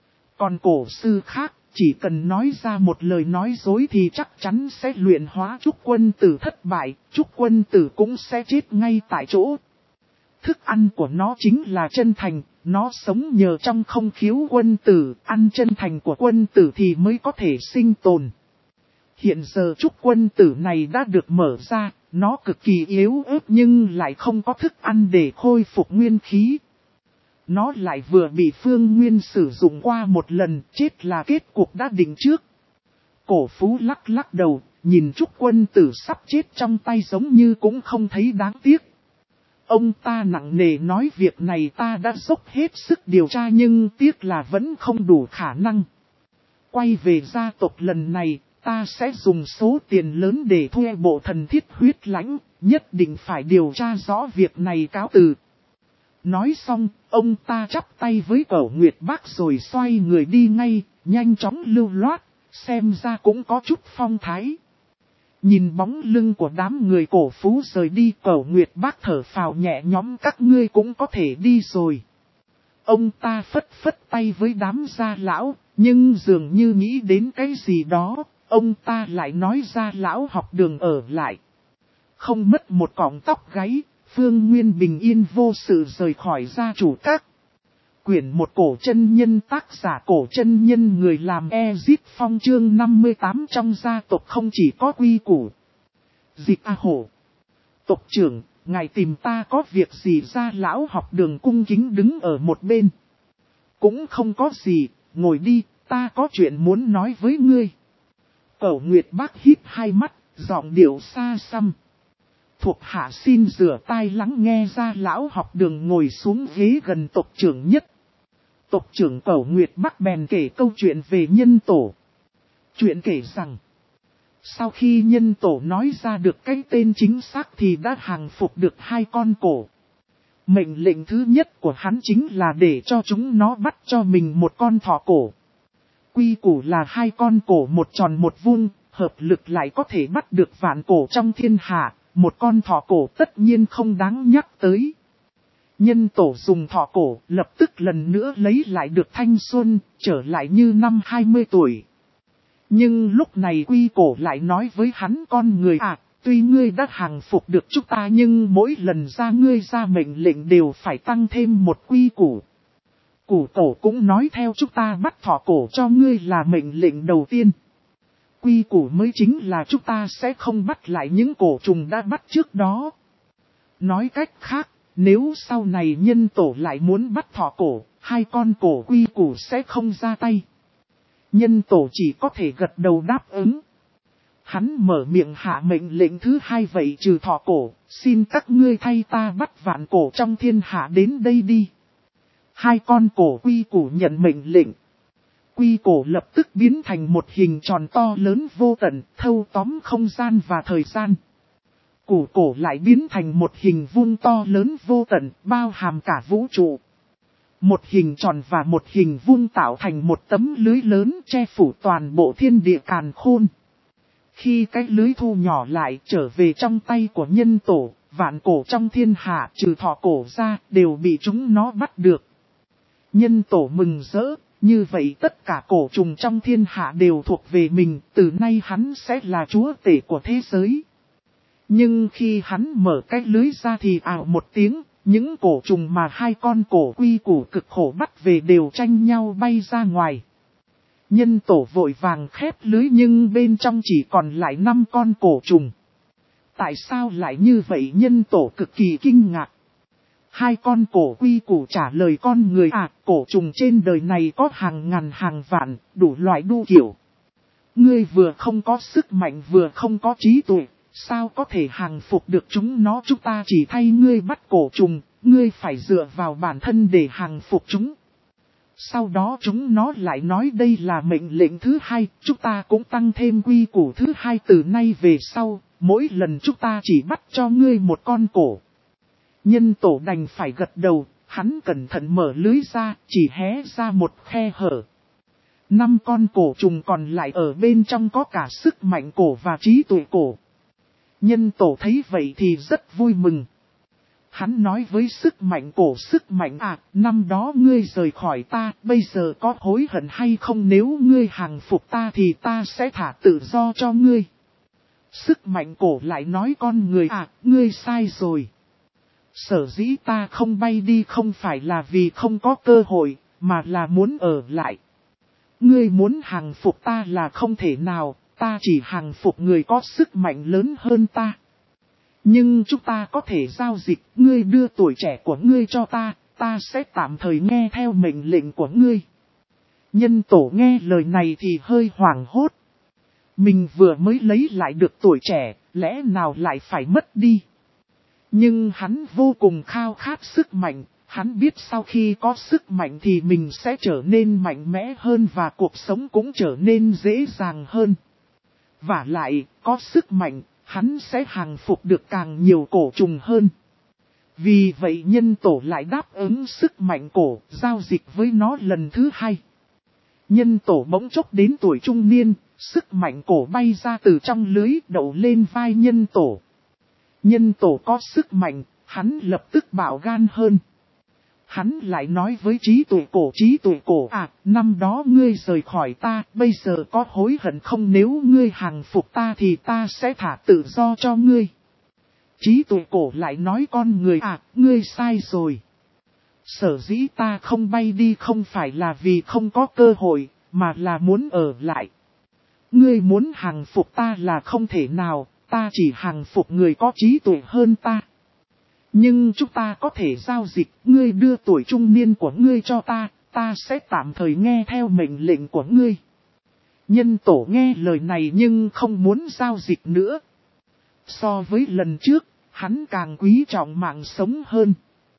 Còn cổ sư khác, chỉ cần nói ra một lời nói dối thì chắc chắn sẽ luyện hóa Trúc Quân Tử thất bại, Trúc Quân Tử cũng sẽ chết ngay tại chỗ. Thức ăn của nó chính là chân thành, nó sống nhờ trong không khiếu quân tử, ăn chân thành của quân tử thì mới có thể sinh tồn. Hiện giờ Trúc Quân Tử này đã được mở ra, nó cực kỳ yếu ớt nhưng lại không có thức ăn để khôi phục nguyên khí. Nó lại vừa bị Phương Nguyên sử dụng qua một lần, chết là kết cục đã định trước. Cổ Phú lắc lắc đầu, nhìn Trúc Quân Tử sắp chết trong tay giống như cũng không thấy đáng tiếc. Ông ta nặng nề nói, việc này ta đã dốc hết sức điều tra nhưng tiếc là vẫn không đủ khả năng. Quay về gia tộc lần này, ta sẽ dùng số tiền lớn để thuê bộ thần thiết huyết lãnh, nhất định phải điều tra rõ việc này, cáo từ. Nói xong, ông ta chắp tay với Cẩu Nguyệt Bác rồi xoay người đi ngay, nhanh chóng lưu loát, xem ra cũng có chút phong thái. Nhìn bóng lưng của đám người Cổ Phú rời đi, Cẩu Nguyệt Bác thở phào nhẹ nhõm, các ngươi cũng có thể đi rồi. Ông ta phất phất tay với đám gia lão, nhưng dường như nghĩ đến cái gì đó, ông ta lại nói gia lão học đường ở lại. Không mất một cọng tóc gáy, Phương Nguyên bình yên vô sự rời khỏi gia chủ các. Quyển một Cổ Chân Nhân, tác giả Cổ Chân Nhân, người làm Ezip Phong, chương năm mươi tám. Trong gia tộc không chỉ có quy củ. Dịch A Hổ. Tộc trưởng, ngài tìm ta có việc gì? Gia lão học đường cung kính đứng ở một bên. Cũng không có gì, ngồi đi, ta có chuyện muốn nói với ngươi. Cẩu Nguyệt Bác híp hai mắt, giọng điệu xa xăm. Thuộc hạ xin rửa tai lắng nghe. Gia lão học đường ngồi xuống ghế gần tộc trưởng nhất. Tộc trưởng Cẩu Nguyệt Bác bèn kể câu chuyện về nhân tổ. Chuyện kể rằng, sau khi nhân tổ nói ra được cái tên chính xác thì đã hàng phục được hai con cổ. Mệnh lệnh thứ nhất của hắn chính là để cho chúng nó bắt cho mình một con thỏ cổ. Quy củ là hai con cổ một tròn một vuông, hợp lực lại có thể bắt được vạn cổ trong thiên hạ, một con thỏ cổ tất nhiên không đáng nhắc tới. Nhân tổ dùng thọ cổ, lập tức lần nữa lấy lại được thanh xuân, trở lại như năm hai mươi tuổi. Nhưng lúc này quy cổ lại nói với hắn: con người à, tuy ngươi đã hàng phục được chúng ta nhưng mỗi lần ra ngươi ra mệnh lệnh đều phải tăng thêm một quy củ. Củ cổ cũng nói theo chúng ta bắt thọ cổ cho ngươi là mệnh lệnh đầu tiên. Quy củ mới chính là chúng ta sẽ không bắt lại những cổ trùng đã bắt trước đó. Nói cách khác, nếu sau này nhân tổ lại muốn bắt thọ cổ, hai con cổ quy củ sẽ không ra tay. Nhân tổ chỉ có thể gật đầu đáp ứng. Hắn mở miệng hạ mệnh lệnh thứ hai: vậy trừ thọ cổ, xin các ngươi thay ta bắt vạn cổ trong thiên hạ đến đây đi. Hai con cổ quy củ nhận mệnh lệnh. Quy cổ lập tức biến thành một hình tròn to lớn vô tận, thâu tóm không gian và thời gian. Củ cổ lại biến thành một hình vuông to lớn vô tận, bao hàm cả vũ trụ. Một hình tròn và một hình vuông tạo thành một tấm lưới lớn che phủ toàn bộ thiên địa càn khôn. Khi cái lưới thu nhỏ lại trở về trong tay của nhân tổ, vạn cổ trong thiên hạ trừ thọ cổ ra đều bị chúng nó bắt được. Nhân tổ mừng rỡ, như vậy tất cả cổ trùng trong thiên hạ đều thuộc về mình, từ nay hắn sẽ là chúa tể của thế giới. Nhưng khi hắn mở cái lưới ra thì ảo một tiếng, những cổ trùng mà hai con cổ quy củ cực khổ bắt về đều tranh nhau bay ra ngoài. Nhân tổ vội vàng khép lưới nhưng bên trong chỉ còn lại năm con cổ trùng. Tại sao lại như vậy? Nhân tổ cực kỳ kinh ngạc. Hai con cổ quy củ trả lời: con người à, cổ trùng trên đời này có hàng ngàn hàng vạn, đủ loại đu kiểu. Ngươi vừa không có sức mạnh vừa không có trí tuệ, sao có thể hàng phục được chúng nó? Chúng ta chỉ thay ngươi bắt cổ trùng, ngươi phải dựa vào bản thân để hàng phục chúng. Sau đó chúng nó lại nói đây là mệnh lệnh thứ hai, chúng ta cũng tăng thêm quy củ thứ hai: từ nay về sau, mỗi lần chúng ta chỉ bắt cho ngươi một con cổ. Nhân tổ đành phải gật đầu, hắn cẩn thận mở lưới ra, chỉ hé ra một khe hở. Năm con cổ trùng còn lại ở bên trong có cả sức mạnh cổ và trí tuệ cổ. Nhân tổ thấy vậy thì rất vui mừng. Hắn nói với sức mạnh cổ: sức mạnh à, năm đó ngươi rời khỏi ta, bây giờ có hối hận hay không? Nếu ngươi hàng phục ta thì ta sẽ thả tự do cho ngươi. Sức mạnh cổ lại nói: con người à, ngươi sai rồi. Sở dĩ ta không bay đi không phải là vì không có cơ hội, mà là muốn ở lại. Ngươi muốn hàng phục ta là không thể nào, ta chỉ hàng phục người có sức mạnh lớn hơn ta. Nhưng chúng ta có thể giao dịch, ngươi đưa tuổi trẻ của ngươi cho ta, ta sẽ tạm thời nghe theo mệnh lệnh của ngươi. Nhân tổ nghe lời này thì hơi hoảng hốt. Mình vừa mới lấy lại được tuổi trẻ, lẽ nào lại phải mất đi? Nhưng hắn vô cùng khao khát sức mạnh, hắn biết sau khi có sức mạnh thì mình sẽ trở nên mạnh mẽ hơn và cuộc sống cũng trở nên dễ dàng hơn. Vả lại, có sức mạnh, hắn sẽ hàng phục được càng nhiều cổ trùng hơn. Vì vậy nhân tổ lại đáp ứng sức mạnh cổ, giao dịch với nó lần thứ hai. Nhân tổ bỗng chốc đến tuổi trung niên, sức mạnh cổ bay ra từ trong lưới đậu lên vai nhân tổ. Nhân tổ có sức mạnh, hắn lập tức bạo gan hơn. Hắn lại nói với trí tuệ cổ: trí tuệ cổ à, năm đó ngươi rời khỏi ta, bây giờ có hối hận không? Nếu ngươi hàng phục ta thì ta sẽ thả tự do cho ngươi. Trí tuệ cổ lại nói: con người à, ngươi sai rồi. Sở dĩ ta không bay đi không phải là vì không có cơ hội, mà là muốn ở lại. Ngươi muốn hàng phục ta là không thể nào, ta chỉ hàng phục người có trí tuệ hơn ta. Nhưng chúng ta có thể giao dịch, ngươi đưa tuổi trung niên của ngươi cho ta, ta sẽ tạm thời nghe theo mệnh lệnh của ngươi. Nhân tổ nghe lời này nhưng không muốn giao dịch nữa. So với lần trước, hắn càng quý trọng mạng sống hơn.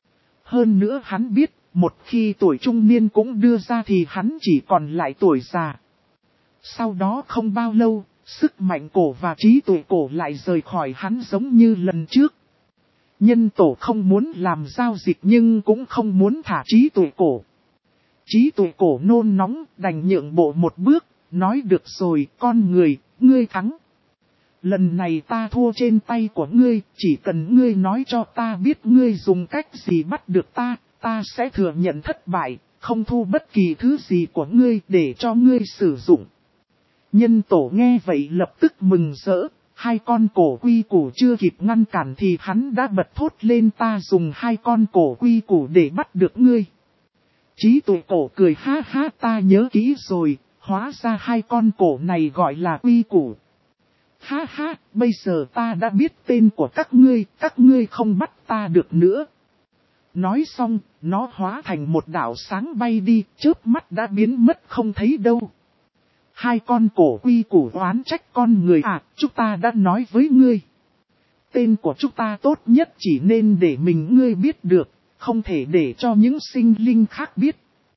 Hơn nữa hắn biết, một khi tuổi trung niên cũng đưa ra thì hắn chỉ còn lại tuổi già. Sau đó không bao lâu, sức mạnh cổ và trí tuệ cổ lại rời khỏi hắn giống như lần trước. Nhân tổ không muốn làm giao dịch nhưng cũng không muốn thả trí tuệ cổ. Trí tuệ cổ nôn nóng đành nhượng bộ một bước, nói: được rồi, con người, ngươi thắng. Lần này ta thua trên tay của ngươi, chỉ cần ngươi nói cho ta biết ngươi dùng cách gì bắt được ta, ta sẽ thừa nhận thất bại, không thu bất kỳ thứ gì của ngươi để cho ngươi sử dụng. Nhân tổ nghe vậy lập tức mừng rỡ, hai con cổ quy củ chưa kịp ngăn cản thì hắn đã bật thốt lên, ta dùng hai con cổ quy củ để bắt được ngươi. Trí tuệ cổ cười ha ha, ta nhớ kỹ rồi, hóa ra hai con cổ này gọi là quy củ. Ha ha, bây giờ ta đã biết tên của các ngươi, các ngươi không bắt ta được nữa. Nói xong, nó hóa thành một đạo sáng bay đi, chớp mắt đã biến mất không thấy đâu. Hai con cổ quy củ oán trách con người à, chúng ta đã nói với ngươi. Tên của chúng ta tốt nhất chỉ nên để mình ngươi biết được, không thể để cho những sinh linh khác biết.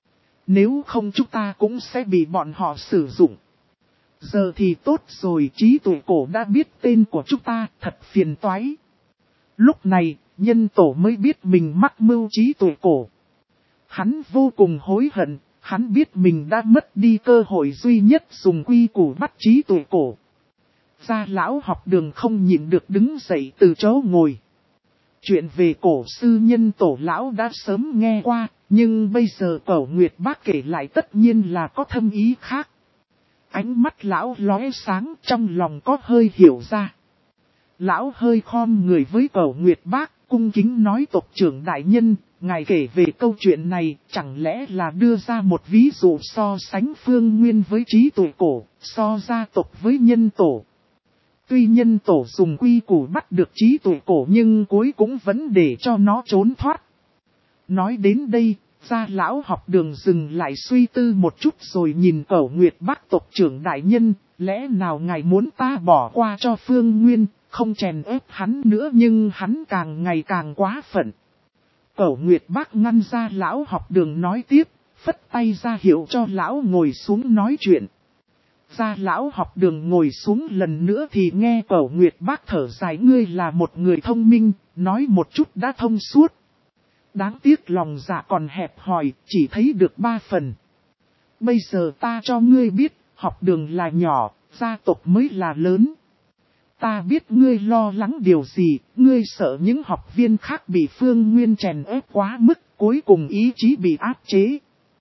Nếu không chúng ta cũng sẽ bị bọn họ sử dụng. Giờ thì tốt rồi, trí tuệ cổ đã biết tên của chúng ta, thật phiền toái. Lúc này, nhân tổ mới biết mình mắc mưu trí tuệ cổ. Hắn vô cùng hối hận, hắn biết mình đã mất đi cơ hội duy nhất dùng quy củ bắt trí tuệ cổ. Gia lão học đường không nhịn được đứng dậy từ chỗ ngồi. Chuyện về cổ sư nhân tổ lão đã sớm nghe qua, nhưng bây giờ Cẩu Nguyệt Bác kể lại tất nhiên là có thâm ý khác. Ánh mắt lão lóe sáng, trong lòng có hơi hiểu ra. Lão hơi khom người với Cẩu Nguyệt Bác, cung kính nói: tộc trưởng đại nhân, ngài kể về câu chuyện này, chẳng lẽ là đưa ra một ví dụ so sánh phương nguyên với trí tuệ cổ, so gia tộc với nhân tổ. Tuy nhân tổ dùng quy củ bắt được trí tuệ cổ nhưng cuối cũng vẫn để cho nó trốn thoát. Nói đến đây, gia lão học đường dừng lại suy tư một chút rồi nhìn Cẩu Nguyệt Bác: tộc trưởng đại nhân, lẽ nào ngài muốn ta bỏ qua cho phương nguyên, không chèn ép hắn nữa, nhưng hắn càng ngày càng quá phận. Cẩu Nguyệt Bác ngăn gia lão học đường nói tiếp, phất tay ra hiệu cho lão ngồi xuống nói chuyện. Gia lão học đường ngồi xuống lần nữa thì nghe Cẩu Nguyệt Bác thở dài: ngươi là một người thông minh, nói một chút đã thông suốt. Đáng tiếc lòng dạ còn hẹp hòi, chỉ thấy được ba phần. Bây giờ ta cho ngươi biết, học đường là nhỏ, gia tộc mới là lớn. Ta biết ngươi lo lắng điều gì, ngươi sợ những học viên khác bị phương nguyên chèn ép quá mức, cuối cùng ý chí bị áp chế.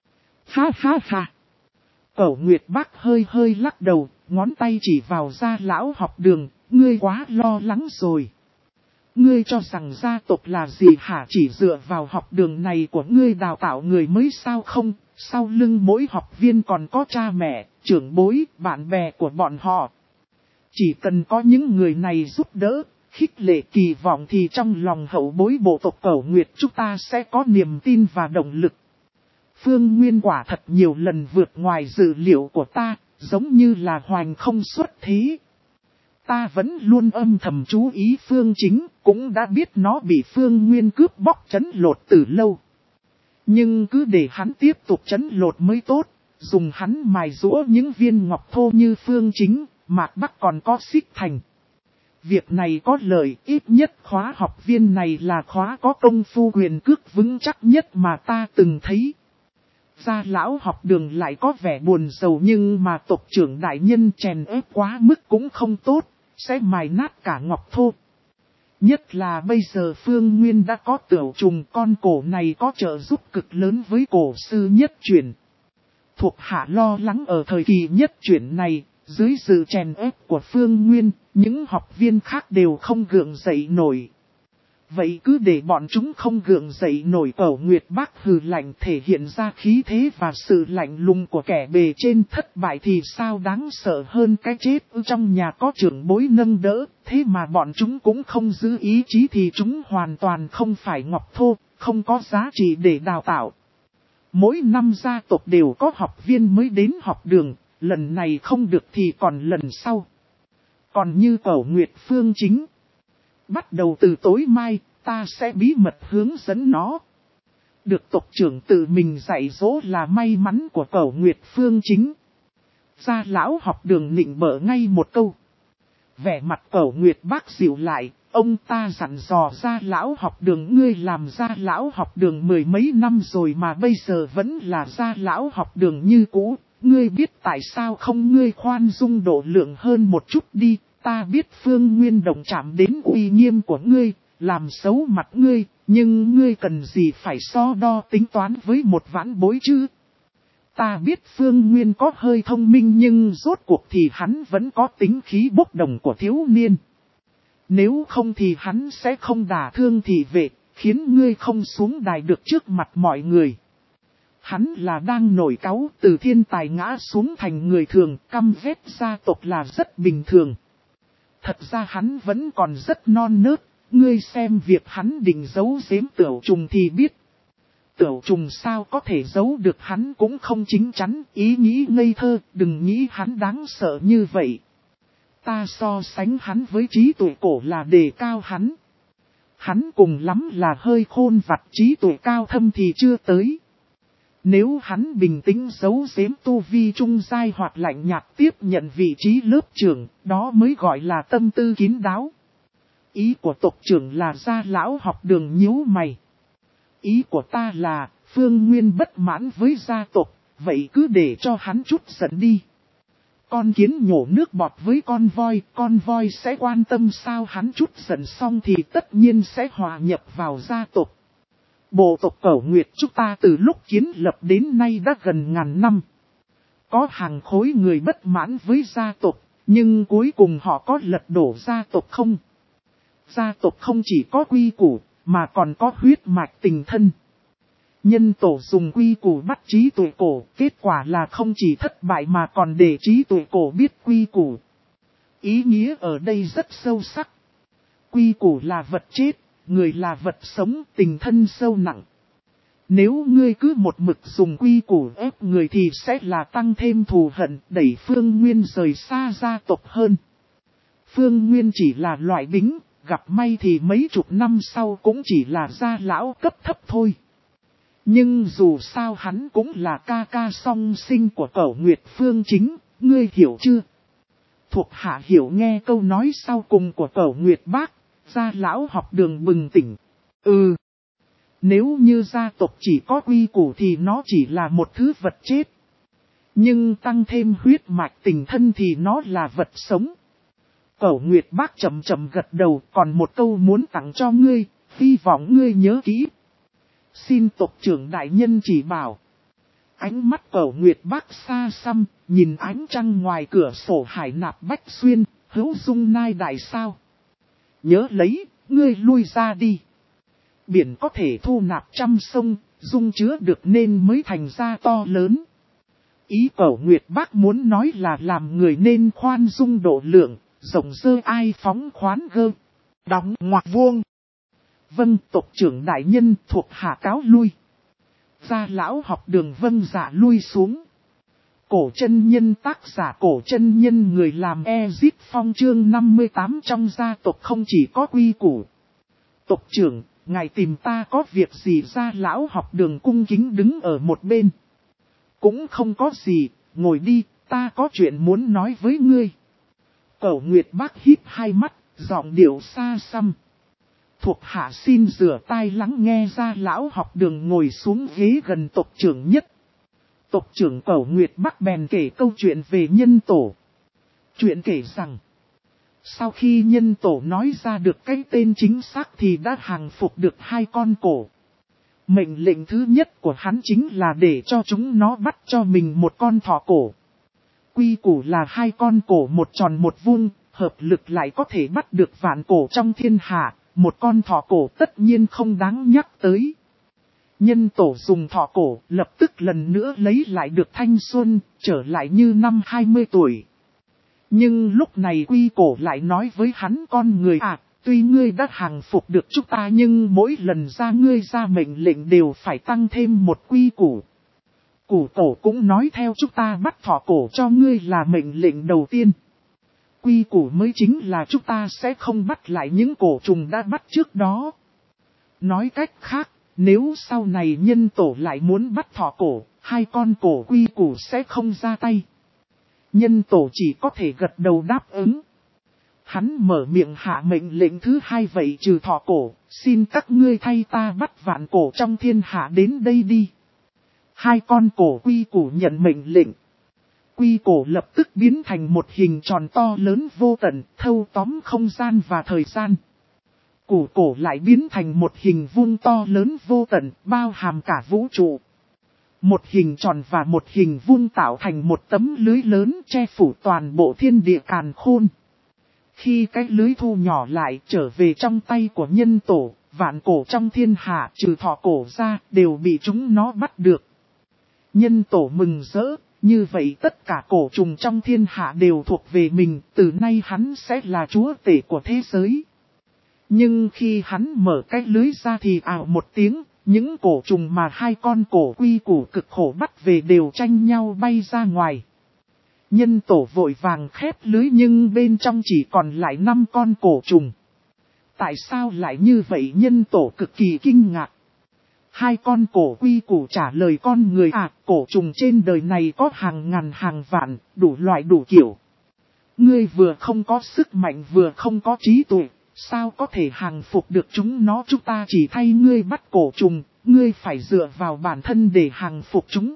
Ha ha ha. Cẩu Nguyệt Bác hơi hơi lắc đầu, ngón tay chỉ vào gia lão học đường, ngươi quá lo lắng rồi. Ngươi cho rằng gia tộc là gì hả? Chỉ dựa vào học đường này của ngươi đào tạo người mới sao không? Sau lưng mỗi học viên còn có cha mẹ, trưởng bối, bạn bè của bọn họ. Chỉ cần có những người này giúp đỡ, khích lệ kỳ vọng thì trong lòng hậu bối bộ tộc Cẩu Nguyệt chúng ta sẽ có niềm tin và động lực. Phương Nguyên quả thật nhiều lần vượt ngoài dự liệu của ta, giống như là hoành không xuất thế. Ta vẫn luôn âm thầm chú ý Phương Chính, cũng đã biết nó bị Phương Nguyên cướp bóc trấn lột từ lâu. Nhưng cứ để hắn tiếp tục trấn lột mới tốt, dùng hắn mài giũa những viên ngọc thô như Phương Chính, Mạc Bắc còn có Xích Thành. Việc này có lợi, ít nhất khóa học viên này là khóa có công phu quyền cước vững chắc nhất mà ta từng thấy. Gia lão học đường lại có vẻ buồn rầu, nhưng mà tộc trưởng đại nhân chèn ép quá mức cũng không tốt, sẽ mài nát cả ngọc thô. Nhất là bây giờ Phương Nguyên đã có Tửu Trùng, con cổ này có trợ giúp cực lớn với cổ sư nhất chuyển. Thuộc hạ lo lắng ở thời kỳ nhất chuyển này, dưới sự chèn ép của Phương Nguyên, những học viên khác đều không gượng dậy nổi. Vậy cứ để bọn chúng không gượng dậy nổi. Cẩu Nguyệt Bác hừ lạnh, thể hiện ra khí thế và sự lạnh lùng của kẻ bề trên. Thất bại thì sao đáng sợ hơn cái chết. Trong nhà có trưởng bối nâng đỡ, thế mà bọn chúng cũng không giữ ý chí thì chúng hoàn toàn không phải ngọc thô, không có giá trị để đào tạo. Mỗi năm gia tộc đều có học viên mới đến học đường, lần này không được thì còn lần sau. Còn như Cẩu Nguyệt Phương Chính, bắt đầu từ tối mai, ta sẽ bí mật hướng dẫn nó. Được tộc trưởng tự mình dạy dỗ là may mắn của Cẩu Nguyệt Phương Chính. Gia lão học đường nịnh bợ ngay một câu. Vẻ mặt Cẩu Nguyệt Bác dịu lại, ông ta dặn dò gia lão học đường: ngươi làm gia lão học đường mười mấy năm rồi mà bây giờ vẫn là gia lão học đường như cũ. Ngươi biết tại sao không? Ngươi khoan dung độ lượng hơn một chút đi, Ta biết Phương Nguyên động chạm đến uy nghiêm của ngươi, làm xấu mặt ngươi, nhưng ngươi cần gì phải so đo tính toán với một vãn bối chứ? Ta biết Phương Nguyên có hơi thông minh nhưng rốt cuộc thì hắn vẫn có tính khí bốc đồng của thiếu niên. Nếu không thì hắn sẽ không đả thương thị vệ, khiến ngươi không xuống đài được trước mặt mọi người. Hắn là đang nổi cáu, từ thiên tài ngã xuống thành người thường, căm ghét gia tộc là rất bình thường. Thật ra hắn vẫn còn rất non nớt, ngươi xem việc hắn định giấu giếm Tửu Trùng thì biết. Tửu Trùng sao có thể giấu được, hắn cũng không chính chắn, ý nghĩ ngây thơ, đừng nghĩ hắn đáng sợ như vậy. Ta so sánh hắn với trí tuệ cổ là đề cao hắn. Hắn cùng lắm là hơi khôn vặt, trí tuệ cao thâm thì chưa tới. Nếu hắn bình tĩnh giấu giếm tu vi trung giai hoặc lạnh nhạt tiếp nhận vị trí lớp trưởng, đó mới gọi là tâm tư kín đáo. Ý của tộc trưởng là Gia Lão học đường nhíu mày. Ý của ta là, Phương Nguyên bất mãn với gia tộc, vậy cứ để cho hắn chút giận đi. Con kiến nhổ nước bọt với con voi, con voi sẽ quan tâm sao? Hắn chút giận xong thì tất nhiên sẽ hòa nhập vào gia tộc. Bộ tộc Cẩu Nguyệt chúng ta từ lúc kiến lập đến nay đã gần ngàn năm. Có hàng khối người bất mãn với gia tộc, nhưng cuối cùng họ có lật đổ gia tộc không? Gia tộc không chỉ có quy củ, mà còn có huyết mạch tình thân. Nhân tổ dùng quy củ bắt trí tuệ cổ, kết quả là không chỉ thất bại mà còn để trí tuệ cổ biết quy củ. Ý nghĩa ở đây rất sâu sắc. Quy củ là vật chết, người là vật sống, tình thân sâu nặng. Nếu ngươi cứ một mực dùng quy củ ép người thì sẽ là tăng thêm thù hận, đẩy Phương Nguyên rời xa gia tộc hơn. Phương Nguyên chỉ là loại bính, gặp may thì mấy chục năm sau cũng chỉ là gia lão cấp thấp thôi. Nhưng dù sao hắn cũng là ca ca song sinh của Cẩu Nguyệt Phương Chính, ngươi hiểu chưa? Thuộc hạ hiểu, nghe câu nói sau cùng của Cẩu Nguyệt bác, Gia Lão học đường bừng tỉnh. Ừ, nếu như gia tộc chỉ có quy củ thì nó chỉ là một thứ vật chết. Nhưng tăng thêm huyết mạch tình thân thì nó là vật sống. Cẩu Nguyệt bác chậm chậm gật đầu, còn một câu muốn tặng cho ngươi, hy vọng ngươi nhớ kỹ. Xin tộc trưởng đại nhân chỉ bảo. Ánh mắt Cẩu Nguyệt bác xa xăm, nhìn ánh trăng ngoài cửa sổ hải nạp bách xuyên, hữu dung nai đại sao. Nhớ lấy, ngươi lui ra đi. Biển có thể thu nạp trăm sông, dung chứa được nên mới thành ra to lớn. Ý Cẩu Nguyệt bác muốn nói là làm người nên khoan dung độ lượng, rộng dơ ai phóng khoán gơ. Đóng ngoặc vuông. Vâng, tộc trưởng đại nhân, thuộc hạ cáo lui. Gia Lão học đường vâng dạ lui xuống. Cổ chân nhân tác giả cổ chân nhân người làm Ezip Phong chương năm mươi tám trong gia tộc không chỉ có quy củ. Tộc trưởng, ngài tìm ta có việc gì? Gia Lão học đường cung kính đứng ở một bên. Cũng không có gì, ngồi đi, ta có chuyện muốn nói với ngươi. Cẩu Nguyệt bác híp hai mắt, giọng điệu xa xăm. Thuộc hạ xin rửa tai lắng nghe. Gia Lão học đường ngồi xuống ghế gần tộc trưởng nhất. Tộc trưởng Cẩu Nguyệt bác bèn kể câu chuyện về nhân tổ. Chuyện kể rằng, sau khi nhân tổ nói ra được cái tên chính xác thì đã hàng phục được hai con cổ. Mệnh lệnh thứ nhất của hắn chính là để cho chúng nó bắt cho mình một con thỏ cổ. Quy củ là hai con cổ một tròn một vuông, hợp lực lại có thể bắt được vạn cổ trong thiên hạ, một con thỏ cổ tất nhiên không đáng nhắc tới. Nhân tổ dùng thỏ cổ, lập tức lần nữa lấy lại được thanh xuân, trở lại như năm hai mươi tuổi. Nhưng lúc này quy cổ lại nói với hắn: con người à, tuy ngươi đã hàng phục được chúng ta nhưng mỗi lần ra ngươi ra mệnh lệnh đều phải tăng thêm một quy củ. Củ tổ cũng nói theo chúng ta bắt thỏ cổ cho ngươi là mệnh lệnh đầu tiên. Quy củ mới chính là chúng ta sẽ không bắt lại những cổ trùng đã bắt trước đó. Nói cách khác, nếu sau này nhân tổ lại muốn bắt thỏ cổ, hai con cổ quy củ sẽ không ra tay. Nhân tổ chỉ có thể gật đầu đáp ứng. Hắn mở miệng hạ mệnh lệnh thứ hai: vậy trừ thỏ cổ, xin các ngươi thay ta bắt vạn cổ trong thiên hạ đến đây đi. Hai con cổ quy củ nhận mệnh lệnh. quy cổ lập tức biến thành một hình tròn to lớn vô tận, thâu tóm không gian và thời gian. Củ cổ lại biến thành một hình vuông to lớn vô tận, bao hàm cả vũ trụ. Một hình tròn và một hình vuông tạo thành một tấm lưới lớn che phủ toàn bộ thiên địa càn khôn. Khi cái lưới thu nhỏ lại trở về trong tay của nhân tổ, vạn cổ trong thiên hạ trừ thọ cổ ra đều bị chúng nó bắt được. Nhân tổ mừng rỡ, như vậy tất cả cổ trùng trong thiên hạ đều thuộc về mình, từ nay hắn sẽ là chúa tể của thế giới. Nhưng khi hắn mở cái lưới ra thì ào một tiếng, những cổ trùng mà hai con cổ quy củ cực khổ bắt về đều tranh nhau bay ra ngoài. Nhân tổ vội vàng khép lưới nhưng bên trong chỉ còn lại năm con cổ trùng. Tại sao lại như vậy? Nhân tổ cực kỳ kinh ngạc. Hai con cổ quy củ trả lời con người à, cổ trùng trên đời này có hàng ngàn hàng vạn, đủ loại đủ kiểu. Ngươi vừa không có sức mạnh vừa không có trí tuệ, sao có thể hàng phục được chúng nó? Chúng ta chỉ thay ngươi bắt cổ trùng, ngươi phải dựa vào bản thân để hàng phục chúng.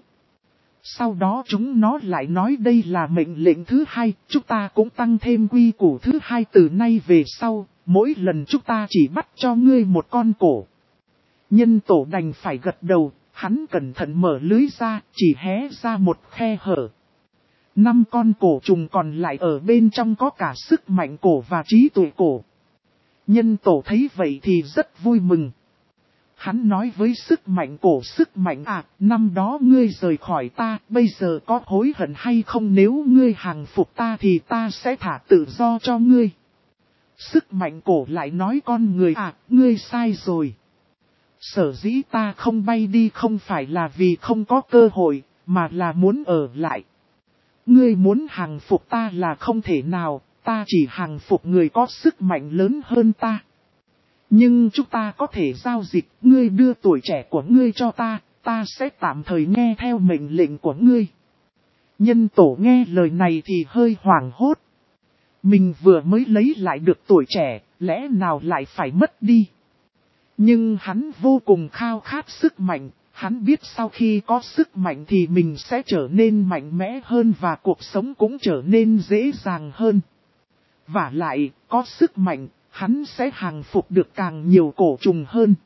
Sau đó chúng nó lại nói đây là mệnh lệnh thứ hai, chúng ta cũng tăng thêm quy củ thứ hai, từ nay về sau, mỗi lần chúng ta chỉ bắt cho ngươi một con cổ. Nhân tổ đành phải gật đầu, hắn cẩn thận mở lưới ra, chỉ hé ra một khe hở. Năm con cổ trùng còn lại ở bên trong có cả sức mạnh cổ và trí tuệ cổ. Nhân tổ thấy vậy thì rất vui mừng. Hắn nói với sức mạnh cổ, sức mạnh à, năm đó ngươi rời khỏi ta, bây giờ có hối hận hay không? Nếu ngươi hàng phục ta thì ta sẽ thả tự do cho ngươi. Sức mạnh cổ lại nói con người à, ngươi sai rồi. Sở dĩ ta không bay đi không phải là vì không có cơ hội, mà là muốn ở lại. Ngươi muốn hàng phục ta là không thể nào, ta chỉ hàng phục người có sức mạnh lớn hơn ta. Nhưng chúng ta có thể giao dịch, ngươi đưa tuổi trẻ của ngươi cho ta, ta sẽ tạm thời nghe theo mệnh lệnh của ngươi. Nhân tổ nghe lời này thì hơi hoảng hốt. Mình vừa mới lấy lại được tuổi trẻ, lẽ nào lại phải mất đi? Nhưng hắn vô cùng khao khát sức mạnh, hắn biết sau khi có sức mạnh thì mình sẽ trở nên mạnh mẽ hơn và cuộc sống cũng trở nên dễ dàng hơn. Vả lại, có sức mạnh, hắn sẽ hàng phục được càng nhiều cổ trùng hơn.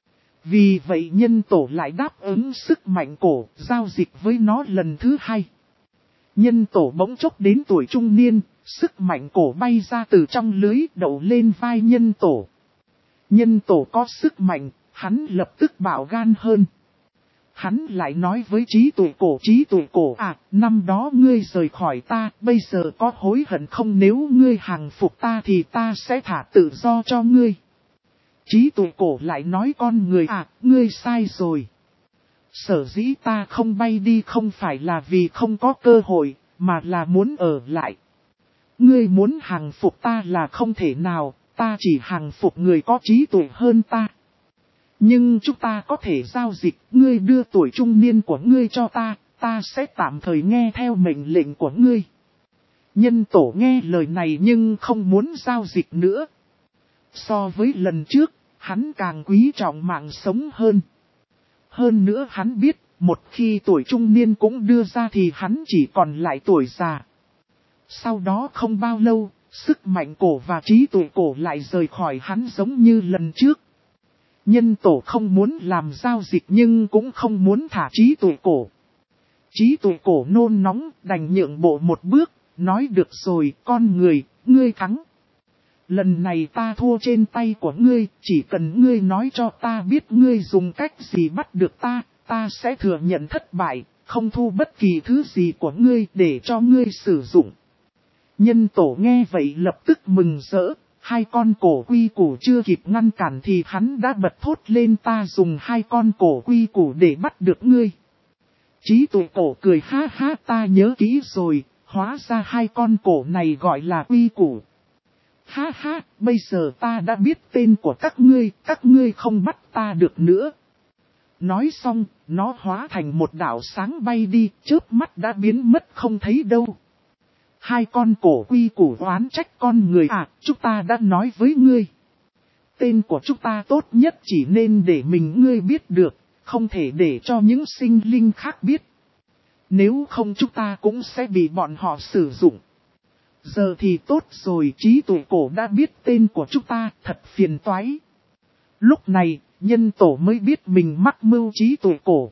Vì vậy nhân tổ lại đáp ứng sức mạnh cổ, giao dịch với nó lần thứ hai. Nhân tổ bỗng chốc đến tuổi trung niên, sức mạnh cổ bay ra từ trong lưới đậu lên vai nhân tổ. Nhân tổ có sức mạnh, hắn lập tức bạo gan hơn. Hắn lại nói với trí tuệ cổ, trí tuệ cổ à, năm đó ngươi rời khỏi ta, bây giờ có hối hận không? Nếu ngươi hàng phục ta thì ta sẽ thả tự do cho ngươi. Trí tuệ cổ lại nói con người à, ngươi sai rồi. Sở dĩ ta không bay đi không phải là vì không có cơ hội, mà là muốn ở lại. Ngươi muốn hàng phục ta là không thể nào, ta chỉ hàng phục người có trí tuệ hơn ta. Nhưng chúng ta có thể giao dịch, ngươi đưa tuổi trung niên của ngươi cho ta, ta sẽ tạm thời nghe theo mệnh lệnh của ngươi. Nhân tổ nghe lời này nhưng không muốn giao dịch nữa. So với lần trước, hắn càng quý trọng mạng sống hơn. Hơn nữa hắn biết, một khi tuổi trung niên cũng đưa ra thì hắn chỉ còn lại tuổi già. Sau đó không bao lâu, sức mạnh cổ và trí tuệ cổ lại rời khỏi hắn giống như lần trước. Nhân tổ không muốn làm giao dịch nhưng cũng không muốn thả trí tuệ cổ. Trí tuệ cổ nôn nóng đành nhượng bộ một bước, nói được rồi con người, ngươi thắng. Lần này ta thua trên tay của ngươi, chỉ cần ngươi nói cho ta biết ngươi dùng cách gì bắt được ta, ta sẽ thừa nhận thất bại, không thu bất kỳ thứ gì của ngươi để cho ngươi sử dụng. Nhân tổ nghe vậy lập tức mừng rỡ. Hai con cổ quy củ chưa kịp ngăn cản thì hắn đã bật thốt lên, ta dùng hai con cổ quy củ để bắt được ngươi. Trí tuệ cổ cười ha ha, ta nhớ kỹ rồi, hóa ra hai con cổ này gọi là quy củ. Ha ha, bây giờ ta đã biết tên của các ngươi, các ngươi không bắt ta được nữa. Nói xong, nó hóa thành một đạo sáng bay đi, chớp mắt đã biến mất không thấy đâu. Hai con cổ quy củ oán trách con người à, chúng ta đã nói với ngươi. Tên của chúng ta tốt nhất chỉ nên để mình ngươi biết được, không thể để cho những sinh linh khác biết. Nếu không chúng ta cũng sẽ bị bọn họ sử dụng. Giờ thì tốt rồi, trí tuệ cổ đã biết tên của chúng ta, thật phiền toái. Lúc này, nhân tổ mới biết mình mắc mưu trí tuệ cổ.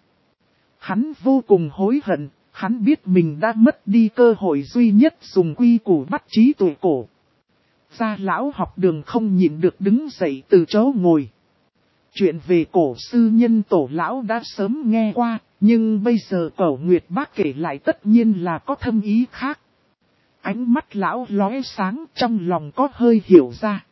Hắn vô cùng hối hận, hắn biết mình đã mất đi cơ hội duy nhất dùng quy củ bắt trí tuệ cổ. Gia lão học đường không nhịn được đứng dậy từ chỗ ngồi. Chuyện về cổ sư nhân tổ lão đã sớm nghe qua, nhưng bây giờ Cẩu Nguyệt Bác kể lại tất nhiên là có thâm ý khác. Ánh mắt lão lóe sáng, trong lòng có hơi hiểu ra.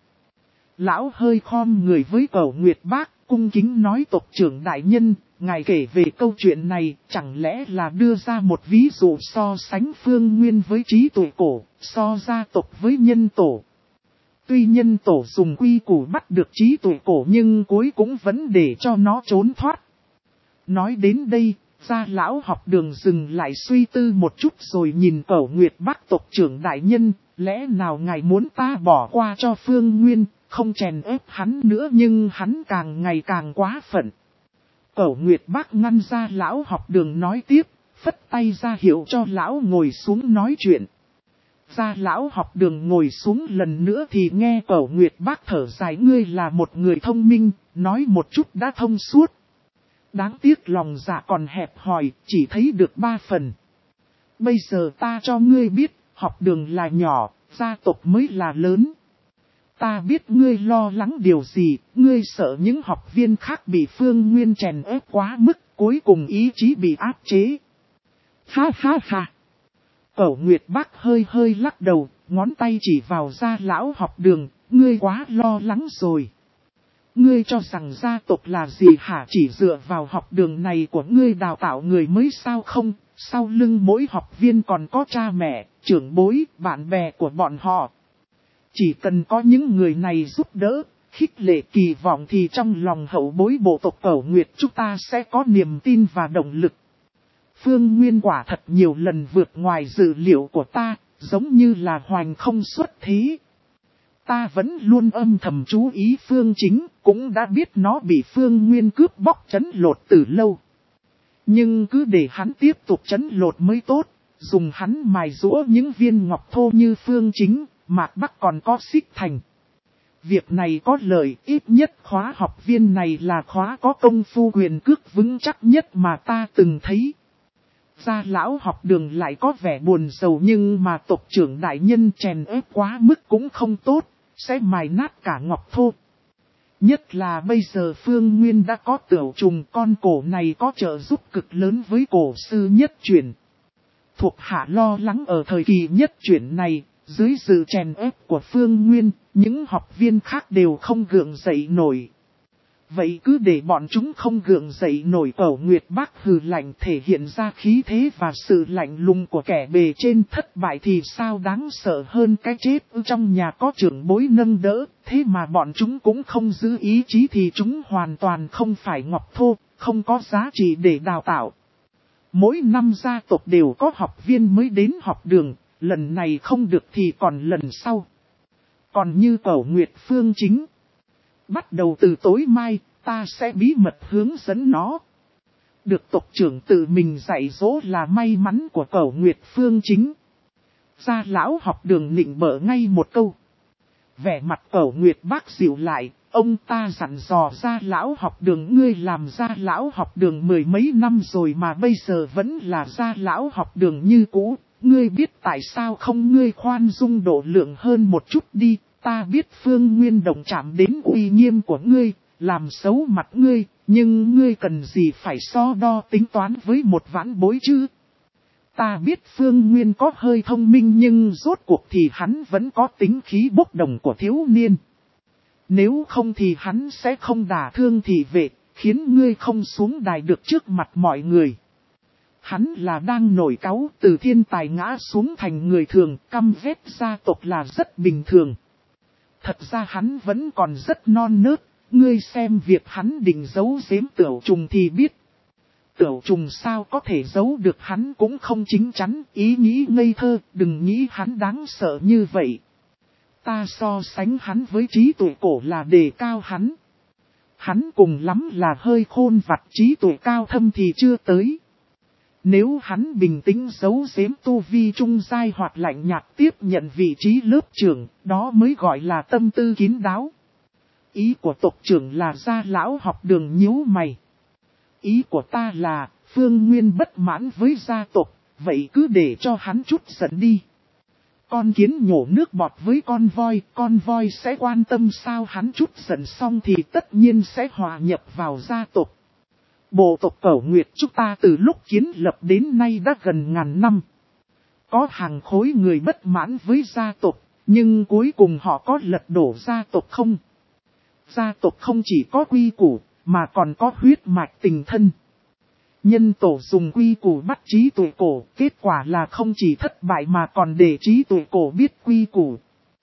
Lão hơi khom người với Cẩu Nguyệt Bác, cung kính nói tộc trưởng đại nhân, ngài kể về câu chuyện này, chẳng lẽ là đưa ra một ví dụ so sánh Phương Nguyên với trí tuệ cổ, so gia tộc với nhân tổ. Tuy nhân tổ dùng quy củ bắt được trí tuệ cổ nhưng cuối cũng vẫn để cho nó trốn thoát. Nói đến đây, gia lão học đường dừng lại suy tư một chút rồi nhìn Cẩu Nguyệt Bác tộc trưởng đại nhân, lẽ nào ngài muốn ta bỏ qua cho Phương Nguyên, không chèn ép hắn nữa nhưng hắn càng ngày càng quá phận. Cẩu Nguyệt Bác ngăn gia lão học đường nói tiếp, phất tay ra hiệu cho lão ngồi xuống nói chuyện. Gia lão học đường ngồi xuống lần nữa thì nghe Cẩu Nguyệt Bác thở dài, ngươi là một người thông minh, nói một chút đã thông suốt. Đáng tiếc lòng dạ còn hẹp hòi, chỉ thấy được ba phần. Bây giờ ta cho ngươi biết, học đường là nhỏ, gia tộc mới là lớn. Ta biết ngươi lo lắng điều gì, ngươi sợ những học viên khác bị Phương Nguyên chèn ép quá mức, cuối cùng ý chí bị áp chế. Ha ha ha! Cẩu Nguyệt Bác hơi hơi lắc đầu, ngón tay chỉ vào gia lão học đường, ngươi quá lo lắng rồi. Ngươi cho rằng gia tộc là gì hả, chỉ dựa vào học đường này của ngươi đào tạo người mới sao không, sau lưng mỗi học viên còn có cha mẹ, trưởng bối, bạn bè của bọn họ. Chỉ cần có những người này giúp đỡ, khích lệ kỳ vọng thì trong lòng hậu bối bộ tộc Cẩu Nguyệt chúng ta sẽ có niềm tin và động lực. Phương Nguyên quả thật nhiều lần vượt ngoài dự liệu của ta, giống như là hoành không xuất thế. Ta vẫn luôn âm thầm chú ý Phương Chính, cũng đã biết nó bị Phương Nguyên cướp bóc trấn lột từ lâu. Nhưng cứ để hắn tiếp tục trấn lột mới tốt, dùng hắn mài giũa những viên ngọc thô như Phương Chính, Mạc Bắc còn có Xích Thành. Việc này có lợi, ít nhất khóa học viên này là khóa có công phu quyền cước vững chắc nhất mà ta từng thấy. Gia lão học đường lại có vẻ buồn rầu nhưng mà tộc trưởng đại nhân chèn ép quá mức cũng không tốt, sẽ mài nát cả ngọc thô. Nhất là bây giờ Phương Nguyên đã có Tửu Trùng, con cổ này có trợ giúp cực lớn với cổ sư nhất chuyển. Thuộc hạ lo lắng ở thời kỳ nhất chuyển này, dưới sự chèn ép của Phương Nguyên, những học viên khác đều không gượng dậy nổi. Vậy cứ để bọn chúng không gượng dậy nổi. Cẩu Nguyệt Bác hừ lạnh, thể hiện ra khí thế và sự lạnh lùng của kẻ bề trên. Thất bại thì sao đáng sợ hơn cái chết. Trong nhà có trưởng bối nâng đỡ, thế mà bọn chúng cũng không giữ ý chí thì chúng hoàn toàn không phải ngọc thô, không có giá trị để đào tạo. Mỗi năm gia tộc đều có học viên mới đến học đường, lần này không được thì còn lần sau. Còn như Cẩu Nguyệt Phương Chính, bắt đầu từ tối mai, ta sẽ bí mật hướng dẫn nó. Được tộc trưởng tự mình dạy dỗ là may mắn của Cẩu Nguyệt Phương Chính. Gia lão học đường nịnh bợ ngay một câu. Vẻ mặt Cẩu Nguyệt Bác dịu lại, ông ta dặn dò gia lão học đường, ngươi làm gia lão học đường mười mấy năm rồi mà bây giờ vẫn là gia lão học đường như cũ. Ngươi biết tại sao không, ngươi khoan dung độ lượng hơn một chút đi. Ta biết Phương Nguyên động chạm đến uy nghiêm của ngươi, làm xấu mặt ngươi, nhưng ngươi cần gì phải so đo tính toán với một vãn bối chứ? Ta biết Phương Nguyên có hơi thông minh nhưng rốt cuộc thì hắn vẫn có tính khí bốc đồng của thiếu niên. Nếu không thì hắn sẽ không đả thương thị vệ, khiến ngươi không xuống đài được trước mặt mọi người. Hắn là đang nổi cáu, từ thiên tài ngã xuống thành người thường, căm ghét gia tộc là rất bình thường. Thật ra hắn vẫn còn rất non nớt, ngươi xem việc hắn định giấu giếm Tửu Trùng thì biết. Tửu Trùng sao có thể giấu được, hắn cũng không chính chắn, ý nghĩ ngây thơ, đừng nghĩ hắn đáng sợ như vậy. Ta so sánh hắn với trí tuệ cổ là đề cao hắn. Hắn cùng lắm là hơi khôn vặt, trí tuệ cao thâm thì chưa tới. Nếu hắn bình tĩnh giấu giếm tu vi trung giai hoặc lạnh nhạt tiếp nhận vị trí lớp trưởng, đó mới gọi là tâm tư kín đáo. Ý của tộc trưởng là Gia lão học Đường nhíu mày. Ý của ta là, Phương Nguyên bất mãn với gia tộc, vậy cứ để cho hắn chút giận đi. Con kiến nhổ nước bọt với con voi, con voi sẽ quan tâm sao? Hắn chút giận xong thì tất nhiên sẽ hòa nhập vào gia tộc. Bộ tộc Cẩu Nguyệt chúng ta từ lúc kiến lập đến nay đã gần ngàn năm. Có hàng khối người bất mãn với gia tộc, nhưng cuối cùng họ có lật đổ gia tộc không? Gia tộc không chỉ có quy củ, mà còn có huyết mạch tình thân. Nhân tổ dùng quy củ bắt trí tuệ cổ, kết quả là không chỉ thất bại mà còn để trí tuệ cổ biết quy củ.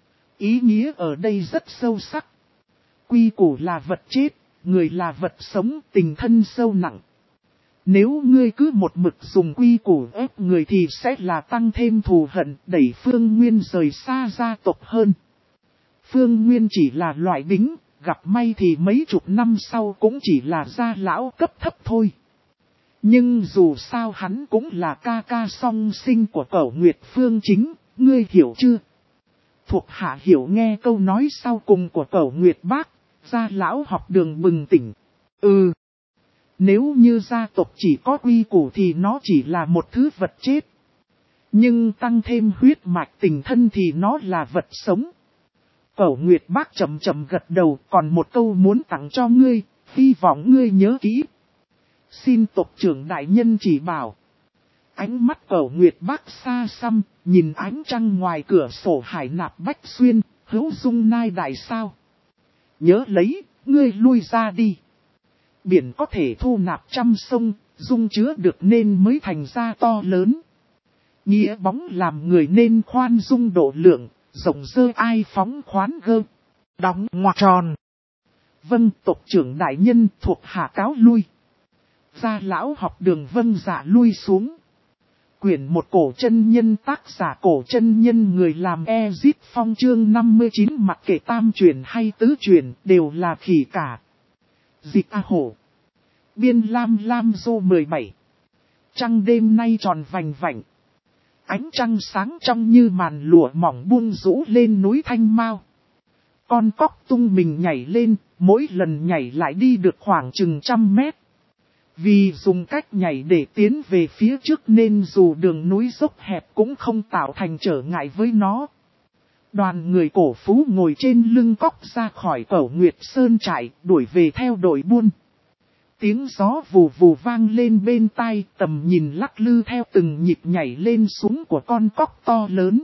Ý nghĩa ở đây rất sâu sắc. Quy củ là vật chết, người là vật sống, tình thân sâu nặng. Nếu ngươi cứ một mực dùng quy củ ép người thì sẽ là tăng thêm thù hận, đẩy Phương Nguyên rời xa gia tộc hơn. Phương Nguyên chỉ là loại bính, gặp may thì mấy chục năm sau cũng chỉ là gia lão cấp thấp thôi. Nhưng dù sao hắn cũng là ca ca song sinh của Cẩu Nguyệt Phương Chính, ngươi hiểu chưa? Thuộc hạ hiểu. Nghe câu nói sau cùng của Cẩu Nguyệt bác, Gia lão học Đường bừng tỉnh. Ừ. Nếu như gia tộc chỉ có quy củ thì nó chỉ là một thứ vật chết. Nhưng tăng thêm huyết mạch tình thân thì nó là vật sống. Cẩu Nguyệt bác chậm chậm gật đầu, còn một câu muốn tặng cho ngươi, hy vọng ngươi nhớ kỹ. Xin tộc trưởng đại nhân chỉ bảo. Ánh mắt Cẩu Nguyệt bác xa xăm, nhìn ánh trăng ngoài cửa sổ hải nạp bách xuyên, hữu dung nai đại sao. Nhớ lấy, ngươi lui ra đi. Biển có thể thu nạp trăm sông, dung chứa được nên mới thành ra to lớn. Nghĩa bóng làm người nên khoan dung độ lượng, rộng dơ ai phóng khoán gơ. Đóng ngoặc tròn. Vâng, tộc trưởng đại nhân thuộc hạ cáo lui. Gia lão học Đường vâng dạ lui xuống. Quyển một Cổ chân nhân tác giả Cổ chân nhân người làm Ezit Phong chương năm mươi chín mặc kệ tam truyền hay tứ truyền đều là khỉ cả. Dịch A Hổ. Biên Lam Lam Dô mười bảy. Trăng đêm nay tròn vành vạnh. Ánh trăng sáng trong như màn lụa mỏng buông rũ lên núi Thanh Mao. Con cóc tung mình nhảy lên, mỗi lần nhảy lại đi được khoảng chừng trăm mét. Vì dùng cách nhảy để tiến về phía trước nên dù đường núi dốc hẹp cũng không tạo thành trở ngại với nó. Đoàn người cổ phú ngồi trên lưng cóc ra khỏi Cẩu Nguyệt Sơn trại, đuổi về theo đội buôn. Tiếng gió vù vù vang lên bên tai, tầm nhìn lắc lư theo từng nhịp nhảy lên xuống của con cóc to lớn.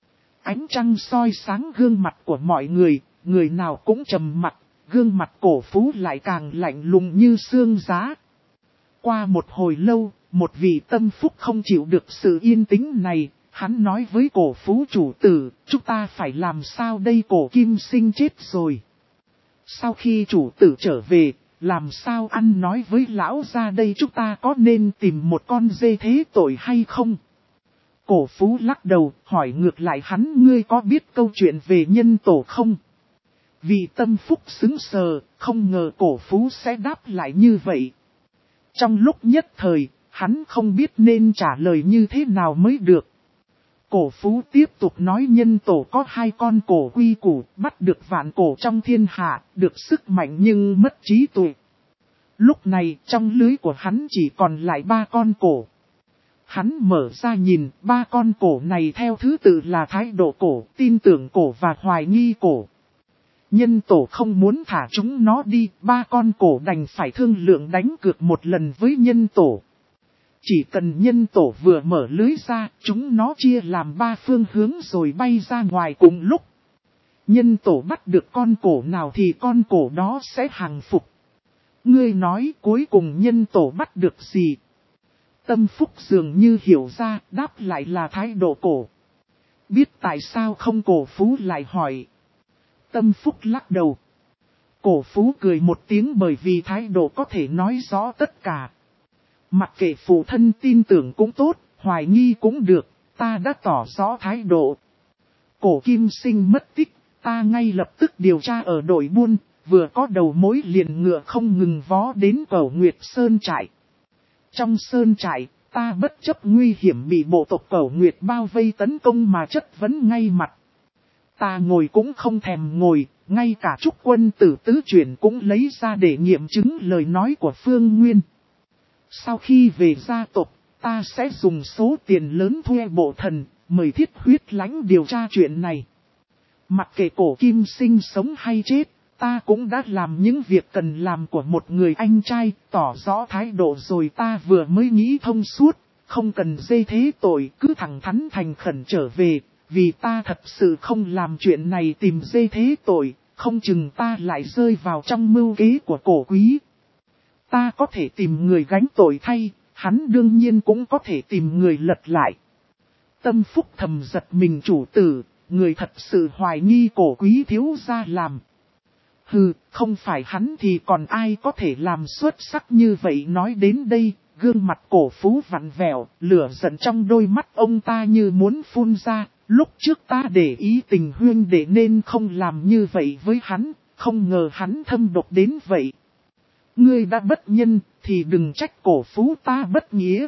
Ánh trăng soi sáng gương mặt của mọi người, người nào cũng trầm mặc, gương mặt cổ phú lại càng lạnh lùng như xương giá. Qua một hồi lâu, một vị tâm phúc không chịu được sự yên tĩnh này, hắn nói với cổ phú chủ tử, chúng ta phải làm sao đây? Cổ Kim Sinh chết rồi. Sau khi chủ tử trở về, làm sao ăn nói với lão ra đây? Chúng ta có nên tìm một con dê thế tội hay không? Cổ phú lắc đầu, hỏi ngược lại hắn, ngươi có biết câu chuyện về nhân tổ không? Vị tâm phúc sững sờ, không ngờ cổ phú sẽ đáp lại như vậy. Trong lúc nhất thời, hắn không biết nên trả lời như thế nào mới được. Cổ phú tiếp tục nói nhân tổ có hai con cổ quy củ, bắt được vạn cổ trong thiên hạ, được sức mạnh nhưng mất trí tuệ. Lúc này trong lưới của hắn chỉ còn lại ba con cổ. Hắn mở ra nhìn, ba con cổ này theo thứ tự là thái độ cổ, tin tưởng cổ và hoài nghi cổ. Nhân tổ không muốn thả chúng nó đi, ba con cổ đành phải thương lượng đánh cược một lần với nhân tổ. Chỉ cần nhân tổ vừa mở lưới ra, chúng nó chia làm ba phương hướng rồi bay ra ngoài cùng lúc. Nhân tổ bắt được con cổ nào thì con cổ đó sẽ hàng phục. Ngươi nói cuối cùng nhân tổ bắt được gì? Tâm phúc dường như hiểu ra, đáp lại là thái độ cổ. Biết tại sao không? Cổ phú lại hỏi. Tâm phúc lắc đầu. Cổ phú cười một tiếng bởi vì thái độ có thể nói rõ tất cả. Mặc kệ phụ thân tin tưởng cũng tốt, hoài nghi cũng được, ta đã tỏ rõ thái độ. Cổ Kim Sinh mất tích, ta ngay lập tức điều tra ở đội buôn, vừa có đầu mối liền ngựa không ngừng vó đến Cẩu Nguyệt Sơn trại. Trong sơn trại, ta bất chấp nguy hiểm bị bộ tộc Cẩu Nguyệt bao vây tấn công mà chất vấn ngay mặt. Ta ngồi cũng không thèm ngồi, ngay cả Trúc Quân Tử tứ chuyển cũng lấy ra để nghiệm chứng lời nói của Phương Nguyên. Sau khi về gia tộc, ta sẽ dùng số tiền lớn thuê bộ thần, mời Thiết Huyết Lãnh điều tra chuyện này. Mặc kệ Cổ Kim Sinh sống hay chết, ta cũng đã làm những việc cần làm của một người anh trai, tỏ rõ thái độ rồi. Ta vừa mới nghĩ thông suốt, không cần dây thế tội, cứ thẳng thắn thành khẩn trở về, vì ta thật sự không làm chuyện này tìm dây thế tội, không chừng ta lại rơi vào trong mưu kế của Cổ Quý. Ta có thể tìm người gánh tội thay, hắn đương nhiên cũng có thể tìm người lật lại. Tâm Phúc thầm giật mình, chủ tử, người thật sự hoài nghi Cổ Quý thiếu gia làm. Hừ, không phải hắn thì còn ai có thể làm xuất sắc như vậy. Nói đến đây, gương mặt Cổ Phú vặn vẹo, lửa giận trong đôi mắt ông ta như muốn phun ra. Lúc trước ta để ý tình huynh đệ nên không làm như vậy với hắn, không ngờ hắn thâm độc đến vậy. Ngươi đã bất nhân, thì đừng trách Cổ Phú ta bất nghĩa.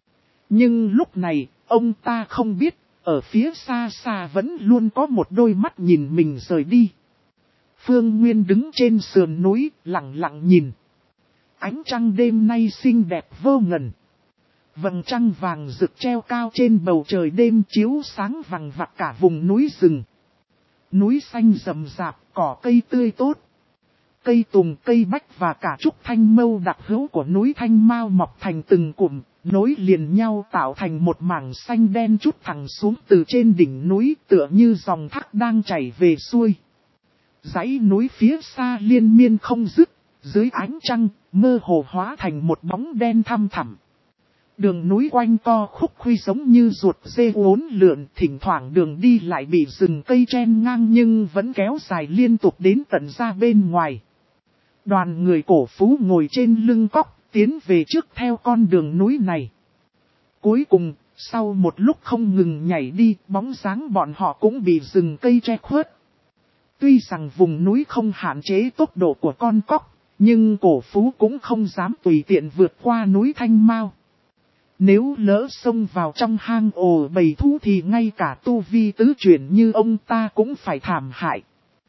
Nhưng lúc này, ông ta không biết, ở phía xa xa vẫn luôn có một đôi mắt nhìn mình rời đi. Phương Nguyên đứng trên sườn núi, lặng lặng nhìn. Ánh trăng đêm nay xinh đẹp vô ngần. Vầng trăng vàng rực treo cao trên bầu trời đêm chiếu sáng vằng vặc cả vùng núi rừng. Núi xanh rậm rạp, cỏ cây tươi tốt. Cây tùng, cây bách và cả trúc thanh mâu đặc hữu của núi Thanh Mao mọc thành từng cụm, nối liền nhau tạo thành một mảng xanh đen chút thẳng xuống từ trên đỉnh núi, tựa như dòng thác đang chảy về xuôi. Dãy núi phía xa liên miên không dứt, dưới ánh trăng, mơ hồ hóa thành một bóng đen thăm thẳm. Đường núi quanh co khúc khuy giống như ruột dê uốn lượn, thỉnh thoảng đường đi lại bị rừng cây chen ngang nhưng vẫn kéo dài liên tục đến tận ra bên ngoài. Đoàn người Cổ Phú ngồi trên lưng cóc, tiến về trước theo con đường núi này. Cuối cùng, sau một lúc không ngừng nhảy đi, bóng dáng bọn họ cũng bị rừng cây che khuất. Tuy rằng vùng núi không hạn chế tốc độ của con cóc, nhưng Cổ Phú cũng không dám tùy tiện vượt qua núi Thanh Mao. Nếu lỡ xông vào trong hang ổ bầy thú thì ngay cả tu vi tứ chuyển như ông ta cũng phải thảm hại.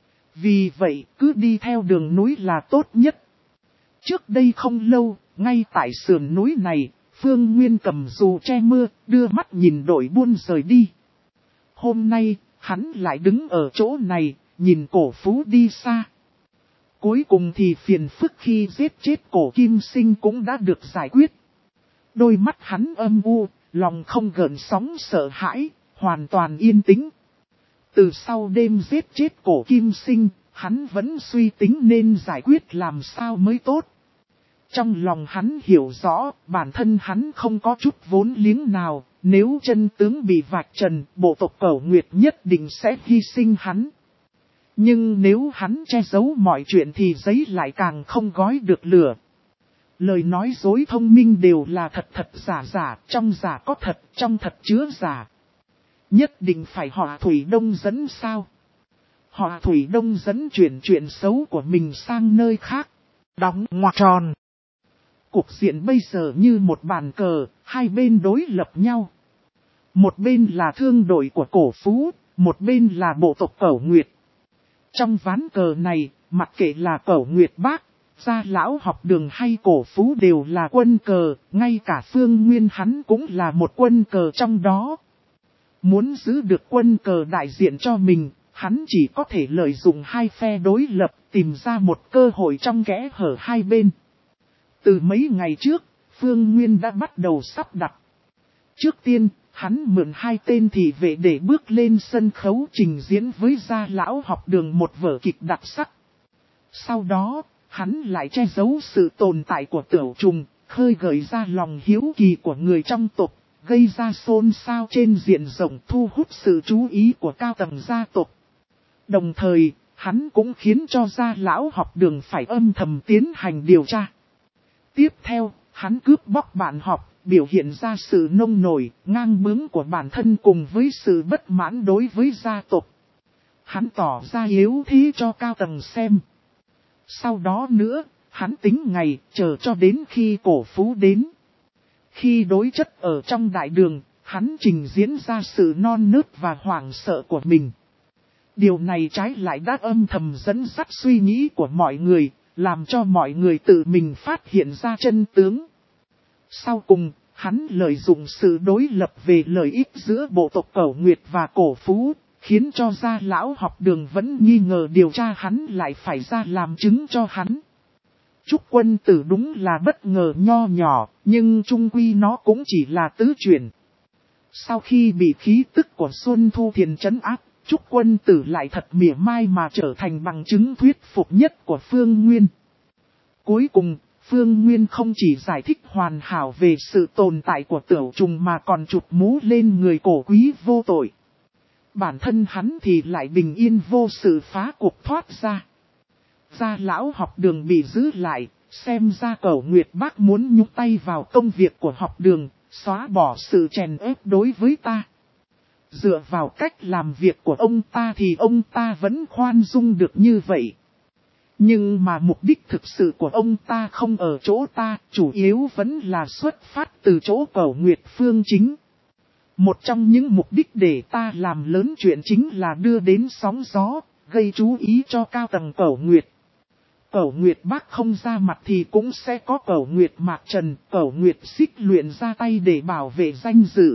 Vì vậy, cứ đi theo đường núi là tốt nhất. Trước đây không lâu, ngay tại sườn núi này, Phương Nguyên cầm dù che mưa, đưa mắt nhìn đội buôn rời đi. Hôm nay, hắn lại đứng ở chỗ này, nhìn Cổ Phú đi xa. Cuối cùng thì phiền phức khi giết chết Cổ Kim Sinh cũng đã được giải quyết. Đôi mắt hắn âm u, lòng không gợn sóng sợ hãi, hoàn toàn yên tĩnh. Từ sau đêm giết chết Cổ Kim Sinh, hắn vẫn suy tính nên giải quyết làm sao mới tốt. Trong lòng hắn hiểu rõ, bản thân hắn không có chút vốn liếng nào, nếu chân tướng bị vạch trần, bộ tộc Cẩu Nguyệt nhất định sẽ hy sinh hắn. Nhưng nếu hắn che giấu mọi chuyện thì giấy lại càng không gói được lửa. Lời nói dối thông minh đều là thật thật giả giả, trong giả có thật, trong thật chứa giả. Nhất định phải họ Thủy Đông dẫn sao? Họ Thủy Đông dẫn chuyển chuyện xấu của mình sang nơi khác. Đóng ngoặc tròn. Cục diện bây giờ như một bàn cờ, hai bên đối lập nhau. Một bên là thương đội của Cổ Phú, một bên là bộ tộc Cẩu Nguyệt. Trong ván cờ này, mặc kệ là Cẩu Nguyệt Bác, Gia Lão Học Đường hay Cổ Phú đều là quân cờ, ngay cả Phương Nguyên hắn cũng là một quân cờ trong đó. Muốn giữ được quân cờ đại diện cho mình, hắn chỉ có thể lợi dụng hai phe đối lập, tìm ra một cơ hội trong kẽ hở hai bên. Từ mấy ngày trước, Phương Nguyên đã bắt đầu sắp đặt. Trước tiên, hắn mượn hai tên thị vệ để bước lên sân khấu trình diễn với Gia Lão Học Đường một vở kịch đặc sắc. Sau đó, hắn lại che giấu sự tồn tại của Tửu Trùng, khơi gợi ra lòng hiếu kỳ của người trong tộc, gây ra xôn xao trên diện rộng, thu hút sự chú ý của cao tầng gia tộc. Đồng thời, hắn cũng khiến cho Gia Lão Học Đường phải âm thầm tiến hành điều tra. Tiếp theo, hắn cướp bóc bạn học, biểu hiện ra sự nông nổi, ngang bướng của bản thân cùng với sự bất mãn đối với gia tộc. Hắn tỏ ra yếu thế cho cao tầng xem. Sau đó nữa, hắn tính ngày, chờ cho đến khi Cổ Phú đến. Khi đối chất ở trong đại đường, hắn trình diễn ra sự non nớt và hoảng sợ của mình. Điều này trái lại đã âm thầm dẫn dắt suy nghĩ của mọi người, làm cho mọi người tự mình phát hiện ra chân tướng. Sau cùng, hắn lợi dụng sự đối lập về lợi ích giữa bộ tộc Cẩu Nguyệt và Cổ Phú, khiến cho gia lão học đường vẫn nghi ngờ điều tra hắn lại phải ra làm chứng cho hắn. Trúc Quân Tử đúng là bất ngờ nho nhỏ, nhưng chung quy nó cũng chỉ là tứ chuyển. Sau khi bị khí tức của Xuân Thu Thiền trấn áp, Trúc Quân Tử lại thật mỉa mai mà trở thành bằng chứng thuyết phục nhất của Phương Nguyên. Cuối cùng, Phương Nguyên không chỉ giải thích hoàn hảo về sự tồn tại của Tửu Trùng mà còn chụp mũ lên người Cổ Quý vô tội. Bản thân hắn thì lại bình yên vô sự phá cuộc thoát ra. Gia lão học đường bị giữ lại, xem ra Cẩu Nguyệt Bác muốn nhúng tay vào công việc của học đường, xóa bỏ sự chèn ép đối với ta. Dựa vào cách làm việc của ông ta thì ông ta vẫn khoan dung được như vậy. Nhưng mà mục đích thực sự của ông ta không ở chỗ ta, chủ yếu vẫn là xuất phát từ chỗ Cẩu Nguyệt Phương chính. Một trong những mục đích để ta làm lớn chuyện chính là đưa đến sóng gió, gây chú ý cho cao tầng Cẩu Nguyệt. Cẩu Nguyệt Bác không ra mặt thì cũng sẽ có Cẩu Nguyệt Mạc Trần, Cẩu Nguyệt Xích luyện ra tay để bảo vệ danh dự.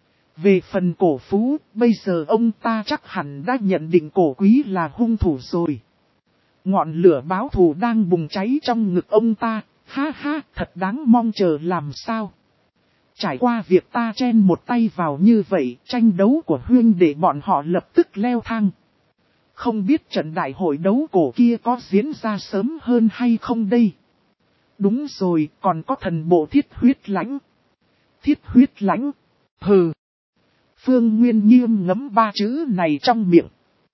Về phần Cổ Phú, bây giờ ông ta chắc hẳn đã nhận định Cổ Quý là hung thủ rồi. Ngọn lửa báo thù đang bùng cháy trong ngực ông ta, ha ha, thật đáng mong chờ làm sao. Trải qua việc ta chen một tay vào như vậy, tranh đấu của huynh để bọn họ lập tức leo thang. Không biết trận đại hội đấu cổ kia có diễn ra sớm hơn hay không đây? Đúng rồi, còn có thần bộ Thiết Huyết Lãnh. Thiết Huyết Lãnh? Hừ. Phương Nguyên nghiêm ngấm ba chữ này trong miệng.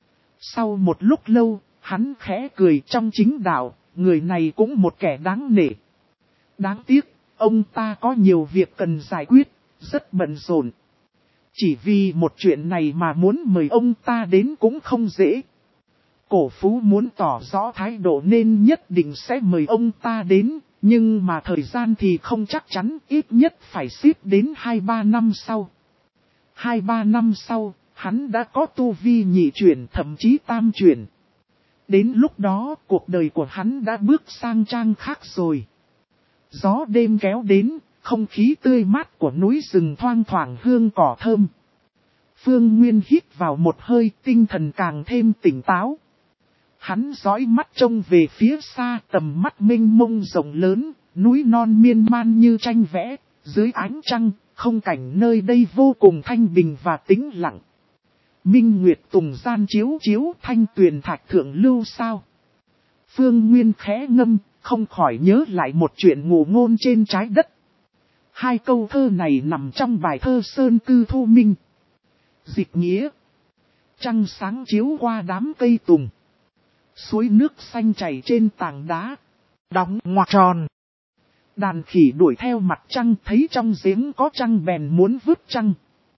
Sau một lúc lâu, hắn khẽ cười trong chính đạo, người này cũng một kẻ đáng nể. Đáng tiếc, ông ta có nhiều việc cần giải quyết, rất bận rộn. Chỉ vì một chuyện này mà muốn mời ông ta đến cũng không dễ. Cổ Phú muốn tỏ rõ thái độ nên nhất định sẽ mời ông ta đến, nhưng mà thời gian thì không chắc chắn, ít nhất phải xếp đến hai ba năm sau. hai ba năm sau, hắn đã có tu vi nhị chuyển thậm chí tam chuyển. Đến lúc đó, cuộc đời của hắn đã bước sang trang khác rồi. Gió đêm kéo đến, không khí tươi mát của núi rừng thoang thoảng hương cỏ thơm. Phương Nguyên hít vào một hơi, tinh thần càng thêm tỉnh táo. Hắn dõi mắt trông về phía xa, tầm mắt mênh mông rộng lớn, núi non miên man như tranh vẽ, dưới ánh trăng, không cảnh nơi đây vô cùng thanh bình và tĩnh lặng. Minh Nguyệt tùng gian chiếu chiếu thanh tuyền thạch thượng lưu sao. Phương Nguyên khẽ ngâm, không khỏi nhớ lại một chuyện ngụ ngôn trên trái đất. Hai câu thơ này nằm trong bài thơ Sơn Cư Thu Minh. Dịch nghĩa. Trăng sáng chiếu qua đám cây tùng. Suối nước xanh chảy trên tảng đá. Đóng ngoặc tròn. Đàn khỉ đuổi theo mặt trăng, thấy trong giếng có trăng bèn muốn vứt trăng.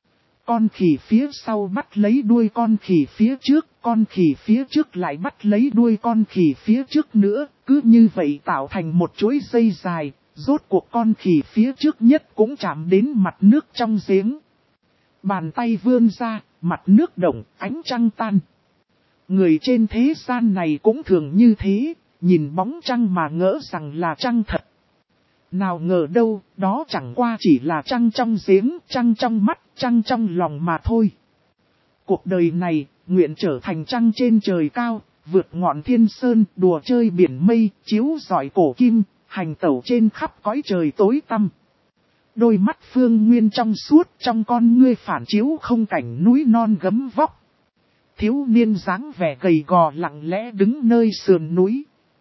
Con khỉ phía sau bắt lấy đuôi con khỉ phía trước, con khỉ phía trước lại bắt lấy đuôi con khỉ phía trước nữa, cứ như vậy tạo thành một chuỗi dây dài, rốt cuộc con khỉ phía trước nhất cũng chạm đến mặt nước trong giếng. Bàn tay vươn ra, mặt nước động, ánh trăng tan. Người trên thế gian này cũng thường như thế, nhìn bóng trăng mà ngỡ rằng là trăng thật. Nào ngờ đâu, đó chẳng qua chỉ là trăng trong giếng, trăng trong mắt, trăng trong lòng mà thôi. Cuộc đời này, nguyện trở thành trăng trên trời cao, vượt ngọn thiên sơn, đùa chơi biển mây, chiếu rọi cổ kim, hành tẩu trên khắp cõi trời tối tăm. Đôi mắt Phương Nguyên trong suốt, trong con ngươi phản chiếu không cảnh núi non gấm vóc. Thiếu niên dáng vẻ gầy gò lặng lẽ đứng nơi sườn núi.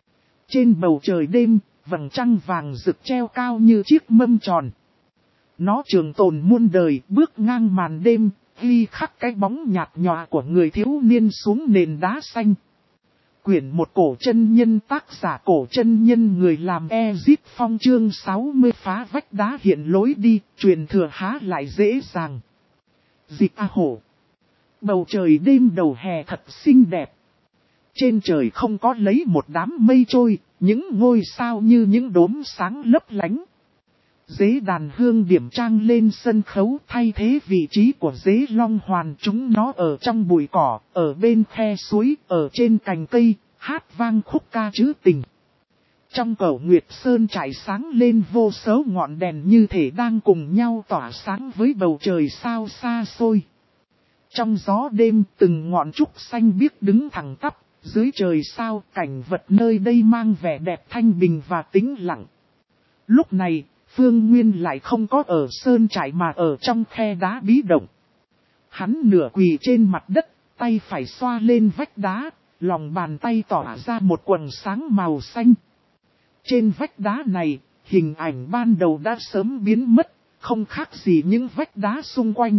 Trên bầu trời đêm, vầng trăng vàng rực treo cao như chiếc mâm tròn. Nó trường tồn muôn đời, bước ngang màn đêm, ghi khắc cái bóng nhạt nhòa của người thiếu niên xuống nền đá xanh. Quyển một cổ chân nhân, tác giả cổ chân nhân, người làm Ezip Phong, chương sáu mươi phá vách đá hiện lối đi, truyền thừa há lại dễ dàng. Dịch A Hổ. Bầu trời đêm đầu hè thật xinh đẹp. Trên trời không có lấy một đám mây trôi, những ngôi sao như những đốm sáng lấp lánh. Dế đàn hương điểm trang lên sân khấu thay thế vị trí của dế long hoàn, chúng nó ở trong bụi cỏ, ở bên khe suối, ở trên cành cây, hát vang khúc ca trữ tình. Trong cẩu Nguyệt Sơn trải sáng lên vô số ngọn đèn như thể đang cùng nhau tỏa sáng với bầu trời sao xa xôi. Trong gió đêm từng ngọn trúc xanh biếc đứng thẳng tắp, dưới trời sao cảnh vật nơi đây mang vẻ đẹp thanh bình và tĩnh lặng. Lúc này, Phương Nguyên lại không có ở sơn trại mà ở trong khe đá bí động. Hắn nửa quỳ trên mặt đất, tay phải xoa lên vách đá, lòng bàn tay tỏa ra một quầng sáng màu xanh. Trên vách đá này, hình ảnh ban đầu đã sớm biến mất, không khác gì những vách đá xung quanh.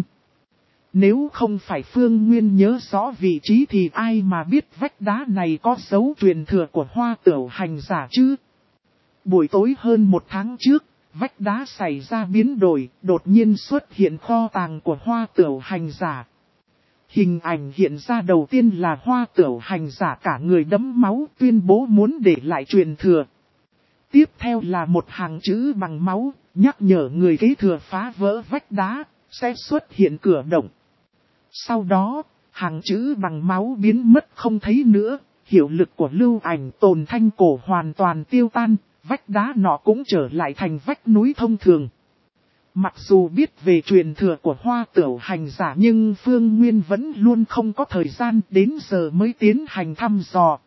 Nếu không phải Phương Nguyên nhớ rõ vị trí thì ai mà biết vách đá này có dấu truyền thừa của Hoa Tửu hành giả chứ? Buổi tối hơn một tháng trước, vách đá xảy ra biến đổi, đột nhiên xuất hiện kho tàng của Hoa Tửu hành giả. Hình ảnh hiện ra đầu tiên là Hoa Tửu hành giả cả người đẫm máu tuyên bố muốn để lại truyền thừa. Tiếp theo là một hàng chữ bằng máu, nhắc nhở người kế thừa phá vỡ vách đá, sẽ xuất hiện cửa động. Sau đó, hàng chữ bằng máu biến mất không thấy nữa, hiệu lực của lưu ảnh tồn thanh cổ hoàn toàn tiêu tan, vách đá nọ cũng trở lại thành vách núi thông thường. Mặc dù biết về truyền thừa của Hoa Tửu hành giả nhưng Phương Nguyên vẫn luôn không có thời gian đến giờ mới tiến hành thăm dò.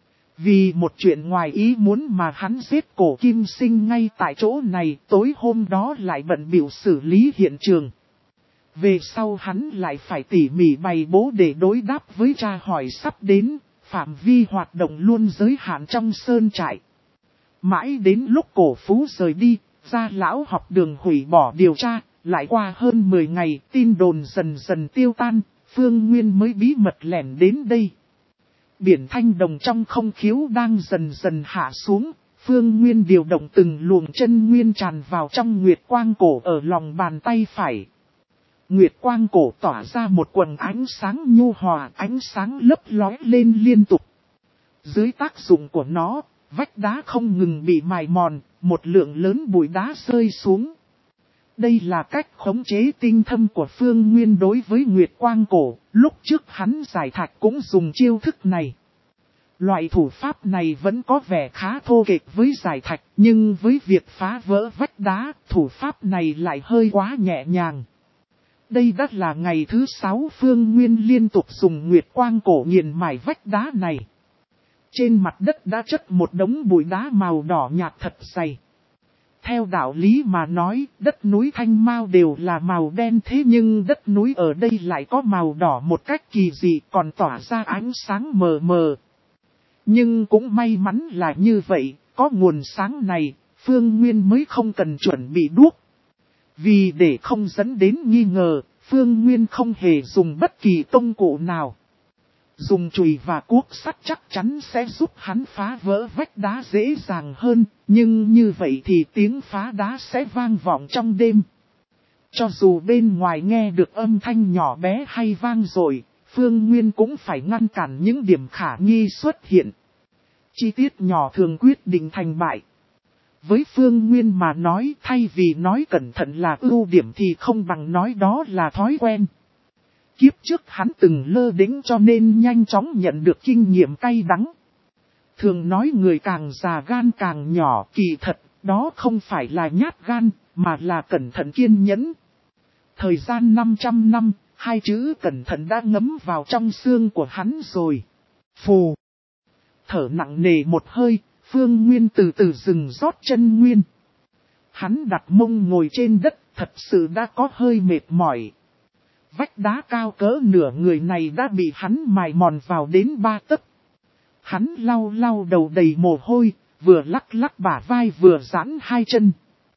Vì một chuyện ngoài ý muốn mà hắn giết cổ kim sinh ngay tại chỗ này, tối hôm đó lại bận bịu xử lý hiện trường. Về sau hắn lại phải tỉ mỉ bày bố để đối đáp với tra hỏi sắp đến, phạm vi hoạt động luôn giới hạn trong sơn trại. Mãi đến lúc cổ phú rời đi, gia lão học đường hủy bỏ điều tra, lại qua hơn mười ngày tin đồn dần dần tiêu tan, Phương Nguyên mới bí mật lẻn đến đây. Biển thanh đồng trong không khiếu đang dần dần hạ xuống, Phương Nguyên điều động từng luồng chân nguyên tràn vào trong nguyệt quang cổ ở lòng bàn tay phải. Nguyệt quang cổ tỏa ra một quầng ánh sáng nhu hòa, ánh sáng lấp lóe lên liên tục. Dưới tác dụng của nó, vách đá không ngừng bị mài mòn, một lượng lớn bụi đá rơi xuống. Đây là cách khống chế tinh thâm của Phương Nguyên đối với Nguyệt Quang Cổ, lúc trước hắn giải thạch cũng dùng chiêu thức này. Loại thủ pháp này vẫn có vẻ khá thô kệch với giải thạch, nhưng với việc phá vỡ vách đá, thủ pháp này lại hơi quá nhẹ nhàng. Đây đã là ngày thứ sáu Phương Nguyên liên tục dùng Nguyệt Quang Cổ nghiền mài vách đá này. Trên mặt đất đã chất một đống bụi đá màu đỏ nhạt thật dày. Theo đạo lý mà nói, đất núi Thanh Mao đều là màu đen thế nhưng đất núi ở đây lại có màu đỏ một cách kỳ dị còn tỏa ra ánh sáng mờ mờ. Nhưng cũng may mắn là như vậy, có nguồn sáng này, Phương Nguyên mới không cần chuẩn bị đuốc. Vì để không dẫn đến nghi ngờ, Phương Nguyên không hề dùng bất kỳ công cụ nào. Dùng chùy và cuốc sắt chắc chắn sẽ giúp hắn phá vỡ vách đá dễ dàng hơn, nhưng như vậy thì tiếng phá đá sẽ vang vọng trong đêm. Cho dù bên ngoài nghe được âm thanh nhỏ bé hay vang dội, Phương Nguyên cũng phải ngăn cản những điểm khả nghi xuất hiện. Chi tiết nhỏ thường quyết định thành bại. Với Phương Nguyên mà nói thay vì nói cẩn thận là ưu điểm thì không bằng nói đó là thói quen. Kiếp trước hắn từng lơ đễnh cho nên nhanh chóng nhận được kinh nghiệm cay đắng. Thường nói người càng già gan càng nhỏ, kỳ thật, đó không phải là nhát gan, mà là cẩn thận kiên nhẫn. Thời gian năm trăm năm, hai chữ cẩn thận đã ngấm vào trong xương của hắn rồi. Phù. Thở nặng nề một hơi, Phương Nguyên từ từ dừng rót chân nguyên. Hắn đặt mông ngồi trên đất, thật sự đã có hơi mệt mỏi. Vách đá cao cỡ nửa người này đã bị hắn mài mòn vào đến ba tấc. Hắn lau lau đầu đầy mồ hôi, vừa lắc lắc bả vai vừa giãn hai chân.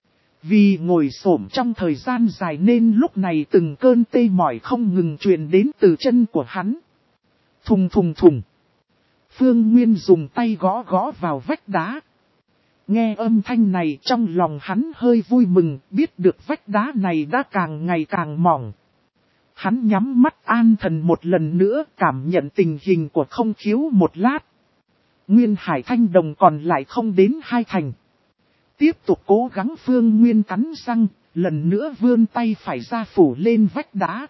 Vì ngồi xổm trong thời gian dài nên lúc này từng cơn tê mỏi không ngừng truyền đến từ chân của hắn. Thùng thùng thùng. Phương Nguyên dùng tay gõ gõ vào vách đá. Nghe âm thanh này trong lòng hắn hơi vui mừng, biết được vách đá này đã càng ngày càng mỏng. Hắn nhắm mắt an thần một lần nữa cảm nhận tình hình của không khiếu một lát. Nguyên hải thanh đồng còn lại không đến hai thành. tiếp tục cố gắng. Phương Nguyên cắn răng, lần nữa vươn tay phải ra phủ lên vách đá.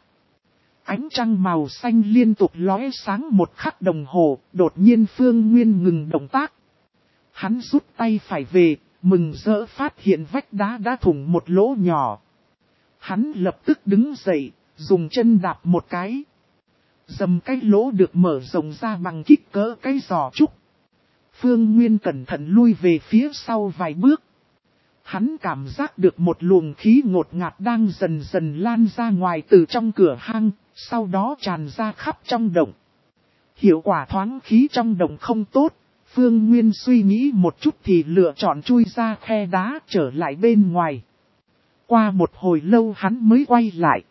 Ánh trăng màu xanh liên tục lóe sáng một khắc đồng hồ, đột nhiên Phương Nguyên ngừng động tác. Hắn rút tay phải về, mừng rỡ phát hiện vách đá đã thủng một lỗ nhỏ. Hắn lập tức đứng dậy, dùng chân đạp một cái. Dầm cái lỗ được mở rộng ra bằng kích cỡ cái giò trúc. Phương Nguyên cẩn thận lui về phía sau vài bước. Hắn cảm giác được một luồng khí ngột ngạt đang dần dần lan ra ngoài từ trong cửa hang, sau đó tràn ra khắp trong động. Hiệu quả thoáng khí trong động không tốt, Phương Nguyên suy nghĩ một chút thì lựa chọn chui ra khe đá trở lại bên ngoài. Qua một hồi lâu hắn mới quay lại.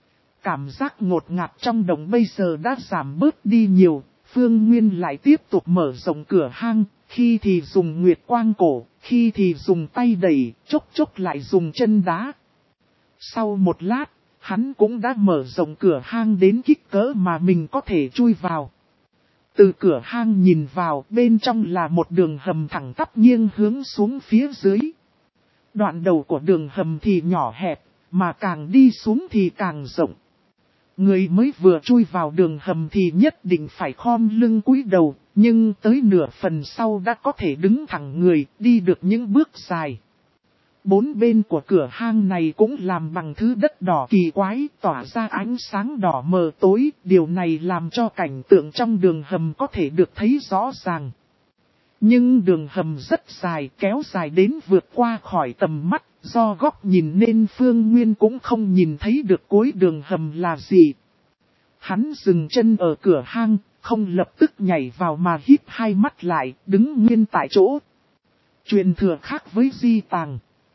Cảm giác ngột ngạt trong động bây giờ đã giảm bớt đi nhiều, Phương Nguyên lại tiếp tục mở rộng cửa hang, khi thì dùng nguyệt quang cổ, khi thì dùng tay đẩy, chốc chốc lại dùng chân đá. Sau một lát, hắn cũng đã mở rộng cửa hang đến kích cỡ mà mình có thể chui vào. Từ cửa hang nhìn vào, bên trong là một đường hầm thẳng tắp nghiêng hướng xuống phía dưới. Đoạn đầu của đường hầm thì nhỏ hẹp, mà càng đi xuống thì càng rộng. Người mới vừa chui vào đường hầm thì nhất định phải khom lưng cúi đầu, nhưng tới nửa phần sau đã có thể đứng thẳng người, đi được những bước dài. Bốn bên của cửa hang này cũng làm bằng thứ đất đỏ kỳ quái, tỏa ra ánh sáng đỏ mờ tối, điều này làm cho cảnh tượng trong đường hầm có thể được thấy rõ ràng. Nhưng đường hầm rất dài, kéo dài đến vượt qua khỏi tầm mắt, do góc nhìn nên Phương Nguyên cũng không nhìn thấy được cuối đường hầm là gì. Hắn dừng chân ở cửa hang, không lập tức nhảy vào mà híp hai mắt lại, đứng nguyên tại chỗ. Truyền thừa khác với di tàng.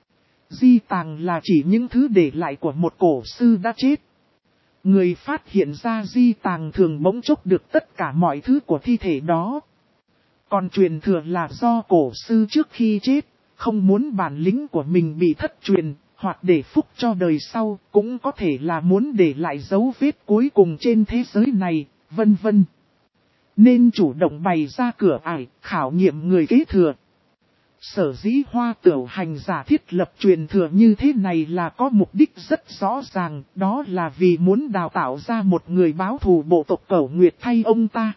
Di tàng là chỉ những thứ để lại của một cổ sư đã chết. Người phát hiện ra di tàng thường bỗng chốc được tất cả mọi thứ của thi thể đó. Còn truyền thừa là do cổ sư trước khi chết, không muốn bản lĩnh của mình bị thất truyền, hoặc để phúc cho đời sau, cũng có thể là muốn để lại dấu vết cuối cùng trên thế giới này, vân vân. Nên chủ động bày ra cửa ải, khảo nghiệm người kế thừa. Sở dĩ Hoa Tửu hành giả thiết lập truyền thừa như thế này là có mục đích rất rõ ràng, đó là vì muốn đào tạo ra một người báo thù bộ tộc Cẩu Nguyệt thay ông ta.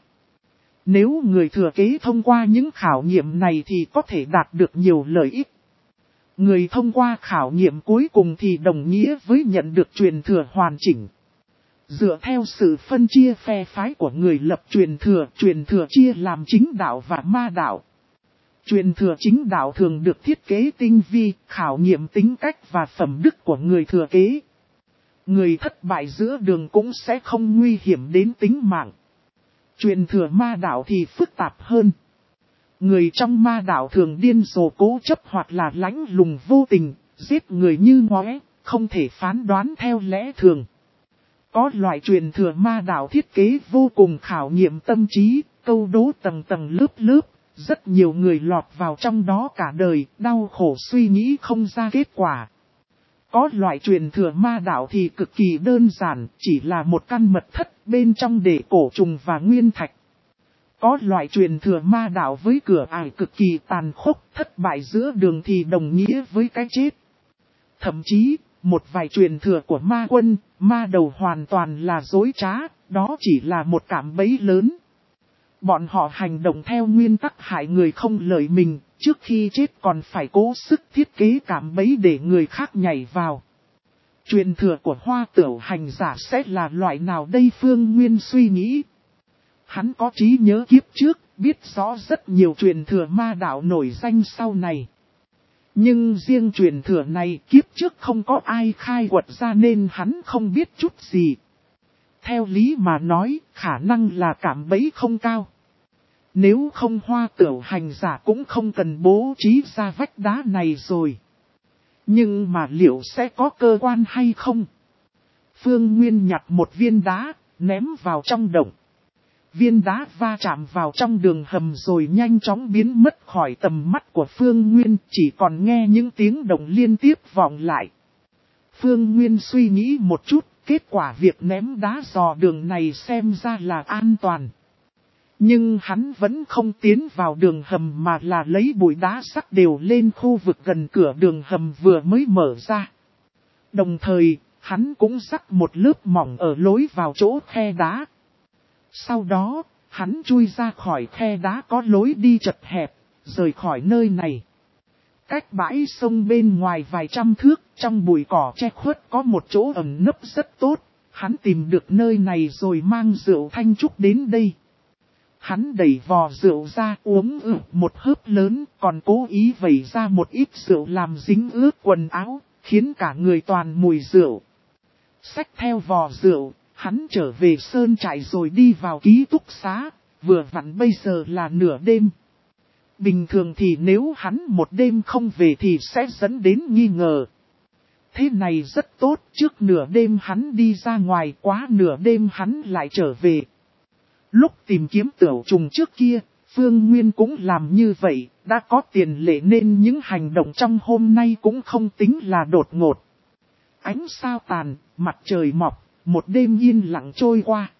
Nếu người thừa kế thông qua những khảo nghiệm này thì có thể đạt được nhiều lợi ích. Người thông qua khảo nghiệm cuối cùng thì đồng nghĩa với nhận được truyền thừa hoàn chỉnh. Dựa theo sự phân chia phe phái của người lập truyền thừa, truyền thừa chia làm chính đạo và ma đạo. Truyền thừa chính đạo thường được thiết kế tinh vi, khảo nghiệm tính cách và phẩm đức của người thừa kế. Người thất bại giữa đường cũng sẽ không nguy hiểm đến tính mạng. Truyền thừa ma đạo thì phức tạp hơn. Người trong ma đạo thường điên rồ cố chấp hoặc là lãnh lùng vô tình, giết người như ngóe, không thể phán đoán theo lẽ thường. Có loại truyền thừa ma đạo thiết kế vô cùng khảo nghiệm tâm trí, câu đố tầng tầng lớp lớp, rất nhiều người lọt vào trong đó cả đời, đau khổ suy nghĩ không ra kết quả. Có loại truyền thừa ma đạo thì cực kỳ đơn giản, chỉ là một căn mật thất bên trong để cổ trùng và nguyên thạch. Có loại truyền thừa ma đạo với cửa ải cực kỳ tàn khốc, thất bại giữa đường thì đồng nghĩa với cái chết. Thậm chí, một vài truyền thừa của ma quân, ma đầu hoàn toàn là dối trá, đó chỉ là một cạm bẫy lớn. Bọn họ hành động theo nguyên tắc hại người không lợi mình, trước khi chết còn phải cố sức thiết kế cạm bẫy để người khác nhảy vào. Truyền thừa của Hoa Tửu hành giả sẽ là loại nào đây? Phương Nguyên suy nghĩ. Hắn có trí nhớ kiếp trước, biết rõ rất nhiều truyền thừa ma đạo nổi danh sau này. Nhưng riêng truyền thừa này kiếp trước không có ai khai quật ra nên hắn không biết chút gì. Theo lý mà nói, khả năng là cạm bẫy không cao. Nếu không Hoa Tửu hành giả cũng không cần bố trí ra vách đá này rồi. Nhưng mà liệu sẽ có cơ quan hay không? Phương Nguyên nhặt một viên đá, ném vào trong động. Viên đá va chạm vào trong đường hầm rồi nhanh chóng biến mất khỏi tầm mắt của Phương Nguyên, chỉ còn nghe những tiếng động liên tiếp vọng lại. Phương Nguyên suy nghĩ một chút, kết quả việc ném đá dò đường này xem ra là an toàn. Nhưng hắn vẫn không tiến vào đường hầm mà là lấy bụi đá sắc đều lên khu vực gần cửa đường hầm vừa mới mở ra. Đồng thời, hắn cũng rắc một lớp mỏng ở lối vào chỗ khe đá. Sau đó, hắn chui ra khỏi khe đá có lối đi chật hẹp, rời khỏi nơi này. Cách bãi sông bên ngoài vài trăm thước, trong bụi cỏ che khuất có một chỗ ẩn nấp rất tốt. Hắn tìm được nơi này rồi mang rượu thanh trúc đến đây. Hắn đẩy vò rượu ra uống ử một hớp lớn, còn cố ý vẩy ra một ít rượu làm dính ướt quần áo, khiến cả người toàn mùi rượu. Xách theo vò rượu, hắn trở về sơn trại rồi đi vào ký túc xá, vừa vặn bây giờ là nửa đêm. Bình thường thì nếu hắn một đêm không về thì sẽ dẫn đến nghi ngờ. Thế này rất tốt, trước nửa đêm hắn đi ra ngoài, quá nửa đêm hắn lại trở về. Lúc tìm kiếm tửu trùng trước kia, Phương Nguyên cũng làm như vậy, đã có tiền lệ nên những hành động trong hôm nay cũng không tính là đột ngột. Ánh sao tàn, mặt trời mọc, một đêm yên lặng trôi qua.